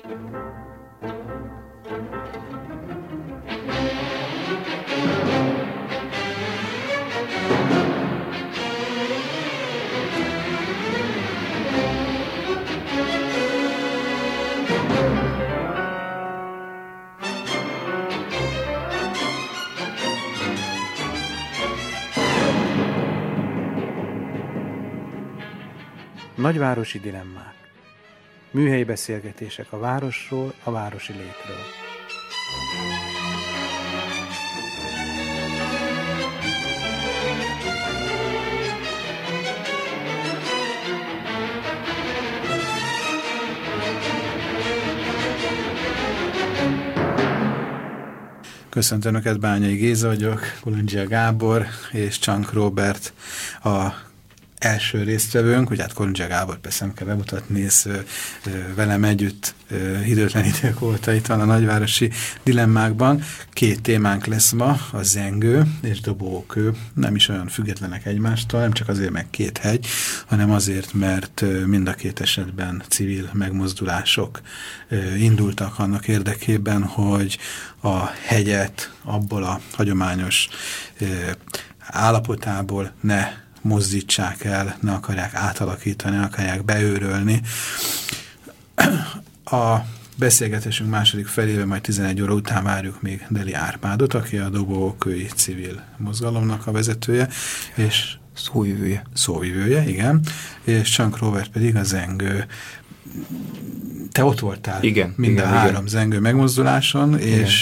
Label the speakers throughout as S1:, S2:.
S1: Nagyvárosi dilemmák. Műhelyi beszélgetések a városról, a városi létről. Köszöntöm Önöket, Bányai Géza vagyok, Kolundzsia Gábor és Csank Róbert a első résztvevőnk, ugye hát Kolundzsia Gábor persze nem kell bemutatni, és velem együtt időtlen idők óta itt van a nagyvárosi dilemmákban. Két témánk lesz ma, a zengő és dobókő. Nem is olyan függetlenek egymástól, nem csak azért meg két hegy, hanem azért, mert mind a két esetben civil megmozdulások indultak annak érdekében, hogy a hegyet abból a hagyományos állapotából ne mozdítsák el, ne akarják átalakítani, ne akarják beőrölni. A beszélgetésünk második felében, majd 11 óra után várjuk még Deli Árpádot, aki a dobókői civil mozgalomnak a vezetője, és szóvivője, igen, és Csank Róbert pedig a zengő. Te ott voltál minden három zengő megmozduláson,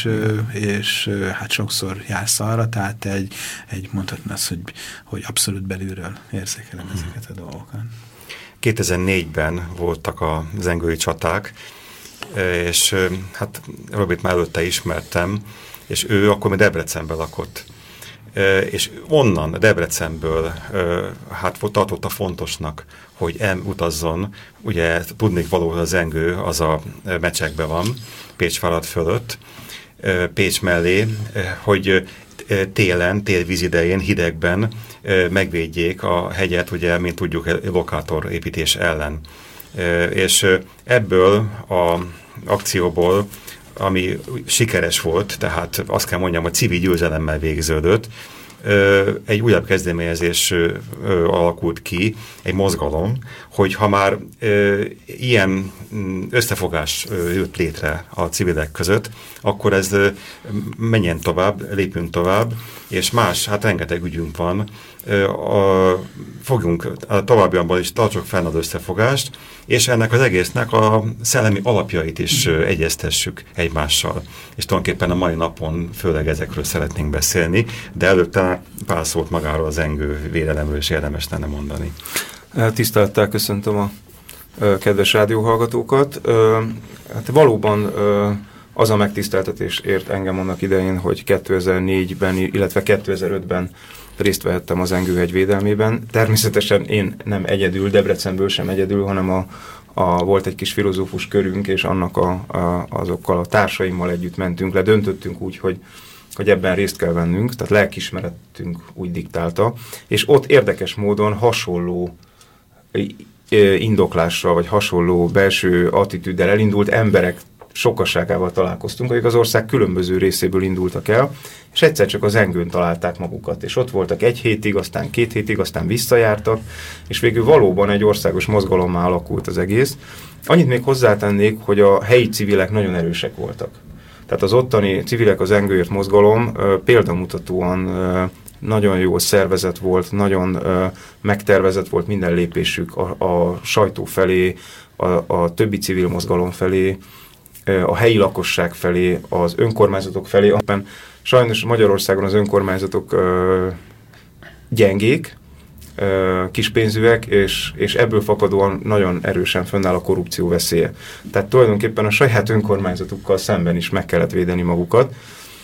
S1: és hát sokszor jársz arra, tehát mondhatni azt, hogy abszolút belülről érzékelem ezeket a dolgokat.
S2: 2004-ben voltak a zengői csaták, és hát Robit már előtte ismertem, és ő akkor még Debrecenben lakott. És onnan, Debrecenből hát tartotta fontosnak, hogy elutazzon, ugye tudnék valahol a zengő, az a Mecsekben van, Pécsvárad fölött, Pécs mellé, hogy télvíz idején, hidegben megvédjék a hegyet, ugye, mint tudjuk, lokátorépítés ellen. És ebből a akcióból, ami sikeres volt, tehát azt kell mondjam, hogy civil győzelemmel végződött, egy újabb kezdeményezés alakult ki, egy mozgalom, hogy ha már ilyen összefogás jött létre a civilek között, akkor ez menjen tovább, lépjünk tovább, és más, hát rengeteg ügyünk van, fogjunk a továbbiakban is, tartsuk fenn az összefogást, és ennek az egésznek a szellemi alapjait is egyeztessük egymással. És tulajdonképpen a mai napon főleg ezekről szeretnénk beszélni, de előtte pár szót magáról az zengő védelemről is érdemes lenne mondani.
S3: Tisztelettel köszöntöm a kedves rádióhallgatókat. Hát valóban az a megtiszteltetés ért engem annak idején, hogy 2004-ben, illetve 2005-ben részt vehettem az Zengőhegy védelmében. Természetesen én nem egyedül, Debrecenből sem egyedül, hanem volt egy kis filozófus körünk, és annak azokkal a társaimmal együtt mentünk le. Döntöttünk úgy, hogy ebben részt kell vennünk, tehát lelkiismeretünk úgy diktálta, és ott érdekes módon hasonló indoklással, vagy hasonló belső attitűddel elindult emberek sokasságával találkoztunk, akik az ország különböző részéből indultak el, és egyszer csak a zengőn találták magukat, és ott voltak egy hétig, aztán 2 hétig, aztán visszajártak, és végül valóban egy országos mozgalommá alakult az egész. Annyit még hozzátennék, hogy a helyi civilek nagyon erősek voltak. Tehát az ottani civilek az Zengőért mozgalom példamutatóan nagyon jó szervezet volt, nagyon megtervezett volt minden lépésük a sajtó felé, a többi civil mozgalom felé, a helyi lakosság felé, az önkormányzatok felé. Sajnos Magyarországon az önkormányzatok gyengék, kispénzűek, és ebből fakadóan nagyon erősen fönnáll a korrupció veszélye. Tehát tulajdonképpen a saját önkormányzatukkal szemben is meg kellett védeni magukat.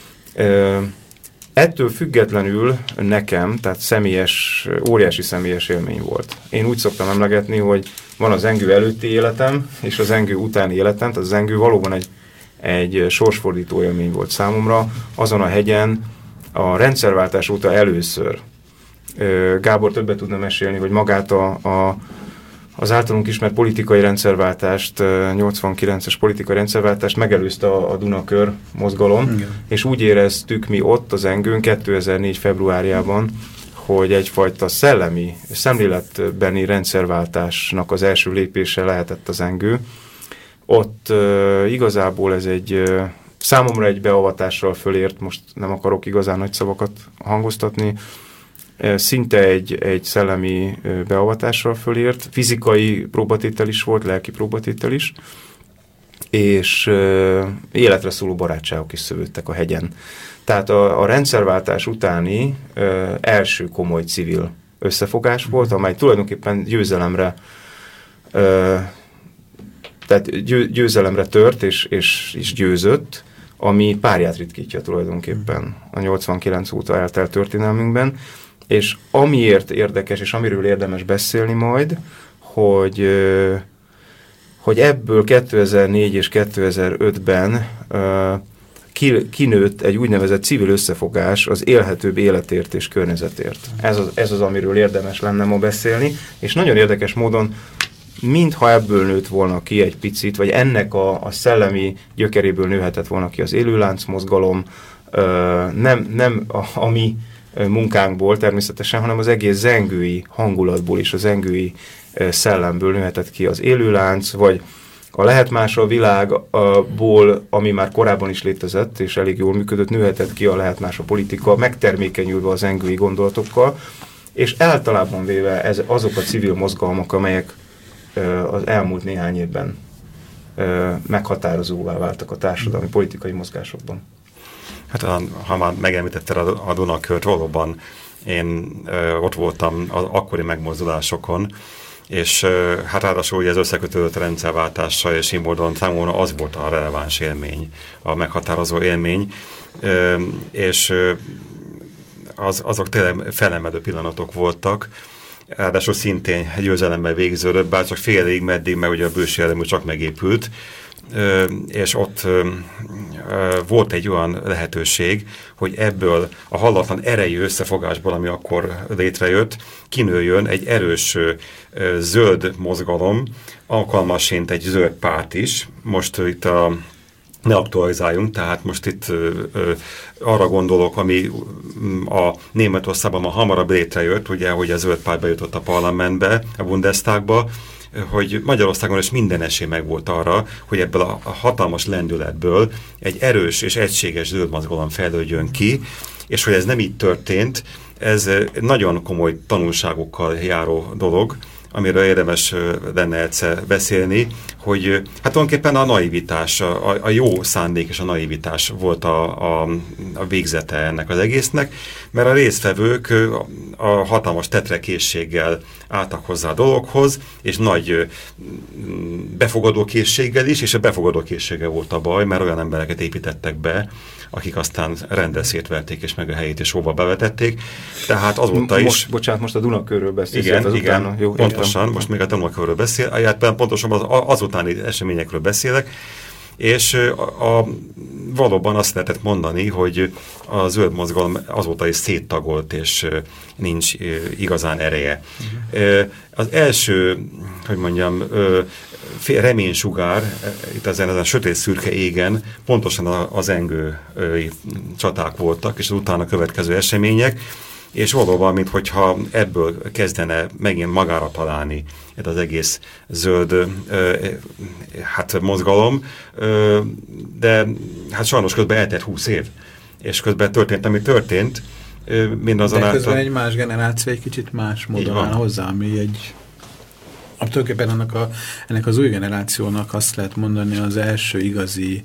S3: Ettől függetlenül nekem, tehát óriási személyes élmény volt. Én úgy szoktam emlegetni, hogy van az Zengő előtti életem, és a Zengő utáni életem, tehát a Zengő valóban egy sorsfordító élmény volt számomra. Azon a hegyen a rendszerváltás óta először, Gábor többet tudna mesélni, hogy magát az általunk ismert politikai rendszerváltást, 89-es politikai rendszerváltást megelőzte a Dunakör mozgalom, igen. És úgy éreztük mi ott az Engőn 2004. februárjában, hogy egyfajta szellemi, szemléletbeni rendszerváltásnak az első lépése lehetett az Engő. Ott igazából ez számomra egy beavatással fölért, most nem akarok igazán nagy szavakat hangoztatni, szinte egy szellemi beavatással fölért, fizikai próbatétel is volt, lelki próbatétel is, és életre szóló barátságok is szövődtek a hegyen. Tehát a rendszerváltás utáni első komoly civil összefogás volt, amely tulajdonképpen győzelemre tört és győzött, ami párját ritkítja tulajdonképpen a 89 óta eltelt történelmünkben, és amiért érdekes, és amiről érdemes beszélni majd, hogy ebből 2004 és 2005-ben kinőtt egy úgynevezett civil összefogás az élhetőbb életért és környezetért. Ez az, amiről érdemes lenne ma beszélni, és nagyon érdekes módon, mintha ebből nőtt volna ki egy picit, vagy ennek a szellemi gyökeréből nőhetett volna ki az élőlánc mozgalom, nem a mi munkánkból természetesen, hanem az egész zengői hangulatból és a zengői szellemből nőhetett ki az élőlánc, vagy a lehet más a világból, ami már korábban is létezett, és elég jól működött, nőhetett ki a lehet más a politika, megtermékenyülve az zengői gondolatokkal, és általában véve azok a civil mozgalmak, amelyek az elmúlt néhány évben meghatározóvá váltak a társadalmi politikai mozgásokban.
S2: Hát ha már megemlítetted a Dunakört, valóban én ott voltam az akkori megmozdulásokon, és hát ráadásul ez összekötődött a rendszerváltással, és én módon számomra az volt a releváns élmény, a meghatározó élmény, és azok tényleg felemelő pillanatok voltak, ráadásul szintén győzelemmel végződött, bár csak félig meddig, mert ugye a bősi erőmű csak megépült, és ott volt egy olyan lehetőség, hogy ebből a hallatlan erejű összefogásból, ami akkor létrejött, kinőjön egy erős zöld mozgalom, alkalmasint egy zöld párt is. Most itt ne aktualizáljunk, tehát most itt arra gondolok, ami a Németországban ma hamarabb létrejött, ugye, hogy a zöld párt bejutott a parlamentbe, a Bundestagba, hogy Magyarországon is minden esély megvolt arra, hogy ebből a hatalmas lendületből egy erős és egységes zöld mozgalom fejlődjön ki, és hogy ez nem így történt, ez nagyon komoly tanulságokkal járó dolog, amiről érdemes lenne egyszer beszélni, hogy hát tulajdonképpen a naivitás, a jó szándék és a naivitás volt a végzete ennek az egésznek, mert a résztvevők a hatalmas tetrekészséggel álltak hozzá a dologhoz, és nagy befogadókészséggel is, és a befogadókészsége volt a baj, mert olyan embereket építettek be, akik aztán rendet szétverték, és meg a helyét és hova bevetették. Tehát azóta is...
S3: Bocsánat, most a Dunakörről beszélsz.
S2: Igen, jó, pontosan, most még a Dunakörről beszél, pontosan az utáni eseményekről beszélek, és valóban azt lehetett mondani, hogy a zöld mozgalom azóta is széttagolt, és nincs igazán ereje. Az első, hogy mondjam, reménysugár itt ezen a sötét szürke égen pontosan az engői csaták voltak, és az utána következő események, és valóban, minthogyha ebből kezdene megint magára találni ez az egész zöld mozgalom, de hát sajnos közben eltelt 20 év, és közben történt, ami történt.
S1: De közben egy más generáció egy kicsit más módon áll hozzá, ami egy... Tulajdonképpen ennek az új generációnak azt lehet mondani az első igazi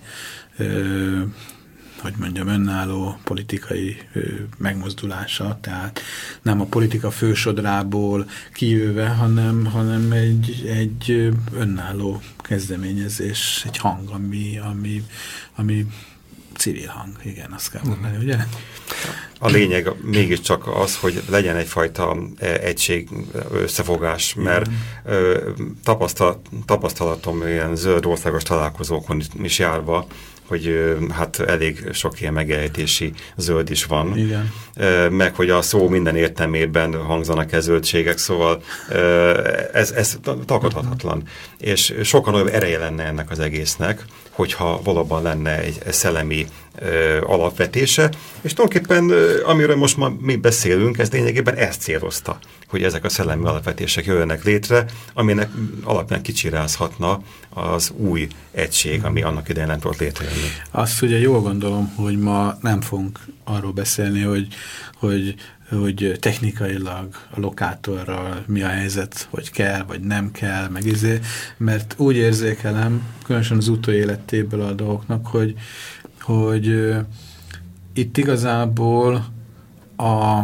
S1: önálló politikai megmozdulása, tehát nem a politika fősodrából kijöve, hanem egy önálló kezdeményezés, egy hang, ami civil hang, igen, azt kell mondani, ugye?
S2: A lényeg mégiscsak az, hogy legyen egyfajta egység, összefogás, mert tapasztalatom ilyen zöld országos találkozókon is járva, hogy hát elég sok ilyen megejtési zöld is van.
S1: Igen.
S2: Meg hogy a szó minden értelmében hangzanak el zöldségek, szóval ez tagadhatatlan. És sokkal nagyobb ereje lenne ennek az egésznek, hogyha valóban lenne egy szellemi alapvetése, és tulajdonképpen amiről most mi beszélünk, ez lényegében ezt célozta, hogy ezek a szellemi alapvetések jöjjenek létre, aminek alapján kicsirázhatna az új egység, ami annak idején nem tudott létrejönni.
S1: Azt ugye jól gondolom, hogy ma nem fogunk arról beszélni, hogy technikailag a lokátorral mi a helyzet, hogy kell, vagy nem kell, meg mert úgy érzékelem, különösen az utóéletéből a dolgoknak, hogy itt igazából a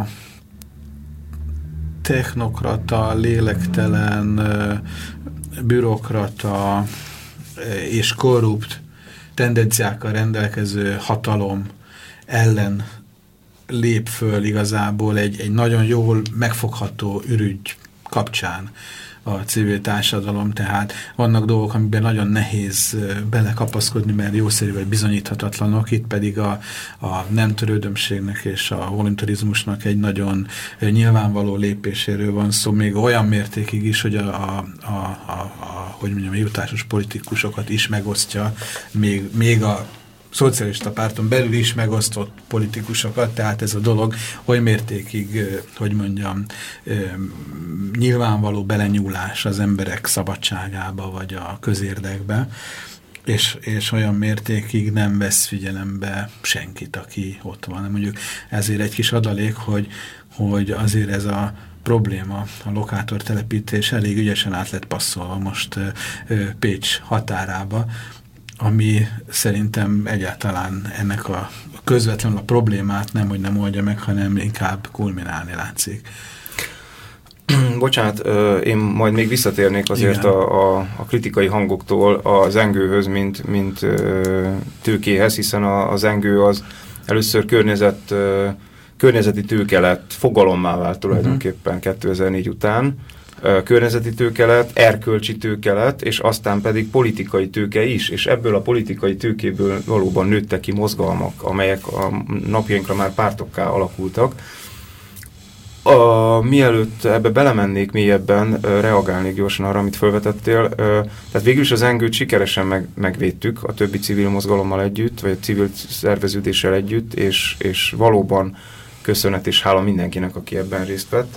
S1: technokrata, lélektelen, bürokrata és korrupt tendenciákkal rendelkező hatalom ellen lép föl igazából egy nagyon jól megfogható ürügy kapcsán a civil társadalom, tehát vannak dolgok, amiben nagyon nehéz belekapaszkodni, mert jószerű vagy bizonyíthatatlanok, itt pedig a nem törődömségnek és a voluntarizmusnak egy nagyon nyilvánvaló lépéséről van szó, még olyan mértékig is, hogy hogy mondjam, a hivatásos politikusokat is megosztja, még a szocialista párton belül is megosztott politikusokat, tehát ez a dolog oly mértékig, hogy mondjam, nyilvánvaló belenyúlás az emberek szabadságába, vagy a közérdekbe, és olyan mértékig nem vesz figyelembe senkit, aki ott van. Mondjuk ezért egy kis adalék, hogy azért ez a probléma, a lokátor telepítés elég ügyesen át lett passzolva most Pécs határába, ami szerintem egyáltalán ennek a közvetlenül a problémát nem oldja meg, hanem inkább kulminálni látszik.
S3: Bocsánat, én majd még visszatérnék azért a kritikai hangoktól az Zengőhöz, mint tőkéhez, hiszen a Zengő az először környezeti tőke lett, fogalommá vált tulajdonképpen 2004 után, környezeti tőke lett, erkölcsi tőke lett, és aztán pedig politikai tőke is, és ebből a politikai tőkéből valóban nőttek ki mozgalmak, amelyek a napjainkra már pártokká alakultak. Mielőtt ebbe belemennék mélyebben, reagálnék gyorsan arra, amit felvetettél. Tehát végül is az Zengőt sikeresen megvédtük a többi civil mozgalommal együtt, vagy a civil szerveződéssel együtt, és valóban köszönet és hála mindenkinek, aki ebben részt vett.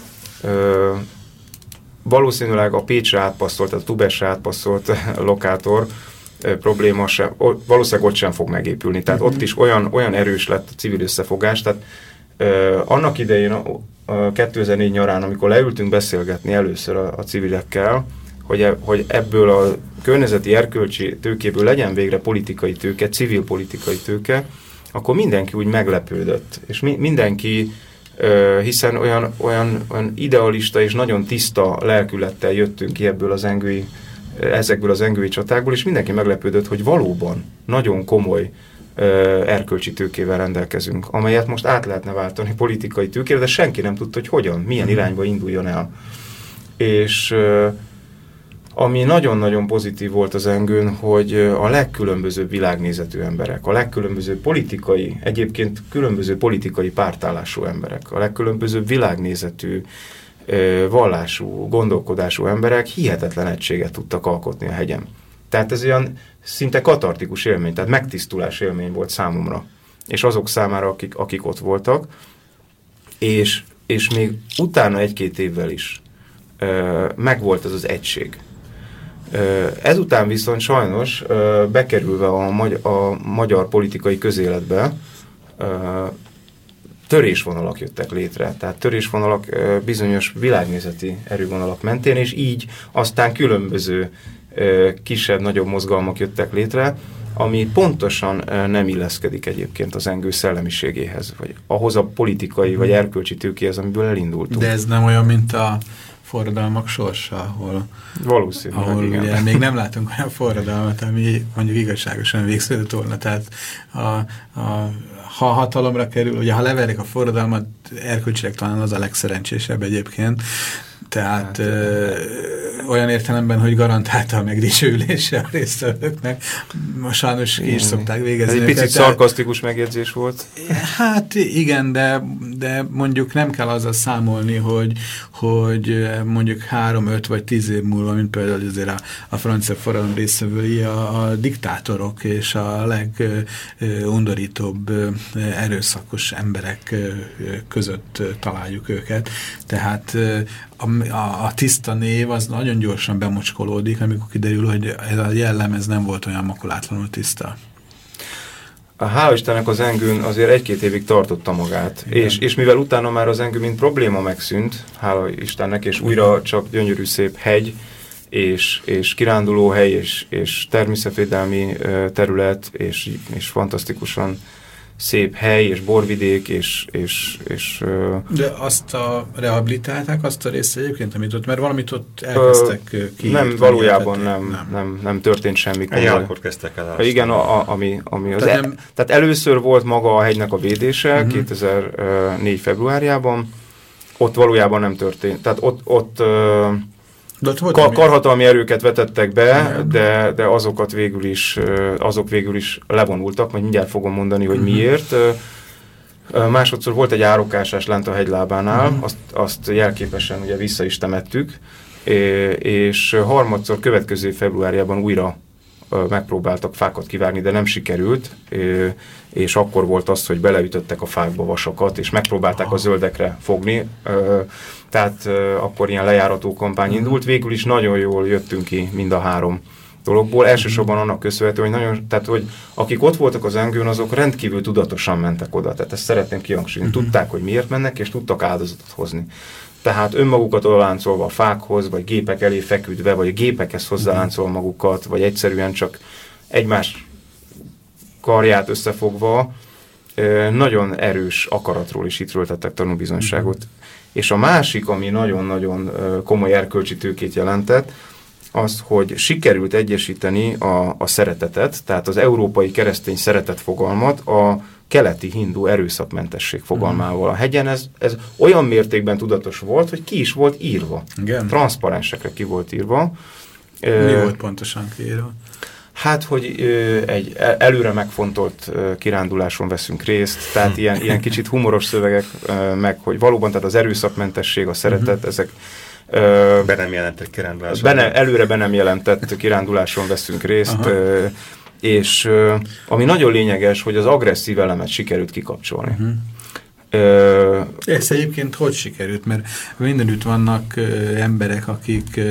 S3: Valószínűleg a Pécsre átpasszolt, a Tubesre átpasszolt lokátor probléma sem, valószínűleg ott sem fog megépülni. Tehát ott is olyan erős lett a civil összefogás. Tehát annak idején, 2004 nyarán, amikor leültünk beszélgetni először a civilekkel, hogy ebből a környezeti erkölcsi tőkéből legyen végre politikai tőke, civil politikai tőke, akkor mindenki úgy meglepődött. És mindenki, hiszen olyan idealista és nagyon tiszta lelkülettel jöttünk ki ezekből az zengői csatákból, és mindenki meglepődött, hogy valóban nagyon komoly erkölcsi tőkével rendelkezünk, amelyet most át lehetne váltani politikai tőkére, de senki nem tudta, hogy hogyan, milyen irányba induljon el. És ami nagyon-nagyon pozitív volt az Zengőn, hogy a legkülönbözőbb világnézetű emberek, a legkülönbözőbb egyébként különböző politikai pártállású emberek, a legkülönbözőbb világnézetű, vallású, gondolkodású emberek hihetetlen egységet tudtak alkotni a hegyen. Tehát ez olyan szinte katartikus élmény, tehát megtisztulás élmény volt számomra, és azok számára, akik ott voltak, és még utána 1-2 évvel is megvolt ez az egység. Ezután viszont sajnos bekerülve a magyar politikai közéletbe törésvonalak jöttek létre. Tehát törésvonalak bizonyos világnézeti erővonalak mentén, és így aztán különböző kisebb-nagyobb mozgalmak jöttek létre, ami pontosan nem illeszkedik egyébként az Zengő szellemiségéhez, vagy ahhoz a politikai vagy erkölcsi tőkéhez, amiből elindultunk.
S1: De ez nem olyan, mint a forradalmak sorsa, ahol
S3: valószínűleg igen.
S1: Ugye még nem látunk olyan forradalmat, ami mondjuk igazságosan végződött volna. Tehát ha hatalomra kerül, ugye ha leverik a forradalmat, erkölcsileg talán az a legszerencsésebb egyébként. Tehát olyan értelemben, hogy garantálta a megdicsőülése a résztvevőknek. Most sajnos ki is szokták végezni.
S3: Ez egy picit szarkasztikus megjegyzés volt. Hát
S1: igen, de mondjuk nem kell azzal számolni, hogy mondjuk 3, 5 vagy 10 év múlva, mint például azért a francia forradalom résztvevői, a diktátorok és a legundorítóbb erőszakos emberek között találjuk őket. Tehát a tiszta név az nagyon gyorsan bemocskolódik, amikor kiderül, hogy ez a jellem ez nem volt olyan makulátlanul tiszta.
S3: Hála Istennek az Engőn azért 1-2 évig tartotta magát, és mivel utána már az Engő mint probléma megszűnt, hála Istennek, és újra csak gyönyörű szép hegy, és kirándulóhely, és természetvédelmi terület, és fantasztikusan szép hely, és borvidék, és
S1: de azt rehabilitálták, azt a részt egyébként, amit ott, mert valamit ott elkezdtek ki.
S3: Nem, valójában nem történt semmi.
S2: Akkor kezdtek el.
S3: Igen, tehát először volt maga a hegynek a védése 2004. februárjában, ott valójában nem történt. Tehát ott karhatalmi erőket vetettek be, de azok végül is levonultak, majd mindjárt fogom mondani, hogy miért. Másodszor volt egy árokásás lent a hegylábánál, azt jelképesen ugye vissza is temettük, és harmadszor következő februárjában újra megpróbáltak fákat kivágni, de nem sikerült, és akkor volt az, hogy beleütöttek a fákba vasakat, és megpróbálták a zöldekre fogni. Tehát akkor ilyen lejárató kampány indult. Végül is nagyon jól jöttünk ki mind a 3 dologból. Elsősorban annak köszönhető, hogy akik ott voltak az Engőn, azok rendkívül tudatosan mentek oda. Tehát ezt szeretném kihangsúlyozni. Tudták, hogy miért mennek, és tudtak áldozatot hozni. Tehát önmagukat odaláncolva a fákhoz, vagy gépek elé feküdve, vagy a gépekhez hozzáláncolva magukat, vagy egyszerűen csak egymás karját összefogva, nagyon erős akaratról is itt tettek tanúbizonyságot. És a másik, ami nagyon-nagyon komoly erkölcsi tőkét jelentett, az, hogy sikerült egyesíteni a szeretetet, tehát az európai keresztény szeretet fogalmat a keleti hindu erőszakmentesség fogalmával. A hegyen ez olyan mértékben tudatos volt, hogy ki is volt írva.
S1: Igen.
S3: Transzparensekre ki volt írva.
S1: Mi volt pontosan kiírva?
S3: Hát, hogy egy előre megfontolt kiránduláson veszünk részt, tehát ilyen kicsit humoros szövegek, meg hogy valóban tehát az erőszakmentesség, a szeretet, ezek
S2: be nem jelentett kiránduláson.
S3: Előre be nem jelentett kiránduláson veszünk részt, és ami nagyon lényeges, hogy az agresszív elemet sikerült kikapcsolni.
S1: Ez egyébként hogy sikerült? Mert mindenütt vannak emberek, akik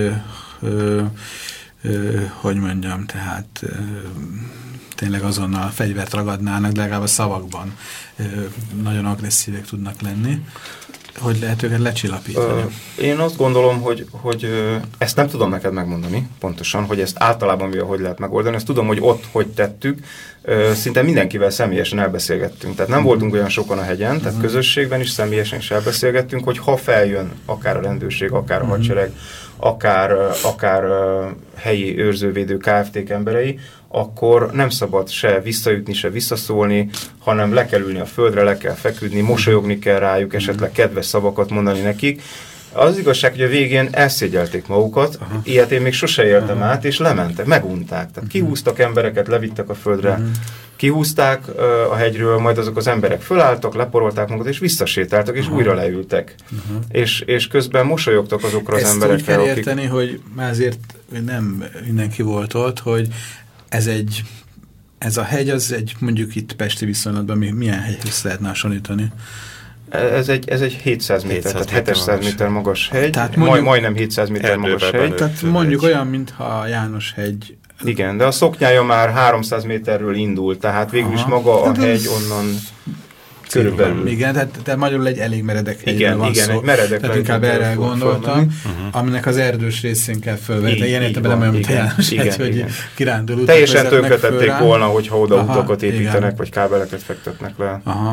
S1: hogy mondjam, tehát tényleg azonnal a fegyvert ragadnának, de legalább a szavakban nagyon agresszívek tudnak lenni. Hogy lehet őket lecsillapítani?
S3: Én azt gondolom, hogy ezt nem tudom neked megmondani pontosan, hogy ezt általában hogy lehet megoldani. Ezt tudom, hogy ott hogy tettük. Szinte mindenkivel személyesen elbeszélgettünk. Tehát nem voltunk olyan sokan a hegyen, tehát közösségben is személyesen is elbeszélgettünk, hogy ha feljön akár a rendőrség, akár a hadsereg, akár helyi őrzővédő Kft-k emberei, akkor nem szabad se visszajutni, se visszaszólni, hanem le kell ülni a földre, le kell feküdni, mosolyogni kell rájuk, esetleg kedves szavakat mondani nekik. Az igazság, hogy a végén elszégyelték magukat, ilyet én még sose éltem át, és lementek, megunták. Tehát kihúztak embereket, levittek a földre, kihúzták a hegyről, majd azok az emberek fölálltak, leporolták magukat, és visszasétáltak, és újra leültek. És közben mosolyogtak azokra az emberekre.
S1: Ezt úgy kell érteni, hogy már azért nem mindenki volt ott, hogy ez a hegy, az egy, mondjuk itt pesti viszonylatban milyen hegyhez lehetne hasonlítani?
S3: Ez egy 700 méter, tehát 700 méter magas hegy, tehát majdnem 700 méter magas hegy.
S1: Tehát mondjuk olyan, mintha a János hegy.
S3: Igen, de a szoknyája már 300 méterről indul, tehát végül is maga a hegy onnan körülbelül.
S1: Igen, tehát magyarul egy elég meredek hegyről van szó.
S3: Egy meredek.
S1: Tehát inkább erre gondoltam, aminek az erdős részén kell fölvenni. Ilyen értelemben nem, mint a János hegy, hogy kirándulók.
S3: Teljesen tönkretették volna, hogyha oda utakat építenek, vagy kábeleket fektetnek le.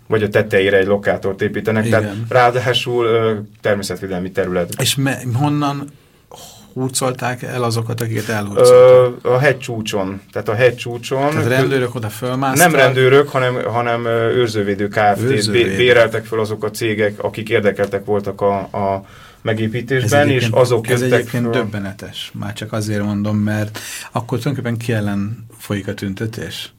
S3: vagy a tetejére egy lokátort építenek,
S1: igen.
S3: tehát ráadásul természetvédelmi terület.
S1: És honnan hurcolták el azokat, akiket elhurcoltak?
S3: A hegycsúcson. Tehát
S1: rendőrök oda fölmásztak?
S3: Nem rendőrök, hanem őrzővédő Kft. Béreltek föl azok a cégek, akik érdekeltek voltak a megépítésben, és azok jöttek.
S1: Ez egyébként döbbenetes. Már csak azért mondom, mert akkor tulajdonképpen ki ellen folyik a tüntetés?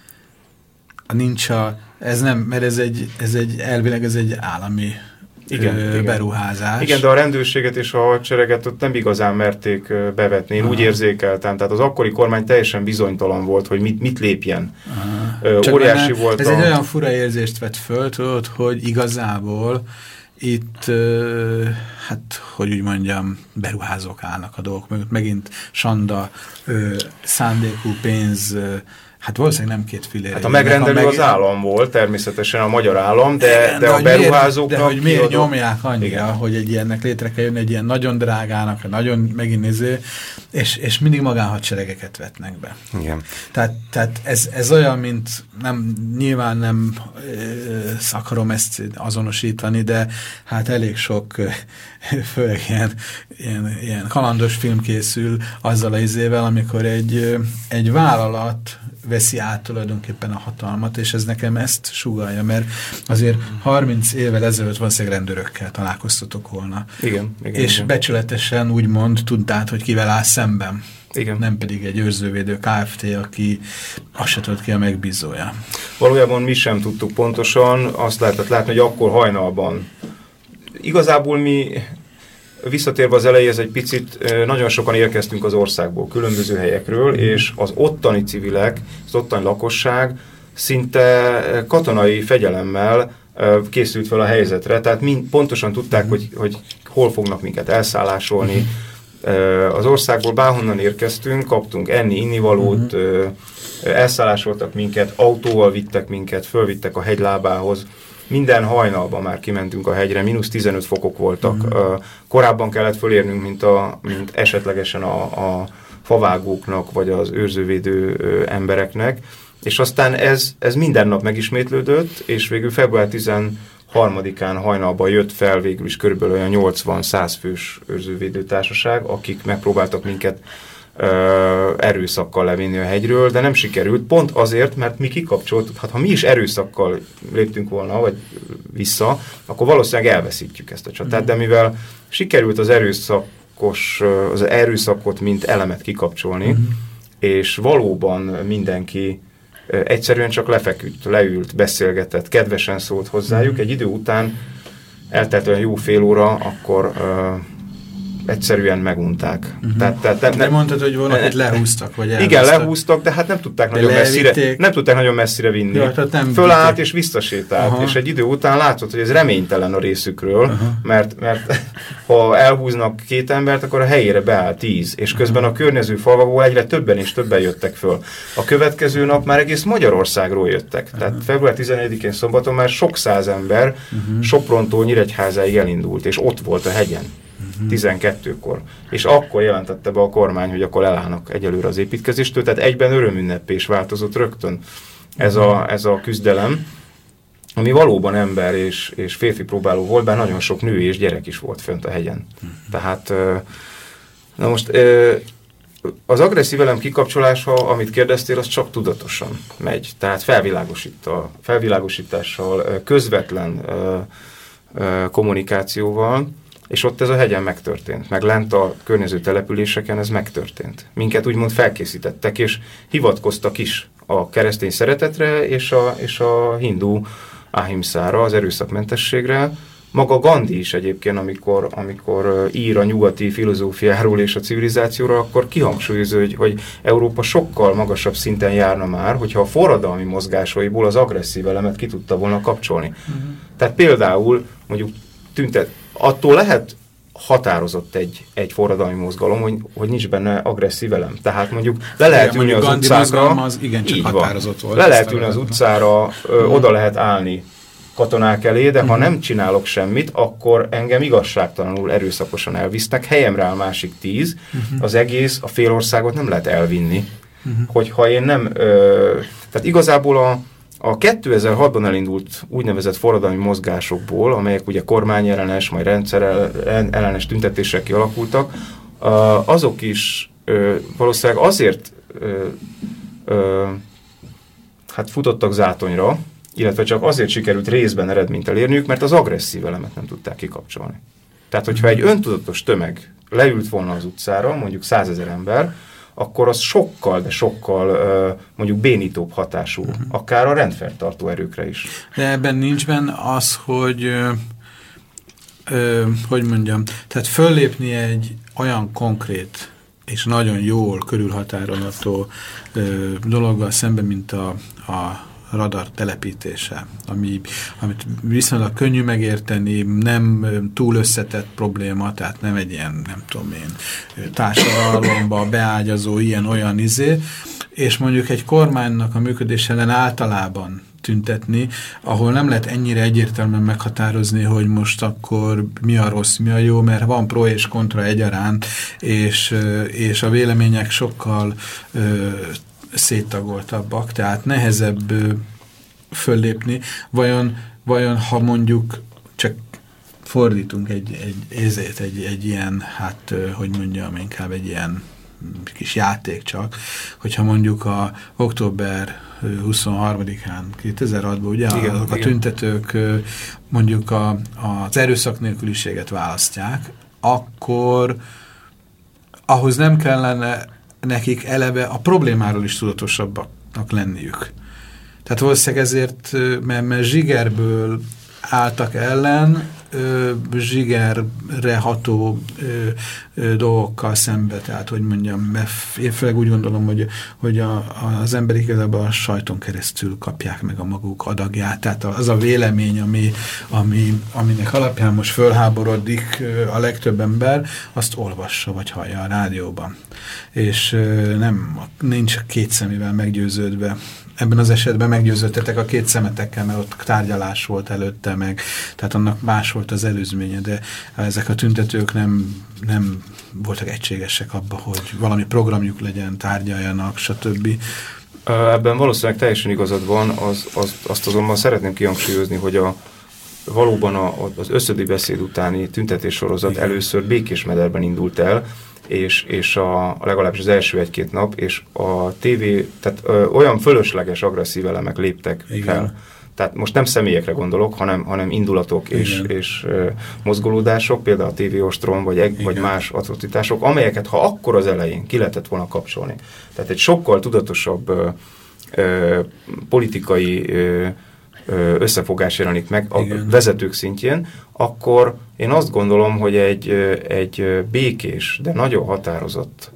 S1: Elvileg ez egy állami beruházás.
S3: Igen, de a rendőrséget és a hadsereget ott nem igazán merték bevetni. Én úgy érzékeltem. Tehát az akkori kormány teljesen bizonytalan volt, hogy mit lépjen. Óriási volt
S1: ez egy olyan fura érzést vett föl, tudod, hogy igazából itt, hogy úgy mondjam, beruházók állnak a dolgok mögött. Megint Sanda, szándékú pénz, hát valószínűleg nem 2 fillére.
S3: Hát a megrendelő az állam volt, természetesen a magyar állam, de a beruházóknak...
S1: De hogy miért nyomják annyira, hogy egy ilyennek létre kell jönni, egy ilyen nagyon drágának, nagyon megint néző, és mindig magánhadseregeket vetnek be.
S2: Igen.
S1: Tehát ez olyan, mint nyilván nem akarom ezt azonosítani, de hát elég sok főleg ilyen kalandos film készül azzal a izével, amikor egy vállalat veszi át tulajdonképpen a hatalmat, és ez nekem ezt sugallja, mert azért 30 évvel ezelőtt valószínűleg rendőrökkel találkoztatok volna.
S3: Igen.
S1: És becsületesen úgymond tudtád, hogy kivel áll szemben.
S3: Igen.
S1: Nem pedig egy őrzővédő Kft., aki azt se tudott ki a megbízója.
S3: Valójában mi sem tudtuk pontosan, azt lehetett látni, hogy akkor hajnalban. Igazából mi, visszatérve az elejéhez egy picit, nagyon sokan érkeztünk az országból, különböző helyekről, és az ottani civilek, az ottani lakosság szinte katonai fegyelemmel készült fel a helyzetre, tehát pontosan tudták, hogy hol fognak minket elszállásolni. Az országból bárhonnan érkeztünk, kaptunk enni, innivalót, elszállásoltak minket, autóval vittek minket, fölvittek a hegylábához. Minden hajnalban már kimentünk a hegyre, -15 fokok voltak. Korábban kellett fölérnünk, mint esetlegesen a favágóknak, vagy az őrzővédő embereknek. És aztán ez minden nap megismétlődött, és végül február 13-án hajnalban jött fel végül is körülbelül olyan 80-100 fős őrzővédő társaság, akik megpróbáltak minket erőszakkal levinni a hegyről, de nem sikerült, pont azért, mert mi kikapcsoltuk, hát ha mi is erőszakkal léptünk volna, vagy vissza, akkor valószínűleg elveszítjük ezt a csatát, de mivel sikerült az erőszakot mint elemet kikapcsolni, és valóban mindenki egyszerűen csak lefeküdt, leült, beszélgetett, kedvesen szólt hozzájuk, egy idő után eltelt olyan jó fél óra, akkor egyszerűen megunták.
S1: De mondtad, hogy valakit lehúztak, vagy elhúztak.
S3: Igen, lehúztak, de hát nem tudták nagyon messzire vinni. Ja, fölállt és visszasétált, és egy idő után látszott, hogy ez reménytelen a részükről, mert ha elhúznak 2 embert, akkor a helyére beáll 10, és közben a környező falvakból egyre többen és többen jöttek föl. A következő nap már egész Magyarországról jöttek. Tehát február 11-én szombaton már sok száz ember Soprontól Nyíregyházáig elindult, és ott volt a hegyen. 12-kor. És akkor jelentette be a kormány, hogy akkor elállnak egyelőre az építkezéstől, tehát egyben örömünneppé is változott rögtön ez a küzdelem, ami valóban ember és férfi próbáló volt, bár nagyon sok nő és gyerek is volt fönt a hegyen. Tehát, na most az agresszív elem kikapcsolása, amit kérdeztél, az csak tudatosan megy. Tehát felvilágosítással, közvetlen kommunikációval, és ott ez a hegyen megtörtént, meg lent a környező településeken ez megtörtént. Minket úgymond felkészítettek, és hivatkoztak is a keresztény szeretetre, és a hindu ahimszára, az erőszakmentességre. Maga Gandhi is egyébként, amikor ír a nyugati filozófiáról és a civilizációra, akkor kihangsúlyozza, hogy Európa sokkal magasabb szinten járna már, hogyha a forradalmi mozgásaiból az agresszív elemet ki tudta volna kapcsolni. Tehát például mondjuk attól lehet határozott egy forradalmi mozgalom, hogy nincs benne agresszív elem. Tehát mondjuk le lehet ülni az utcára,
S1: az igencsak határozott volt.
S3: Le lehet ülni az utcára, oda lehet állni katonák elé, de ha nem csinálok semmit, akkor engem igazságtalanul erőszakosan elvisznek, helyemre áll másik 10, az egész, a fél országot nem lehet elvinni. Hogyha én nem... Tehát igazából A 2006-ban elindult úgynevezett forradalmi mozgásokból, amelyek ugye kormányellenes, majd rendszerellenes tüntetések kialakultak, azok is valószínűleg azért hát futottak zátonyra, illetve csak azért sikerült részben eredményt elérniük, mert az agresszív elemet nem tudták kikapcsolni. Tehát, hogyha egy öntudatos tömeg leült volna az utcára, mondjuk 100 000 ember, akkor az sokkal, de sokkal mondjuk bénítóbb hatású, akár a rendfenntartó erőkre is.
S1: De ebben nincs benne az, hogy mondjam, tehát föllépni egy olyan konkrét és nagyon jól körülhatárolható dologgal szemben, mint a radar telepítése, amit viszonylag könnyű megérteni, nem túl összetett probléma, tehát nem egy ilyen, nem tudom én, társadalomba beágyazó ilyen-olyan és mondjuk egy kormánynak a működés ellen általában tüntetni, ahol nem lehet ennyire egyértelműen meghatározni, hogy most akkor mi a rossz, mi a jó, mert van pro és kontra egyaránt, és a vélemények sokkal széttagoltabbak, tehát nehezebb föllépni. Vajon ha mondjuk csak fordítunk egy ilyen, hát hogy mondjam, inkább egy ilyen kis játék csak, hogyha mondjuk a október 23-án 2006-ban, ugye,
S3: igen,
S1: azok a tüntetők mondjuk az erőszak nélküliséget választják, akkor ahhoz nem kellene nekik eleve a problémáról is tudatosabbaknak lenniük. Tehát valószínűleg ezért, mert zsigerből álltak ellen, zsigerre ható dolgokkal szembe, tehát hogy mondjam, mert én főleg úgy gondolom, hogy az emberek igazából a sajton keresztül kapják meg a maguk adagját, tehát az a vélemény, aminek alapján most fölháborodik a legtöbb ember, azt olvassa vagy hallja a rádióban. És nincs két szemével meggyőződve. Ebben az esetben meggyőződtetek a két szemetekkel, mert ott tárgyalás volt előtte meg, tehát annak más volt az előzménye, de ezek a tüntetők nem voltak egységesek abban, hogy valami programjuk legyen, tárgyaljanak, stb.
S3: Ebben valószínűleg teljesen igazad van, azt azonban szeretném kihangsúlyozni, hogy valóban az összödi beszéd utáni tüntetéssorozat először Békésmederben indult el, és legalábbis az első egy-két nap, és a tévé, tehát olyan fölösleges, agresszív elemek léptek fel. Tehát most nem személyekre gondolok, hanem indulatok és mozgolódások, például a tévéostrom, vagy más atrocitások, amelyeket ha akkor az elején ki lehetett volna kapcsolni. Tehát egy sokkal tudatosabb politikai összefogás jelenik meg a vezetők szintjén, akkor én azt gondolom, hogy egy békés, de nagyon határozott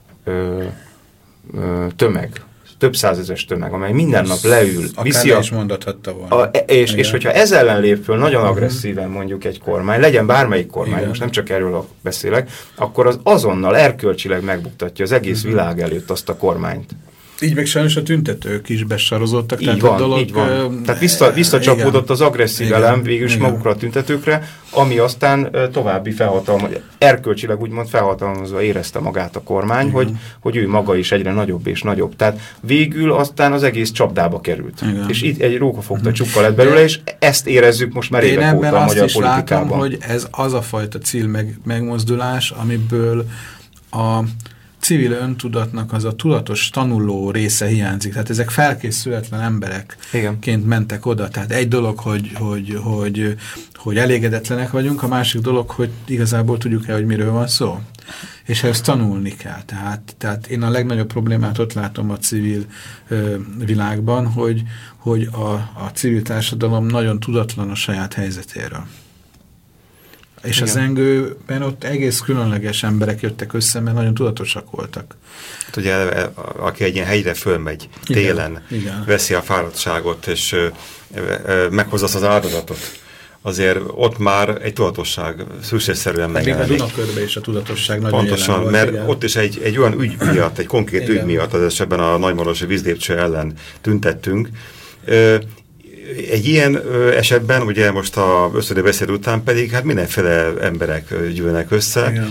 S3: tömeg, több százezres tömeg, amely minden nap leül, viszi
S1: is mondhathatta volna.
S3: És hogyha ez ellen lép föl nagyon agresszíven mondjuk egy kormány, legyen bármelyik kormány, most nem csak erről beszélek, akkor az azonnal erkölcsileg megbuktatja az egész világ előtt azt a kormányt.
S1: Így meg sajnos a tüntetők is besarozottak.
S3: Így van. Tehát visszacsapódott az agresszív elem végül is magukra a tüntetőkre, ami aztán további erkölcsileg úgymond felhatalmazva érezte magát a kormány, hogy ő maga is egyre nagyobb és nagyobb. Tehát végül aztán az egész csapdába került. Igen. És itt egy rókafogta csukka lett belőle, és ezt érezzük most már évek óta a magyar politikában. Én ebben azt is látom,
S1: hogy ez az a fajta cél megmozdulás, amiből a civil öntudatnak az a tudatos tanuló része hiányzik. Tehát ezek felkészületlen emberekként mentek oda. Tehát egy dolog, hogy elégedetlenek vagyunk, a másik dolog, hogy igazából tudjuk-e, hogy miről van szó. És ezt tanulni kell. Tehát én a legnagyobb problémát ott látom a civil világban, hogy a civil társadalom nagyon tudatlan a saját helyzetéről. És a zengőben ott egész különleges emberek jöttek össze, mert nagyon tudatosak voltak.
S2: Hát ugye, aki egy ilyen hegyre fölmegy télen, veszi a fáradtságot, és meghozza az áldozatot, azért ott már egy tudatosság szükségszerűen megjelenik.
S1: Még a Dunakörben is a tudatosság nagyon
S2: pontosan,
S1: volt,
S2: mert ott is egy olyan ügy miatt, egy konkrét ügy miatt, az esetben a nagymarosi vízlépcső ellen tüntettünk. Egy ilyen esetben, ugye most az összödi beszéd után pedig hát mindenféle emberek gyűlnek össze.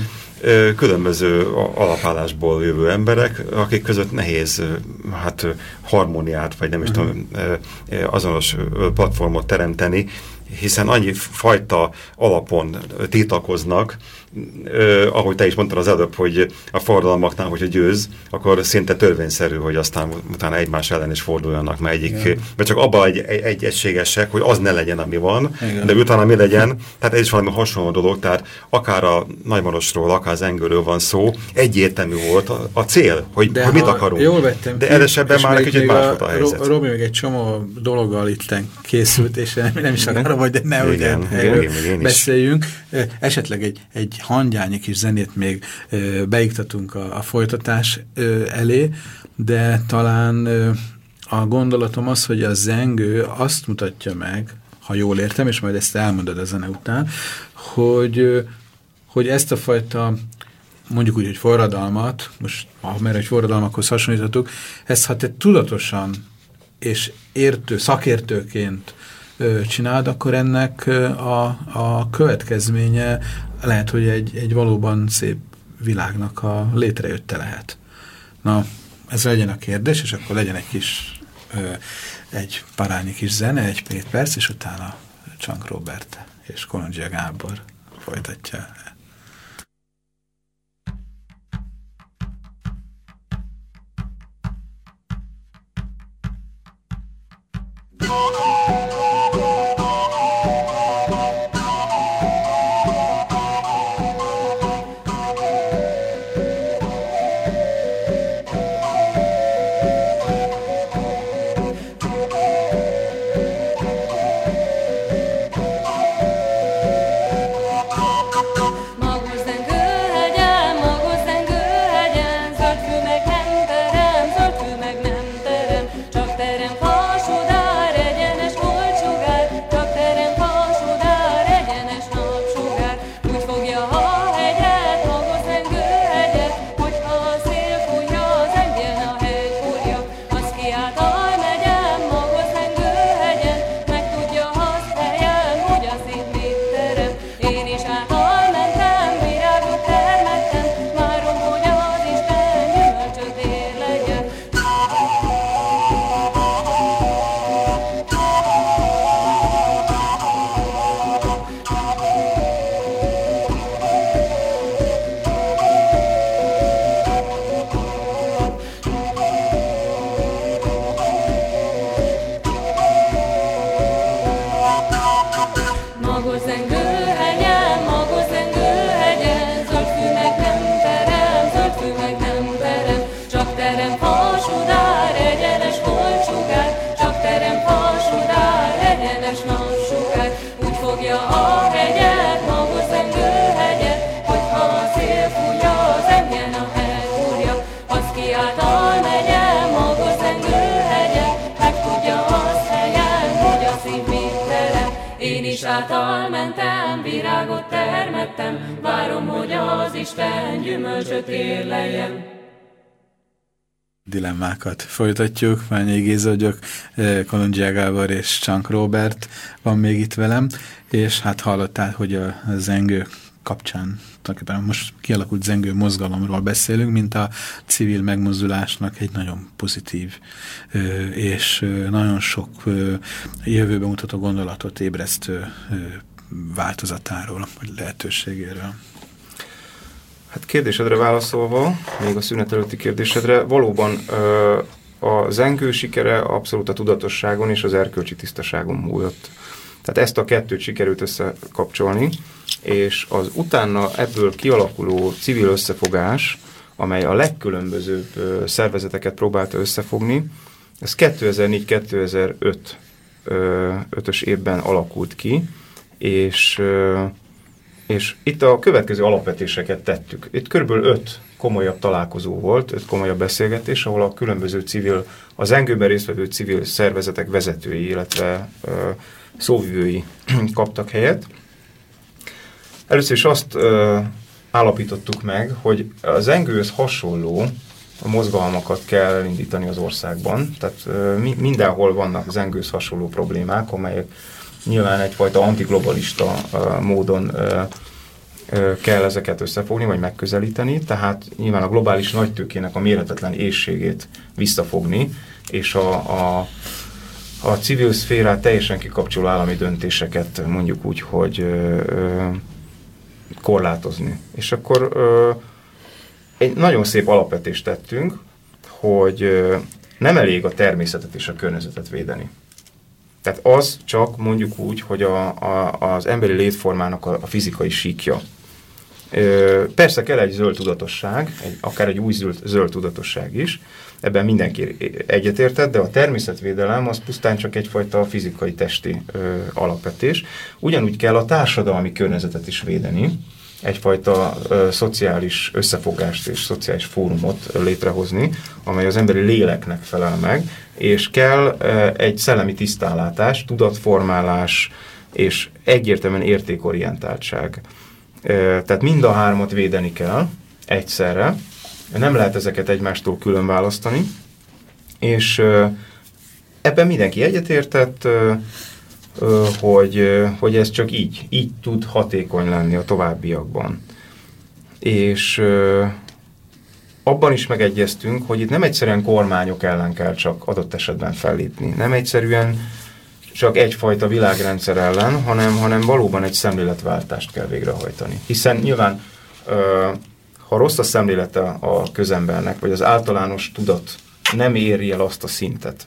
S2: különböző alapállásból jövő emberek, akik között nehéz harmóniát, vagy nem is tudom, azonos platformot teremteni, hiszen annyi fajta alapon tiltakoznak, ahogy te is mondtad az előbb, hogy a forradalmaknál, hogyha győz, akkor szinte törvényszerű, hogy aztán utána egymás ellen is forduljanak, mert mert csak abban egy egységesek, hogy az ne legyen, ami van, igen. De utána mi legyen, tehát ez is valami hasonló dolog, tehát akár a Nagymarosról, akár az Engőről van szó, egyértelmű volt a cél, hogy mit akarunk.
S1: Jól vettem
S2: de edesebben már egy kicsit más volt a helyzet.
S1: Robi még egy csomó dologgal itt készült, és nem is akarom, hogy ne igen, beszéljünk. Esetleg egy hangyányi kis zenét még beiktatunk a folytatás elé, de talán a gondolatom az, hogy a zengő azt mutatja meg, ha jól értem, és majd ezt elmondod a zene után, hogy ezt a fajta, mondjuk úgy, hogy forradalmat, most mert egy forradalmakhoz hasonlíthatunk, ezt ha te tudatosan és szakértőként csináld, akkor ennek a következménye lehet, hogy egy valóban szép világnak a létrejötte lehet. Na, ez legyen a kérdés, és akkor legyen egy parányi kis zene, 1-2 perc, és utána Csank Róbert és Kolondzsia Gábor folytatja.
S4: Által mentem, virágot termettem, várom, hogy az Isten gyümölcsöt érleljen.
S1: Dilemmákat folytatjuk. Ványai Géza vagyok, Kolondzsia Gábor és Csank Róbert van még itt velem, és hát hallottál, hogy a zengő kapcsán, most kialakult zengő mozgalomról beszélünk, mint a civil megmozdulásnak egy nagyon pozitív és nagyon sok jövőbe mutató gondolatot ébresztő változatáról, vagy lehetőségéről.
S3: Hát kérdésedre válaszolva, még a szünet előtti kérdésedre, valóban a zengő sikere abszolút a tudatosságon és az erkölcsi tisztaságon múlott. Tehát ezt a kettőt sikerült összekapcsolni, és az utána ebből kialakuló civil összefogás, amely a legkülönbözőbb szervezeteket próbálta összefogni, ez 2004-2005-ös évben alakult ki, és itt a következő alapvetéseket tettük. Itt körülbelül 5 komolyabb találkozó volt, 5 komolyabb beszélgetés, ahol a különböző civil, az zengőben résztvevő civil szervezetek vezetői, illetve szóvivői kaptak helyet. Először is azt állapítottuk meg, hogy a zengőhöz hasonló mozgalmakat kell elindítani az országban. Tehát mindenhol vannak zengőhöz hasonló problémák, amelyek nyilván egyfajta antiglobalista módon kell ezeket összefogni, vagy megközelíteni, tehát nyilván a globális nagytőkének a mérhetetlen éhségét visszafogni, és a civil szférát teljesen kikapcsoló állami döntéseket mondjuk úgy, hogy korlátozni. És akkor egy nagyon szép alapvetést tettünk, hogy nem elég a természetet és a környezetet védeni. Tehát az csak mondjuk úgy, hogy az emberi létformának a fizikai síkja. Persze kell egy zöld tudatosság, akár egy új zöld tudatosság is, ebben mindenki egyetértett, de a természetvédelem az pusztán csak egyfajta fizikai testi alapvetés. Ugyanúgy kell a társadalmi környezetet is védeni, egyfajta szociális összefogást és szociális fórumot létrehozni, amely az emberi léleknek felel meg, és kell egy szellemi tisztánlátás, tudatformálás és egyértelműen értékorientáltság. Tehát mind a hármat védeni kell egyszerre, nem lehet ezeket egymástól külön választani, és ebben mindenki egyetértett, hogy ez csak így tud hatékony lenni a továbbiakban. És abban is megegyeztünk, hogy itt nem egyszerűen kormányok ellen kell csak adott esetben fellépni, nem egyszerűen csak egyfajta világrendszer ellen, hanem valóban egy szemléletváltást kell végrehajtani. Hiszen nyilván, ha rossz a szemlélete a közembernek, vagy az általános tudat nem éri el azt a szintet,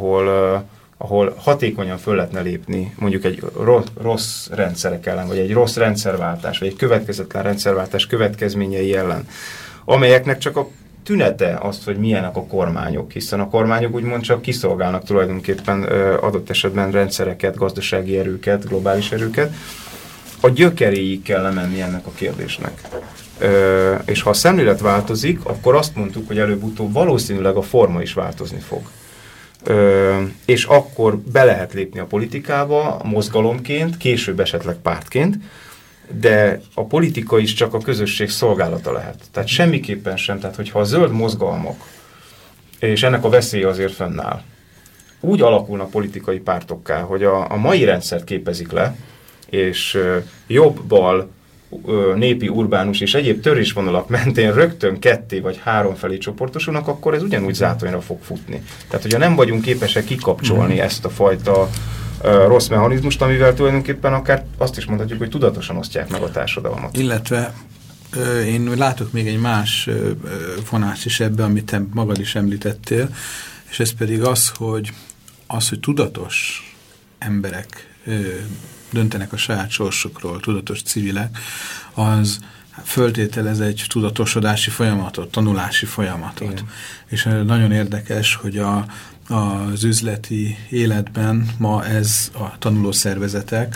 S3: ahol hatékonyan föl lehetne lépni mondjuk egy rossz rendszerek ellen, vagy egy rossz rendszerváltás, vagy egy következetlen rendszerváltás következményei ellen, amelyeknek csak a tünete az, hogy milyenek a kormányok, hiszen a kormányok úgymond csak kiszolgálnak tulajdonképpen adott esetben rendszereket, gazdasági erőket, globális erőket. A gyökeréig kell lemenni ennek a kérdésnek. És ha a szemlélet változik, akkor azt mondtuk, hogy előbb-utóbb valószínűleg a forma is változni fog. És akkor be lehet lépni a politikába mozgalomként, később esetleg pártként, de a politika is csak a közösség szolgálata lehet. Tehát semmiképpen sem, tehát hogyha a zöld mozgalmak, és ennek a veszélye azért fennáll, úgy alakulnak politikai pártokká, hogy a mai rendszert képezik le, és jobb-bal, népi, urbánus és egyéb törésvonalak mentén rögtön 2 vagy 3 felé csoportosulnak, akkor ez ugyanúgy zátonyra fog futni. Tehát, hogyha nem vagyunk képesek kikapcsolni ezt a fajta rossz mechanizmust, amivel tulajdonképpen akár azt is mondhatjuk, hogy tudatosan osztják meg a társadalmat.
S1: Illetve én látok még egy más vonást is ebbe, amit te magad is említettél, és ez pedig az, hogy tudatos emberek döntenek a saját sorsukról, tudatos civilek, az föltételez egy tudatosodási folyamatot, tanulási folyamatot. Igen. És nagyon érdekes, hogy az üzleti életben ma ez a tanulószervezetek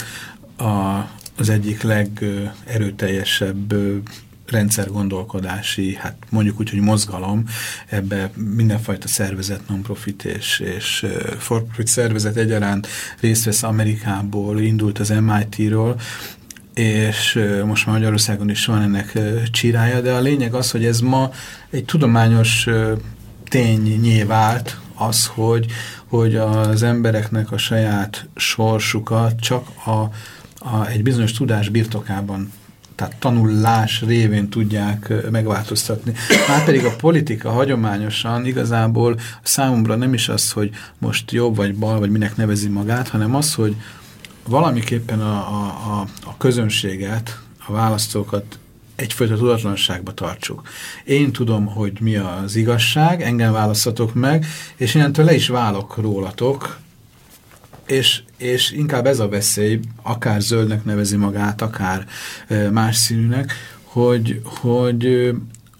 S1: az egyik legerőteljesebb rendszergondolkodási, hát mondjuk úgy, hogy mozgalom, ebbe mindenfajta szervezet, non-profit és for-profit szervezet egyaránt részt vesz Amerikából, indult az MIT-ról, és most már Magyarországon is van ennek csirája, de a lényeg az, hogy ez ma egy tudományos tényé vált az, hogy az embereknek a saját sorsukat csak egy bizonyos tudás birtokában, tehát tanulás révén tudják megváltoztatni. Márpedig a politika hagyományosan igazából számomra nem is az, hogy most jobb vagy bal, vagy minek nevezi magát, hanem az, hogy valamiképpen a közönséget, a választókat egyfajta tudatlanságba tartsuk. Én tudom, hogy mi az igazság, engem választatok meg, és innentől le is válok rólatok, és inkább ez a veszély, akár zöldnek nevezi magát, akár más színűnek, hogy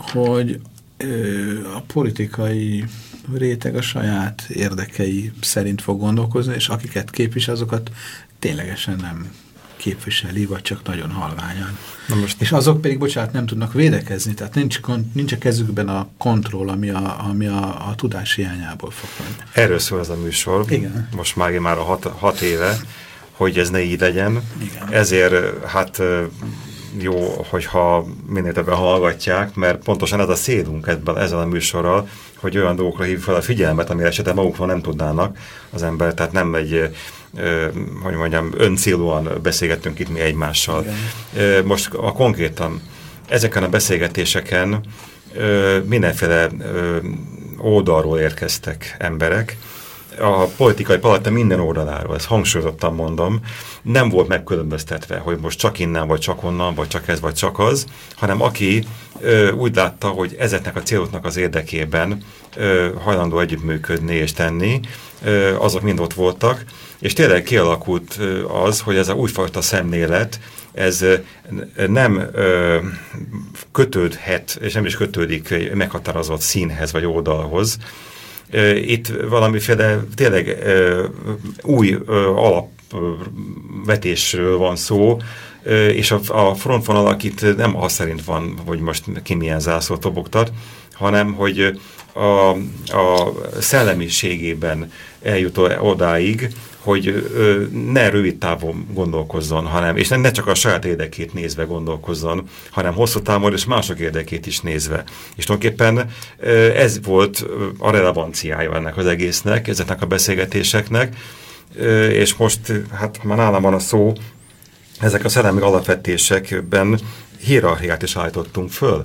S1: a politikai réteg a saját érdekei szerint fog gondolkozni, és akiket képvisel, azokat ténylegesen nem képviseli, vagy csak nagyon halványan. És azok pedig, bocsánat, nem tudnak védekezni, tehát nincs a kezükben a kontroll, ami a tudás hiányából fakad.
S2: Erről szól ez a műsor.
S1: Igen.
S2: Most már a 6 éve, hogy ez ne így legyen.
S1: Igen.
S2: Ezért hát jó, hogyha minél többen hallgatják, mert pontosan ez a célunk ezzel a műsorral, hogy olyan dolgokra hív fel a figyelmet, amire esetleg magukról nem tudnának az ember, tehát nem egy hogy mondjam, öncélúan beszélgettünk itt mi egymással. Most konkrétan ezeken a beszélgetéseken mindenféle oldalról érkeztek emberek, a politikai paletta minden oldaláról, ezt hangsúlyozottan mondom, nem volt megkülönböztetve, hogy most csak innen, vagy csak onnan, vagy csak ez, vagy csak az, hanem aki úgy látta, hogy ezeknek a céloknak az érdekében hajlandó együttműködni és tenni, azok mind ott voltak, és tényleg kialakult az, hogy ez a újfajta szemlélet, ez nem kötődhet, és nem is kötődik meghatározott színhez vagy oldalhoz. Itt valamiféle tényleg új alapvetésről van szó, és a frontvonalak itt nem az szerint van, hogy most ki milyen zászlót tobogtat, hanem hogy a szellemiségében eljut odáig, hogy ne rövid távon gondolkozzon, hanem, és ne csak a saját érdekét nézve gondolkozzon, hanem hosszú távon és mások érdekét is nézve. És tulajdonképpen ez volt a relevanciája ennek az egésznek, ezeknek a beszélgetéseknek, és most, hát már nálam van a szó, ezek a szellemi alapvetésekben hierarchiát is állítottunk föl.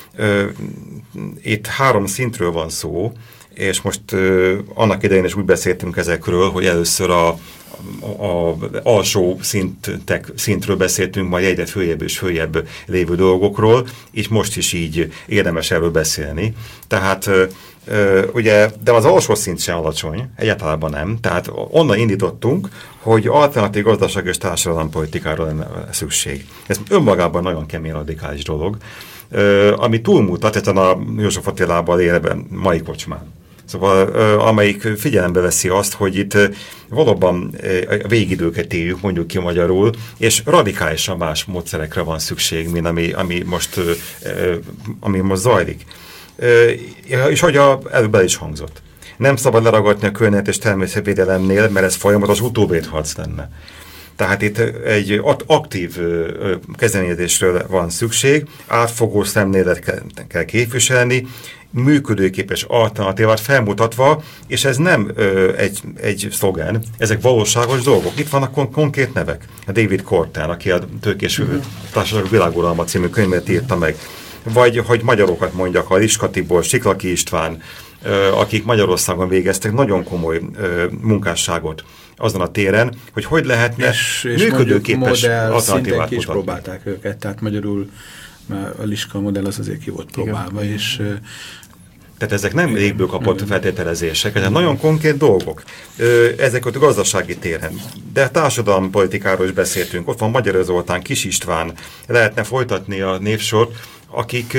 S2: Itt 3 szintről van szó, és most annak idején is úgy beszéltünk ezekről, hogy először a alsó szintről beszéltünk, majd egyre följebb és följebb lévő dolgokról, és most is így érdemes erről beszélni. Tehát ugye, de az alsó szint sem alacsony, egyáltalán nem. Tehát onnan indítottunk, hogy alternatív gazdaság és társadalompolitikára lenne szükség. Ez önmagában nagyon kemény radikális dolog, ami túlmutat ezen a József Attilában élben mai kocsmán. Szóval, amelyik figyelembe veszi azt, hogy itt valóban a végidőket éljük, mondjuk ki magyarul, és radikálisan más módszerekre van szükség, mint ami most zajlik. És hogy előbb el is hangzott. Nem szabad leragadni a környezet és természetvédelemnél, mert ez folyamatos utóbétharc lenne. Tehát itt egy aktív kezdeményezésről van szükség, átfogó szemlélet kell képviselni, működőképes alternatívát felmutatva, és ez nem egy szlogen, ezek valóságos dolgok. Itt vannak konkrét nevek. A David Korten, aki a Tőkés Társaság világuralma című könyvet írta meg. Vagy, hogy magyarokat mondjak, a Liska Tibor, Siklaki István, akik Magyarországon végeztek nagyon komoly munkásságot azon a téren, hogy lehetne és működőképes alternatívát
S1: mutatni. És próbálták őket, tehát magyarul a Liska modell az azért ki volt próbálva, és
S2: tehát ezek nem légből kapott feltételezések, ezek nagyon konkrét dolgok. Ezek ott a gazdasági téren. De társadalompolitikáról is beszéltünk. Ott van Magyar Zoltán, Kis István, lehetne folytatni a névsort, akik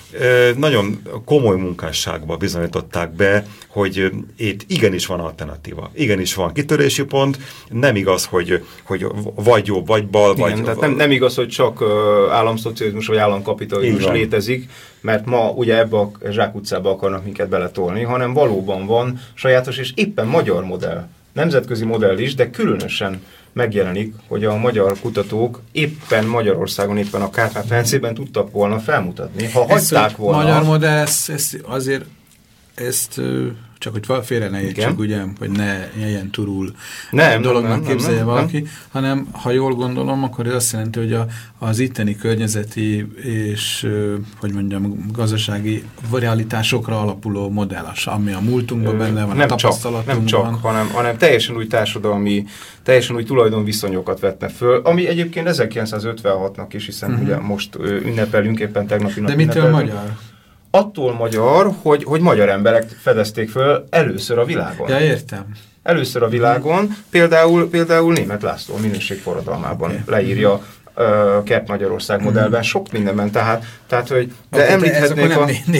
S2: nagyon komoly munkásságban bizonyították be, hogy itt igenis van alternatíva. Igenis van kitörési pont, nem igaz, hogy vagy jobb, vagy bal, igen, vagy...
S3: Tehát nem igaz, hogy csak államszocializmus vagy államkapitalizmus létezik, mert ma ugye ebbe a zsákutcába akarnak minket beletolni, hanem valóban van sajátos és éppen magyar modell. Nemzetközi modell is, de különösen megjelenik, hogy a magyar kutatók éppen Magyarországon, éppen a Kárpát-medencében tudtak volna felmutatni. Ha hagyták volna...
S1: A magyar modell, azért ezt csak hogy félre ne értsük, ugye, hogy ne jeljen turul dolognak képzelje valaki, hanem ha jól gondolom, akkor ez azt jelenti, hogy az itteni környezeti és, hogy mondjam, gazdasági realitásokra alapuló modell, ami a múltunkban benne van, a tapasztalatunkban.
S3: Nem csak, hanem teljesen új társadalmi, teljesen új tulajdonviszonyokat vetne föl, ami egyébként 1956-nak is, hiszen ugye most ünnepelünk, éppen tegnapi nap.
S1: De mitől magyar?
S3: Attól magyar, hogy magyar emberek fedezték föl először a világon.
S1: Ja, értem.
S3: Először a világon, például Németh László minőségforradalmában leírja Kelet-Magyarország modellben, sok mindenben, tehát hogy de említhetnék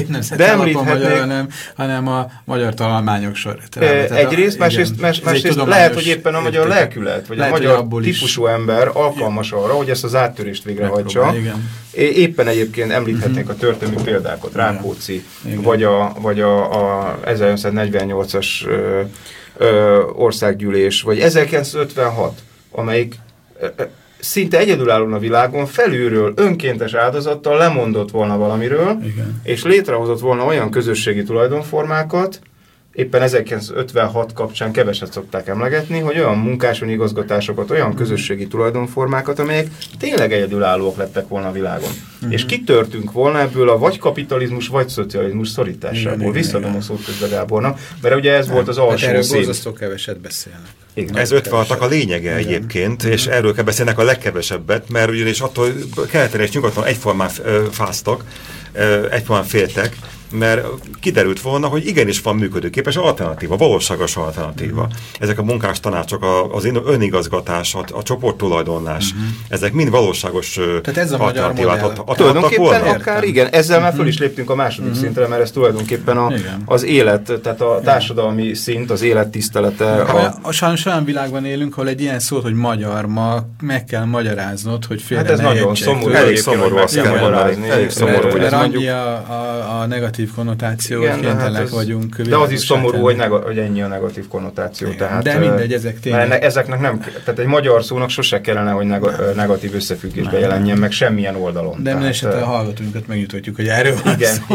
S1: hanem a magyar találmányok sor.
S3: Egyrészt, másrészt lehet, hogy éppen a magyar lelkület, vagy a magyar típusú ember alkalmas arra, hogy ezt az áttörést végrehajtsa. Éppen egyébként említhetnék a történelmi példákat, Rákóczi, vagy a 1948-as országgyűlés, vagy 1956, amelyik szinte egyedülállóan a világon felülről önkéntes áldozattal lemondott volna valamiről,
S1: Igen.
S3: és létrehozott volna olyan közösségi tulajdonformákat, éppen 1956 kapcsán keveset szokták emlegetni, hogy olyan munkásoni igazgatásokat, olyan közösségi tulajdonformákat, amelyek tényleg egyedülállóak lettek volna a világon. És kitörtünk volna ebből a vagy kapitalizmus, vagy szocializmus szorításából. Visszadom a szót közben Gábornak, mert ugye ez volt az alsó
S1: erről
S3: szint.
S1: borzasztó keveset beszélnek.
S3: Igen.
S2: Ez 56-nak a lényege egyébként, és erről kell beszélnek a legkevesebbet, mert ugyanis attól keleten és nyugaton egyformán fáztak, egyformán féltek, mert kiderült volna, hogy igenis van működőképes alternatíva, valóságos alternatíva. Ezek a munkás tanácsok, az önigazgatás, a csoporttulajdonlás, ezek mind valóságos alternatívát adtak
S3: tulajdonképpen
S2: volna.
S3: akár igen, ezzel már föl is léptünk a második szintre, mert ez tulajdonképpen az élet, tehát a társadalmi szint, az élet tisztelete.
S1: Sajnos olyan világban élünk, ahol egy ilyen szót, hogy magyar, ma meg kell magyaráznod, hogy félre
S3: hát ez nagyon szomorú.
S2: Elég szomorú, azt kell mondani. Elég szomorú,
S1: hogy ez annyi a negatív konnotáció, hogy kénytelenek vagyunk.
S3: De az is szomorú, hogy ennyi a negatív konnotáció. Tehát,
S1: de mindegy, ezek tényleg.
S3: Ezeknek nem, tehát egy magyar szónak sose kellene, hogy negatív összefüggésbe jelenjen meg semmilyen oldalon.
S1: De minden esetben a hallgatóinkat megjutatjuk, hogy erről van szó.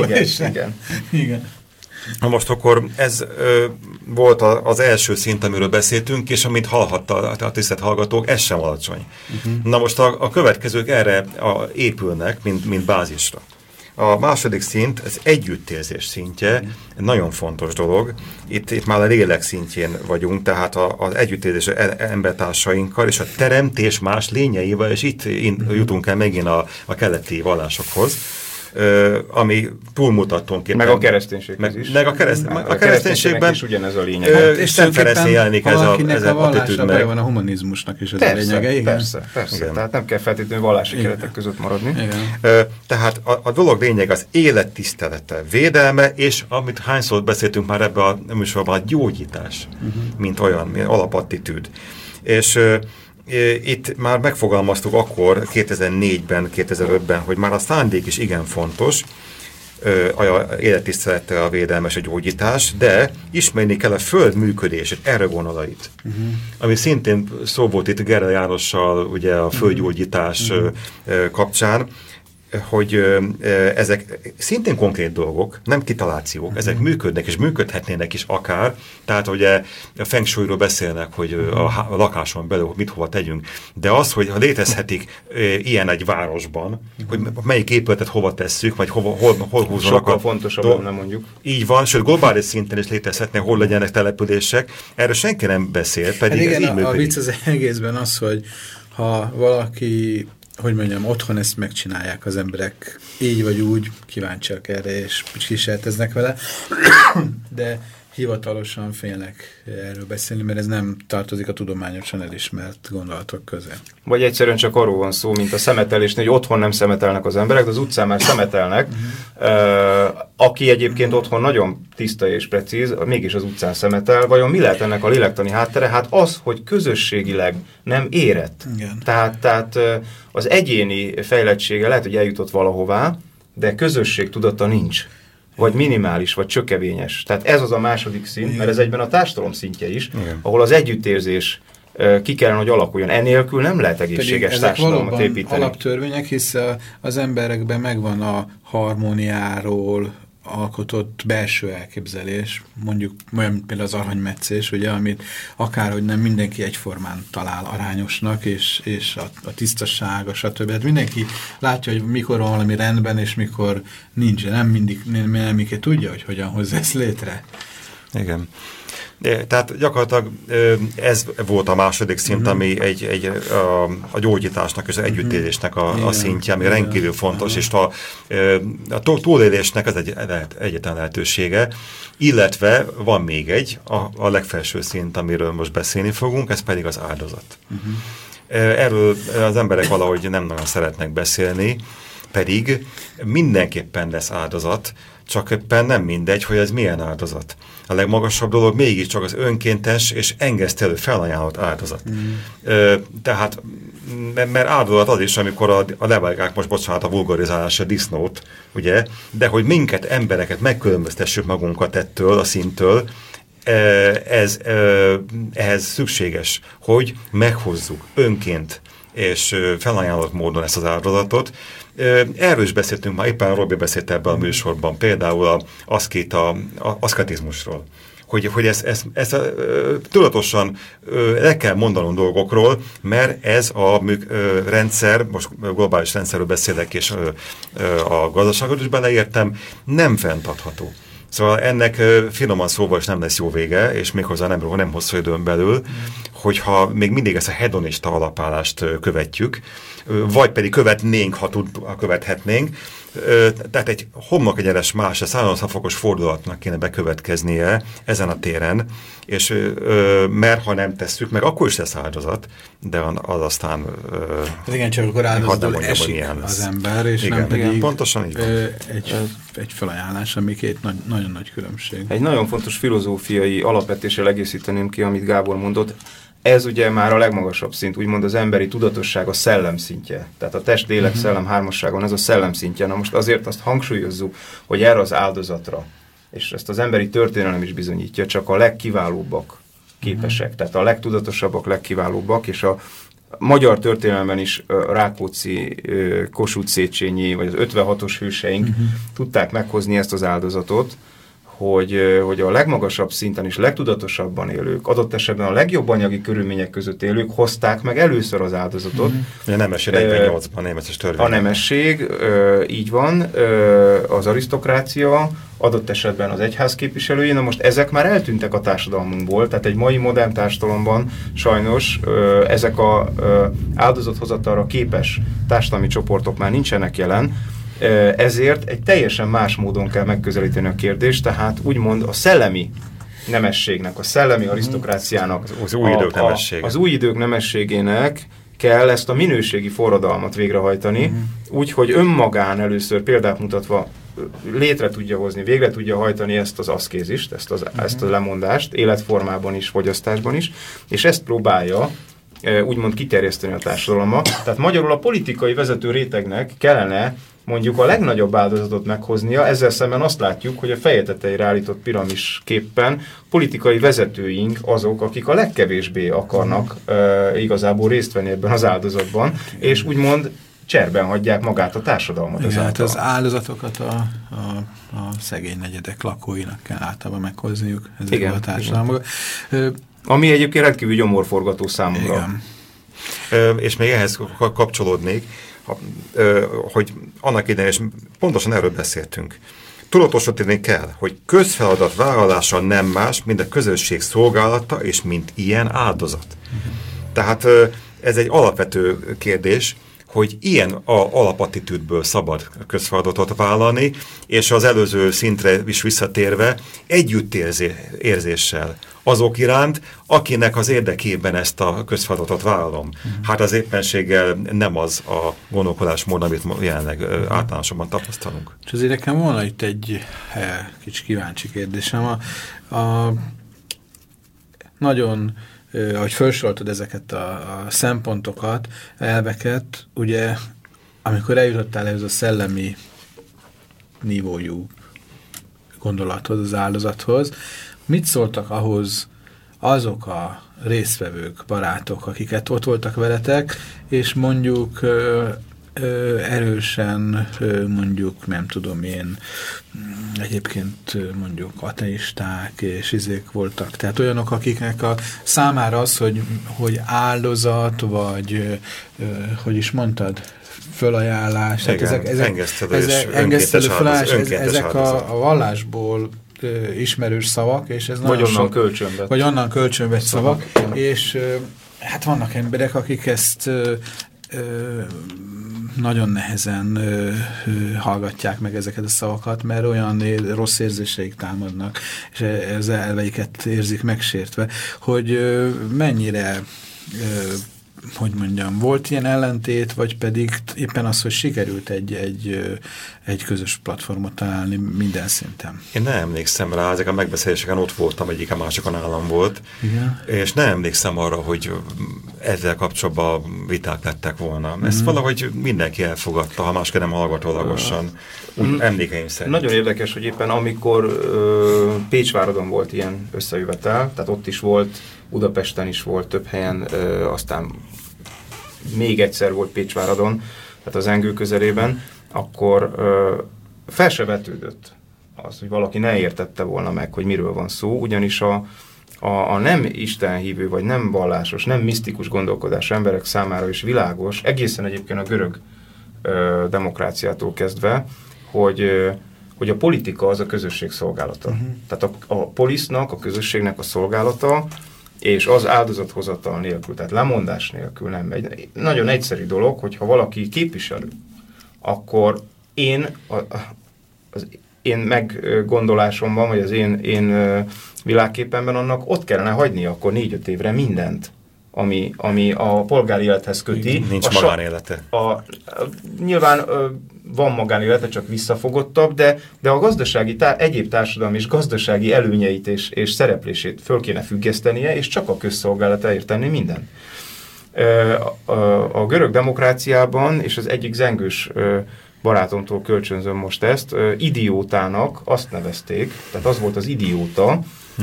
S1: Igen.
S2: Na most akkor ez volt az első szint, amiről beszéltünk, és amit hallhatta a tisztelt hallgatók, ez sem alacsony. Na most a következők erre épülnek, mint bázisra. A második szint, az együttérzés szintje, nagyon fontos dolog. Itt már a lélek szintjén vagyunk, tehát az együttérzés embertársainkkal és a teremtés más lényeivel, és itt jutunk el megint a keleti vallásokhoz, ami túlmutat tulajdonképpen.
S3: Meg a kereszténységhez is.
S2: Meg a kereszténységben
S3: is ugyanez a lényeg.
S2: És Szent Ferencnél jelenik ez a attitűd meg.
S1: Van a humanizmusnak is ez
S3: persze,
S1: a lényege. Igen.
S3: Persze. Igen. Tehát nem kell feltétlenül vallási keretek között maradni.
S2: Tehát a dolog lényeg az élet tisztelete, védelme, és amit hányszor beszéltünk már ebben a műsorban, a gyógyítás, mint olyan, mint alapattitűd. És itt már megfogalmaztuk akkor, 2004-ben, 2005-ben, hogy már a szándék is igen fontos, élettisztelete, a védelmes, a gyógyítás, de ismerni kell a föld működését, erre vonalait. Ami szintén szó volt itt Gerel Jánossal, ugye a földgyógyítás kapcsán, hogy ezek szintén konkrét dolgok, nem kitalációk, ezek működnek, és működhetnének is akár, tehát ugye a feng shuiról beszélnek, hogy a lakáson belül mit hova tegyünk, de az, hogy ha létezhetik ilyen egy városban, hogy melyik épületet hova tesszük, vagy hol húzzanak.
S3: Sokkal fontosabb, nem mondjuk.
S2: Így van, sőt globális szinten is létezhetnek, hol legyenek települések, erről senki nem beszél, pedig
S1: igen,
S2: ez így működik.
S1: A vicc az egészben az, hogy ha valaki, hogy mondjam, otthon ezt megcsinálják az emberek, így vagy úgy, kíváncsiak erre, és kísérleteznek vele, de hivatalosan félnek erről beszélni, mert ez nem tartozik a tudományosan elismert gondolatok közé.
S3: Vagy egyszerűen csak arról van szó, mint a szemetelésnél, hogy otthon nem szemetelnek az emberek, de az utcán már szemetelnek. Aki egyébként otthon nagyon tiszta és precíz, mégis az utcán szemetel. Vajon mi lehet ennek a lélektani háttere? Hát az, hogy közösségileg nem érett.
S1: Igen.
S3: Tehát az egyéni fejlettsége lehet, hogy eljutott valahová, de közösségtudata nincs. Vagy minimális, vagy csökevényes. Tehát ez az a második szint, mert ez egyben a társadalom szintje is, ahol az együttérzés ki kellene, hogy alakuljon. Enélkül nem lehet egészséges társadalmat építeni.
S1: Alaptörvények, hisz az emberekben megvan a harmóniáról alkotott belső elképzelés, mondjuk olyan például az aranymetszés, ugye, amit akárhogy nem mindenki egyformán talál arányosnak, és a tisztaság, stb. Hát mindenki látja, hogy mikor van valami rendben, és mikor nincs. Nem mindig tudja, hogy hogyan hozza ezt létre.
S2: Igen. Tehát gyakorlatilag ez volt a második szint, ami a gyógyításnak és az együttélésnek a szintje, ami rendkívül fontos, és a túlélésnek ez egyetlen lehetősége, illetve van még a legfelső szint, amiről most beszélni fogunk, ez pedig az áldozat. Erről az emberek valahogy nem nagyon szeretnek beszélni, pedig mindenképpen lesz áldozat, csak éppen nem mindegy, hogy ez milyen áldozat. A legmagasabb dolog mégiscsak az önkéntes és engesztelő felajánlott áldozat. Tehát, mert áldozat az is, amikor a levágják, most bocsánat a vulgarizálásra disznót, ugye, de hogy minket, embereket megkülönböztessük magunkat ettől a szintől, ehhez szükséges, hogy meghozzuk önként és felajánlott módon ezt az áldozatot. Erről is beszéltünk, már éppen Robi beszélt ebben a műsorban, például aszketizmusról. Hogy ezt tudatosan le kell mondanom dolgokról, mert ez a rendszer, most globális rendszerről beszélek, és a gazdaságot is beleértem, nem fenntartható. Szóval ennek finoman szóval is nem lesz jó vége, és méghozzá nem hosszú időn belül, hogyha még mindig ezt a hedonista alapállást követjük, vagy pedig követnénk, ha követhetnénk. Tehát egy homlokegyenes más, a 180 fokos fordulatnak kéne bekövetkeznie ezen a téren, és mert ha nem tesszük, meg akkor is lesz áldozat, de az aztán
S1: igen, csak akkor áldozatból esik az ember, és igen, nem pedig igen,
S2: pontosan így van.
S1: Egy felajánlás, ami két nagyon nagy különbség.
S3: Egy nagyon fontos filozófiai alapvetéssel egészíteném ki, amit Gábor mondott. Ez ugye már a legmagasabb szint, úgymond az emberi tudatosság a szellem szintje. Tehát a test, lélek, szellem hármasságon ez a szellem szintje. Na most azért azt hangsúlyozzuk, hogy erre az áldozatra, és ezt az emberi történelem is bizonyítja, csak a legkiválóbbak képesek. Tehát a legtudatosabbak, legkiválóbbak, és a magyar történelemben is Rákóczi, Kossuth Széchenyi, vagy az 56-os hőseink tudták meghozni ezt az áldozatot, hogy a legmagasabb szinten és legtudatosabban élők, adott esetben a legjobb anyagi körülmények között élők hozták meg először az áldozatot.
S2: A nemesség 48-ban németes törvény.
S3: A nemesség, így van, az arisztokrácia, adott esetben az egyház képviselői, na most ezek már eltűntek a társadalmunkból, tehát egy mai modern társadalomban sajnos ezek a áldozathozatalra képes társadalmi csoportok már nincsenek jelen, ezért egy teljesen más módon kell megközelíteni a kérdést, tehát úgymond a szellemi nemességnek, a szellemi arisztokráciának, az új idők nemességének kell ezt a minőségi forradalmat végrehajtani, úgyhogy önmagán először példát mutatva létre tudja hozni, végre tudja hajtani ezt az aszkézist, ezt a lemondást, életformában is, fogyasztásban is, és ezt próbálja úgymond kiterjeszteni a társadalomba. Tehát magyarul a politikai vezető rétegnek kellene mondjuk a legnagyobb áldozatot meghoznia, ezzel szemben azt látjuk, hogy a feje tetejére állított piramisképpen politikai vezetőink azok, akik a legkevésbé akarnak igazából részt venni ebben az áldozatban, és úgymond cserben hagyják magát a társadalmat.
S1: Igen, hát az áldozatokat a szegény negyedek lakóinak kell általában meghozniuk ezekben a társadalmakban.
S3: Ami egyébként rendkívül gyomorforgató számomra.
S1: Igen.
S2: És még ehhez kapcsolódnék, hogy annak idején, és pontosan erről beszéltünk, tudatosítani kell, hogy közfeladat vállalása nem más, mint a közösség szolgálata, és mint ilyen áldozat. Tehát ez egy alapvető kérdés, hogy ilyen alapattitűdből szabad közfeladatot vállalni, és az előző szintre is visszatérve együttérzéssel azok iránt, akinek az érdekében ezt a közfeladatot vállalom. Hát az éppenséggel nem az a gondolkodásmód, amit jelenleg általánosabban tapasztalunk.
S1: És azért nekem volna itt egy kicsi kíváncsi kérdésem. Nagyon, ahogy felsoroltad ezeket a szempontokat, elveket, ugye, amikor eljutottál ehhez a szellemi nívójú gondolathoz, az áldozathoz, mit szóltak ahhoz azok a résztvevők, barátok, akiket ott voltak veletek, és mondjuk erősen, mondjuk, nem tudom én, egyébként mondjuk ateisták és izék voltak. Tehát olyanok, akiknek a számára az, hogy áldozat, vagy hogy is mondtad, fölajánlás.
S2: Igen,
S1: engesztelő felajánlás, ezek a vallásból ismerős szavak, és ez
S3: vagy
S1: onnan kölcsönvett szavak, és hát vannak emberek, akik ezt nagyon nehezen hallgatják meg ezeket a szavakat, mert olyan rossz érzéseik támadnak, és az elveiket érzik megsértve, hogy mennyire hogy mondjam, volt ilyen ellentét, vagy pedig éppen az, hogy sikerült egy közös platformot találni minden szinten?
S2: Én nem emlékszem rá, ezek a megbeszéléseken ott voltam, egyik a másikon állam volt,
S1: igen? És
S2: nem emlékszem arra, hogy ezzel kapcsolatban viták lettek volna. Ezt valahogy mindenki elfogadta, ha másképp nem hallgatólagosan, emlékeim szerint.
S3: Nagyon érdekes, hogy éppen amikor Pécsváradon volt ilyen összejövetel, tehát ott is volt, Budapesten is volt több helyen, aztán még egyszer volt Pécsváradon, tehát az Zengő közelében, akkor fel se vetődött az, hogy valaki ne értette volna meg, hogy miről van szó, ugyanis a nem istenhívő, vagy nem vallásos, nem misztikus gondolkodás emberek számára is világos, egészen egyébként a görög demokráciától kezdve, hogy a politika az a közösség szolgálata. Tehát a polisznak, a közösségnek a szolgálata, és az áldozathozatal nélkül, tehát lemondás nélkül nem megy. Nagyon egyszerű dolog, hogyha valaki képviselő, akkor az én meggondolásomban, vagy az én világképenben annak ott kellene hagyni akkor 4-5 évre mindent, ami a polgári élethez köti.
S2: Nincs magánélete.
S3: Nyilván van magánélete, csak visszafogottabb, de a gazdasági, egyéb társadalmi és gazdasági előnyeit és szereplését föl kéne függesztenie, és csak a közszolgálatáért tenni minden. A görög demokráciában, és az egyik zengős barátomtól kölcsönzöm most ezt, idiótának azt nevezték, tehát az volt az idióta,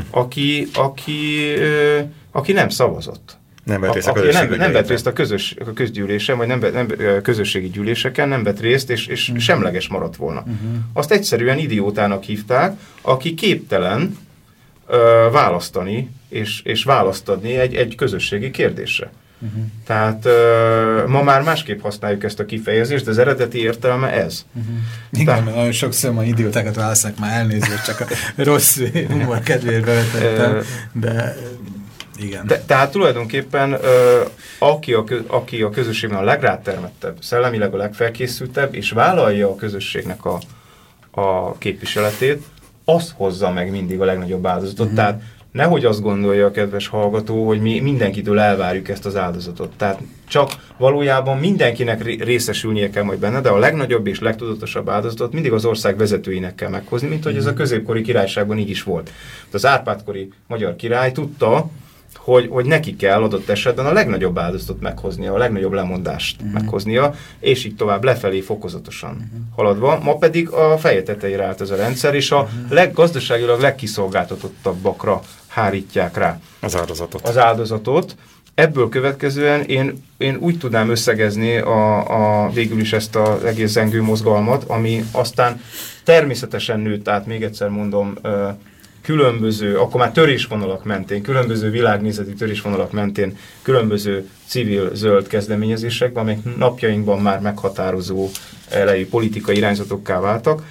S3: aki nem szavazott.
S2: Nem vett
S3: részt a közgyűlésen, vagy nem közösségi gyűléseken, nem vett részt, és semleges maradt volna. Azt egyszerűen idiótának hívták, aki képtelen választani, és választ adni egy közösségi kérdésre. Tehát ma már másképp használjuk ezt a kifejezést, de az eredeti értelme ez.
S1: Igen, mert nagyon sokszor ma idiótákat választanak, már elnézést, csak a rossz humor kedvéért bevetettem, de igen.
S3: Tehát tulajdonképpen aki a közösségben a legrátermettebb, szellemileg a legfelkészültebb, és vállalja a közösségnek a képviseletét, az hozza meg mindig a legnagyobb áldozatot. Tehát nehogy azt gondolja a kedves hallgató, hogy mi mindenkitől elvárjuk ezt az áldozatot. Tehát csak valójában mindenkinek részesülnie kell majd benne, de a legnagyobb és legtudatosabb áldozatot mindig az ország vezetőinek kell meghozni, mint hogy ez a középkori királyságban így is volt. Az Árpád-kori magyar király tudta, hogy neki kell adott esetben a legnagyobb áldozatot meghoznia, a legnagyobb lemondást meghoznia, és így tovább lefelé fokozatosan haladva. Ma pedig a feje tetejére állt ez a rendszer, és a gazdaságilag legkiszolgáltatottabbakra hárítják rá az áldozatot. Ebből következően én úgy tudnám összegezni végül is ezt az egész zengő mozgalmat, ami aztán természetesen nőtt át, még egyszer mondom, különböző, akkor már törésvonalak mentén, különböző világnézeti törésvonalak mentén, különböző civil zöld kezdeményezésekben, amelyek napjainkban már meghatározó elejű politikai irányzatokká váltak,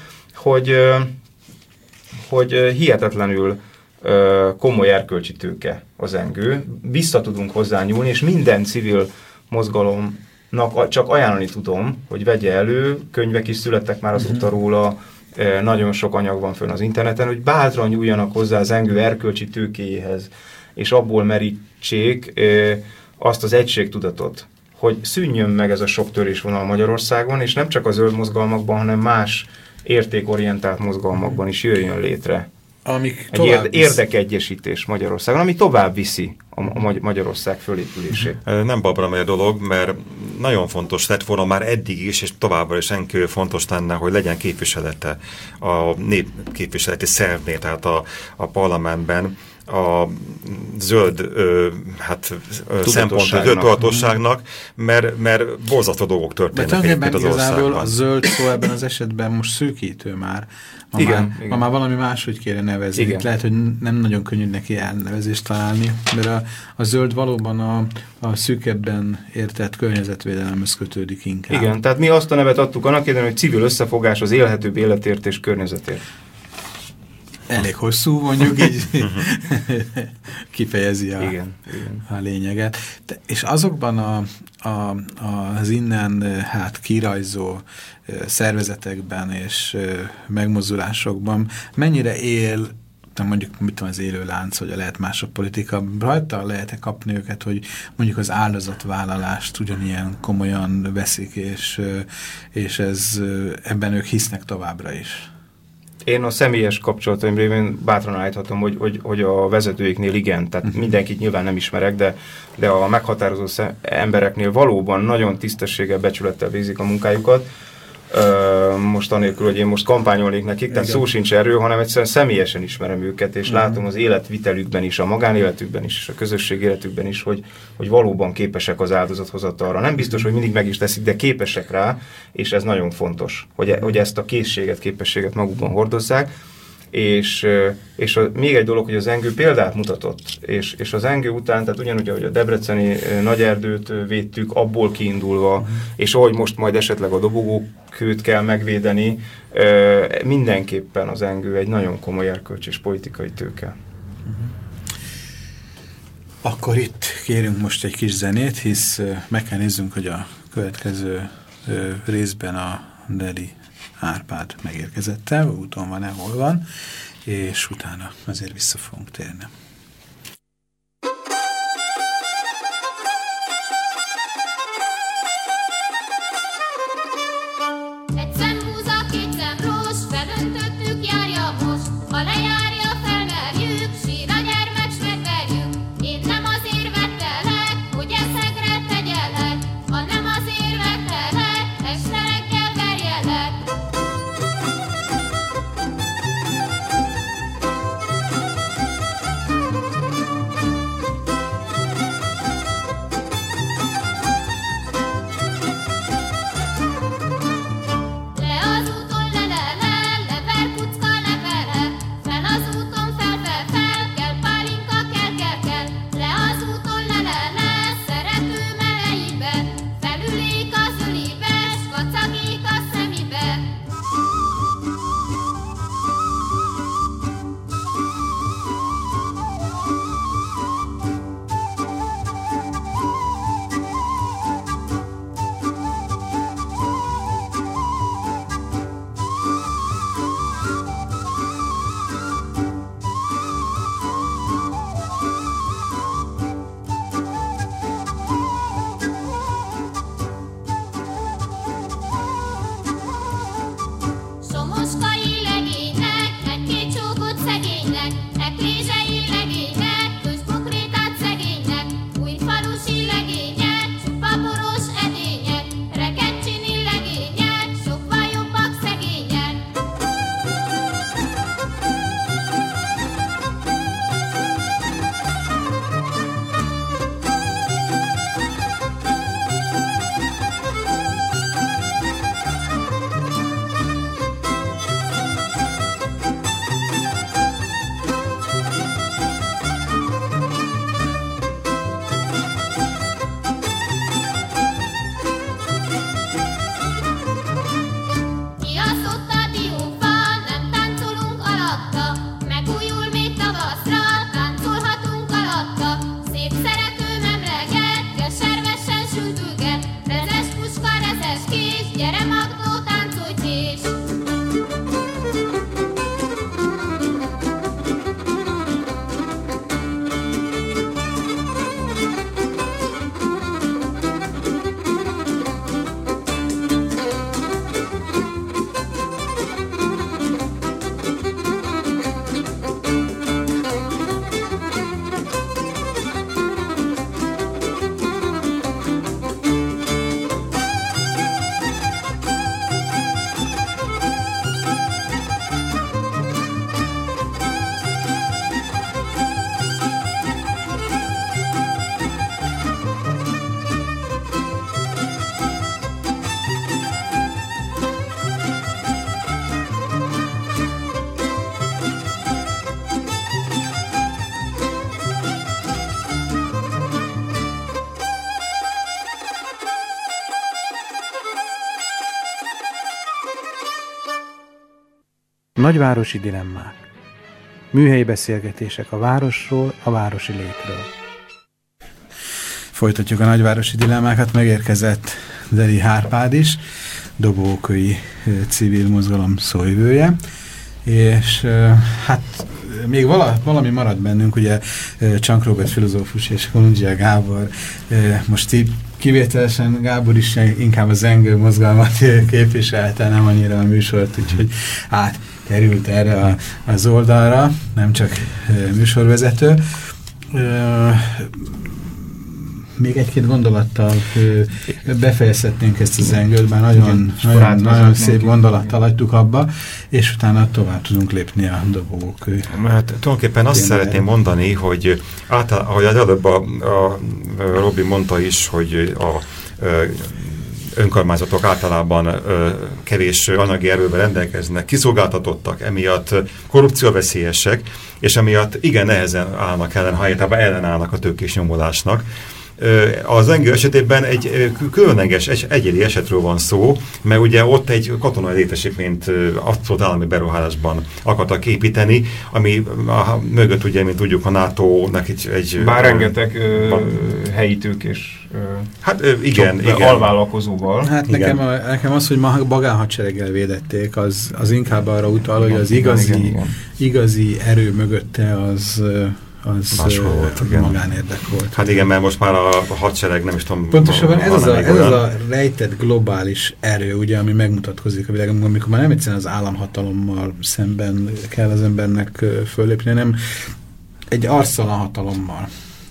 S3: hogy hihetetlenül komoly erkölcsi tőke a zengő. Vissza tudunk hozzá nyúlni, és minden civil mozgalomnak csak ajánlani tudom, hogy vegye elő, könyvek is születtek már azóta róla, nagyon sok anyag van fönn az interneten, hogy bátran nyúljanak hozzá az zengő erkölcsi tőkéjéhez, és abból merítsék azt az egységtudatot, hogy szűnjön meg ez a sok törésvonal Magyarországon, és nem csak a zöld mozgalmakban, hanem más értékorientált mozgalmakban is jöjjön létre. Egy érdekegyesítés Magyarországon, ami tovább viszi a Magyarország fölépülését.
S2: Nem babra megy a dolog, mert nagyon fontos lett volna már eddig is, és továbbra is rendkívül fontos lenne, hogy legyen képviselete a népképviseleti szervnél, tehát a parlamentben a zöld tudatosságnak, mert borzasztó dolgok történnek egyébként az országban.
S1: A zöld szó ebben az esetben most szűkítő már. Ma már valami máshogy kéne nevezni. Igen. Lehet, hogy nem nagyon könnyű neki elnevezést találni, mert a zöld valóban a szűkebben értett környezetvédelemhez kötődik inkább.
S3: Igen, tehát mi azt a nevet adtuk annak érdekében, hogy civil összefogás az élhetőbb életért és környezetért.
S1: Elég hosszú, mondjuk így kifejezi a lényeget. És azokban az innen kirajzó szervezetekben és megmozdulásokban mennyire él, mondjuk az élő lánc, hogy lehet más a politika, rajta lehet-e kapni őket, hogy mondjuk az áldozatvállalást ugyanilyen komolyan veszik, és ebben ők hisznek továbbra is?
S3: Én a személyes kapcsolataim révén bátran állíthatom, hogy a vezetőiknél igen, tehát mindenkit nyilván nem ismerek, de a meghatározó embereknél valóban nagyon tisztességgel, becsülettel végzik a munkájukat. most anélkül, hogy én most kampányolnék nekik, tehát szó sincs erről, hanem egyszerűen személyesen ismerem őket, és látom az életvitelükben is, a magánéletükben is, és a közösség életükben is, hogy valóban képesek az áldozathozatalra. Nem biztos, hogy mindig meg is teszik, de képesek rá, és ez nagyon fontos, hogy ezt a készséget, képességet magukban hordozzák. És még egy dolog, hogy az Zengő példát mutatott, és az Zengő után, tehát ugyanúgy, ahogy a debreceni Nagyerdőt védtük, abból kiindulva, és ahogy most majd esetleg a dobogókőt kell megvédeni, mindenképpen az Zengő egy nagyon komoly erkölcsi és politikai tőke.
S1: Akkor itt kérünk most egy kis zenét, hisz meg kell nézzünk, hogy a következő részben a Deli Árpád megérkezette, úton van-e, hol van, és utána azért vissza fogunk térni.
S5: Egy szembúza, két szemrós, felöntöttük, járja most, ha lejárja, felmerjük, sír a gyermek, s megverjük. Én nem azért vettelek, hogy eszegre tegyelek, hanem azért vettelek, este reggel verjelek.
S1: Nagyvárosi dilemmák. Műhelyi beszélgetések a városról, a városi létről. Folytatjuk a nagyvárosi dilemmákat, megérkezett Deli Árpád is, dobókői civil mozgalom szóvivője, és hát még valami marad bennünk, ugye Csank Róbert filozófus és Kolundzsia Gábor, most így kivételesen Gábor is inkább a zengő mozgalmat képviselte, nem annyira a műsort, úgyhogy átkerült erre az oldalra, nem csak műsorvezető. Még egy-két gondolattal befejezhetnénk ezt az zengőt, bár nagyon szép gondolattal hagytuk abba, és utána tovább tudunk lépni a dobogók.
S2: Hát tulajdonképpen azt szeretném mondani, hogy ahogy az előbb a Robi mondta is, hogy a önkormányzatok általában kevés anyagi erővel rendelkeznek, kiszolgáltatottak, emiatt korrupcióveszélyesek, és emiatt igen nehezen állnak ellen, ha általában ellenállnak a tőkés nyomulásnak. Az Zengő esetében egy különleges, egyedi esetről van szó, mert ugye ott egy katonai létesítményt abszolút állami beruházásban akartak építeni, ami mögött ugye, mint tudjuk, a NATO-nak egy
S3: bár rengeteg helyi tőkés
S2: hát igen.
S3: alvállalkozóval.
S1: Hát nekem az, hogy magánhadsereggel védették, az inkább arra utal, hogy az igazi erő mögötte az volt, magánérdek volt.
S2: Hát igen, mert most már a hadsereg, nem is tudom...
S1: Pontosabban ez az a rejtett globális erő, ugye, ami megmutatkozik a világon, amikor már nem egyszerűen az államhatalommal szemben kell az embernek fölépni, hanem egy arctalanhatalommal,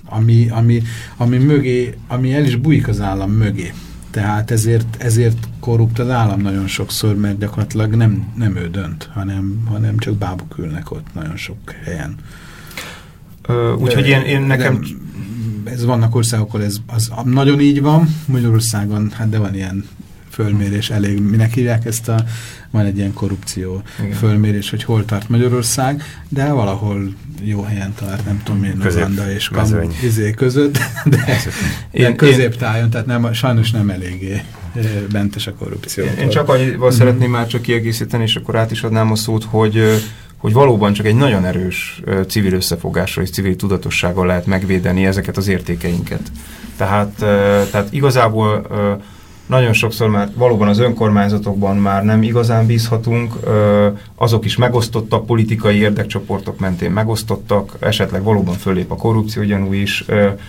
S1: ami mögé, ami el is bújik az állam mögé. Tehát ezért korrupt az állam nagyon sokszor, mert gyakorlatilag nem ő dönt, hanem csak bábuk ülnek ott nagyon sok helyen.
S3: Úgyhogy én nekem...
S1: Ez vannak országok, ahol az nagyon így van, Magyarországon, hát de van ilyen fölmérés elég, minek hívják ezt van egy ilyen korrupció fölmérés, hogy hol tart Magyarország, de valahol jó helyen tart, nem tudom én, Uganda és Izé között, de középtájon, tehát sajnos nem eléggé bentes a korrupció.
S3: Én csak annyival szeretném már csak kiegészíteni, és akkor át is adnám a szót, hogy valóban csak egy nagyon erős civil összefogással és civil tudatossággal lehet megvédeni ezeket az értékeinket. Tehát igazából nagyon sokszor már valóban az önkormányzatokban már nem igazán bízhatunk, azok is megosztottak, politikai érdekcsoportok mentén megosztottak, esetleg valóban fölép a korrupció gyanú is.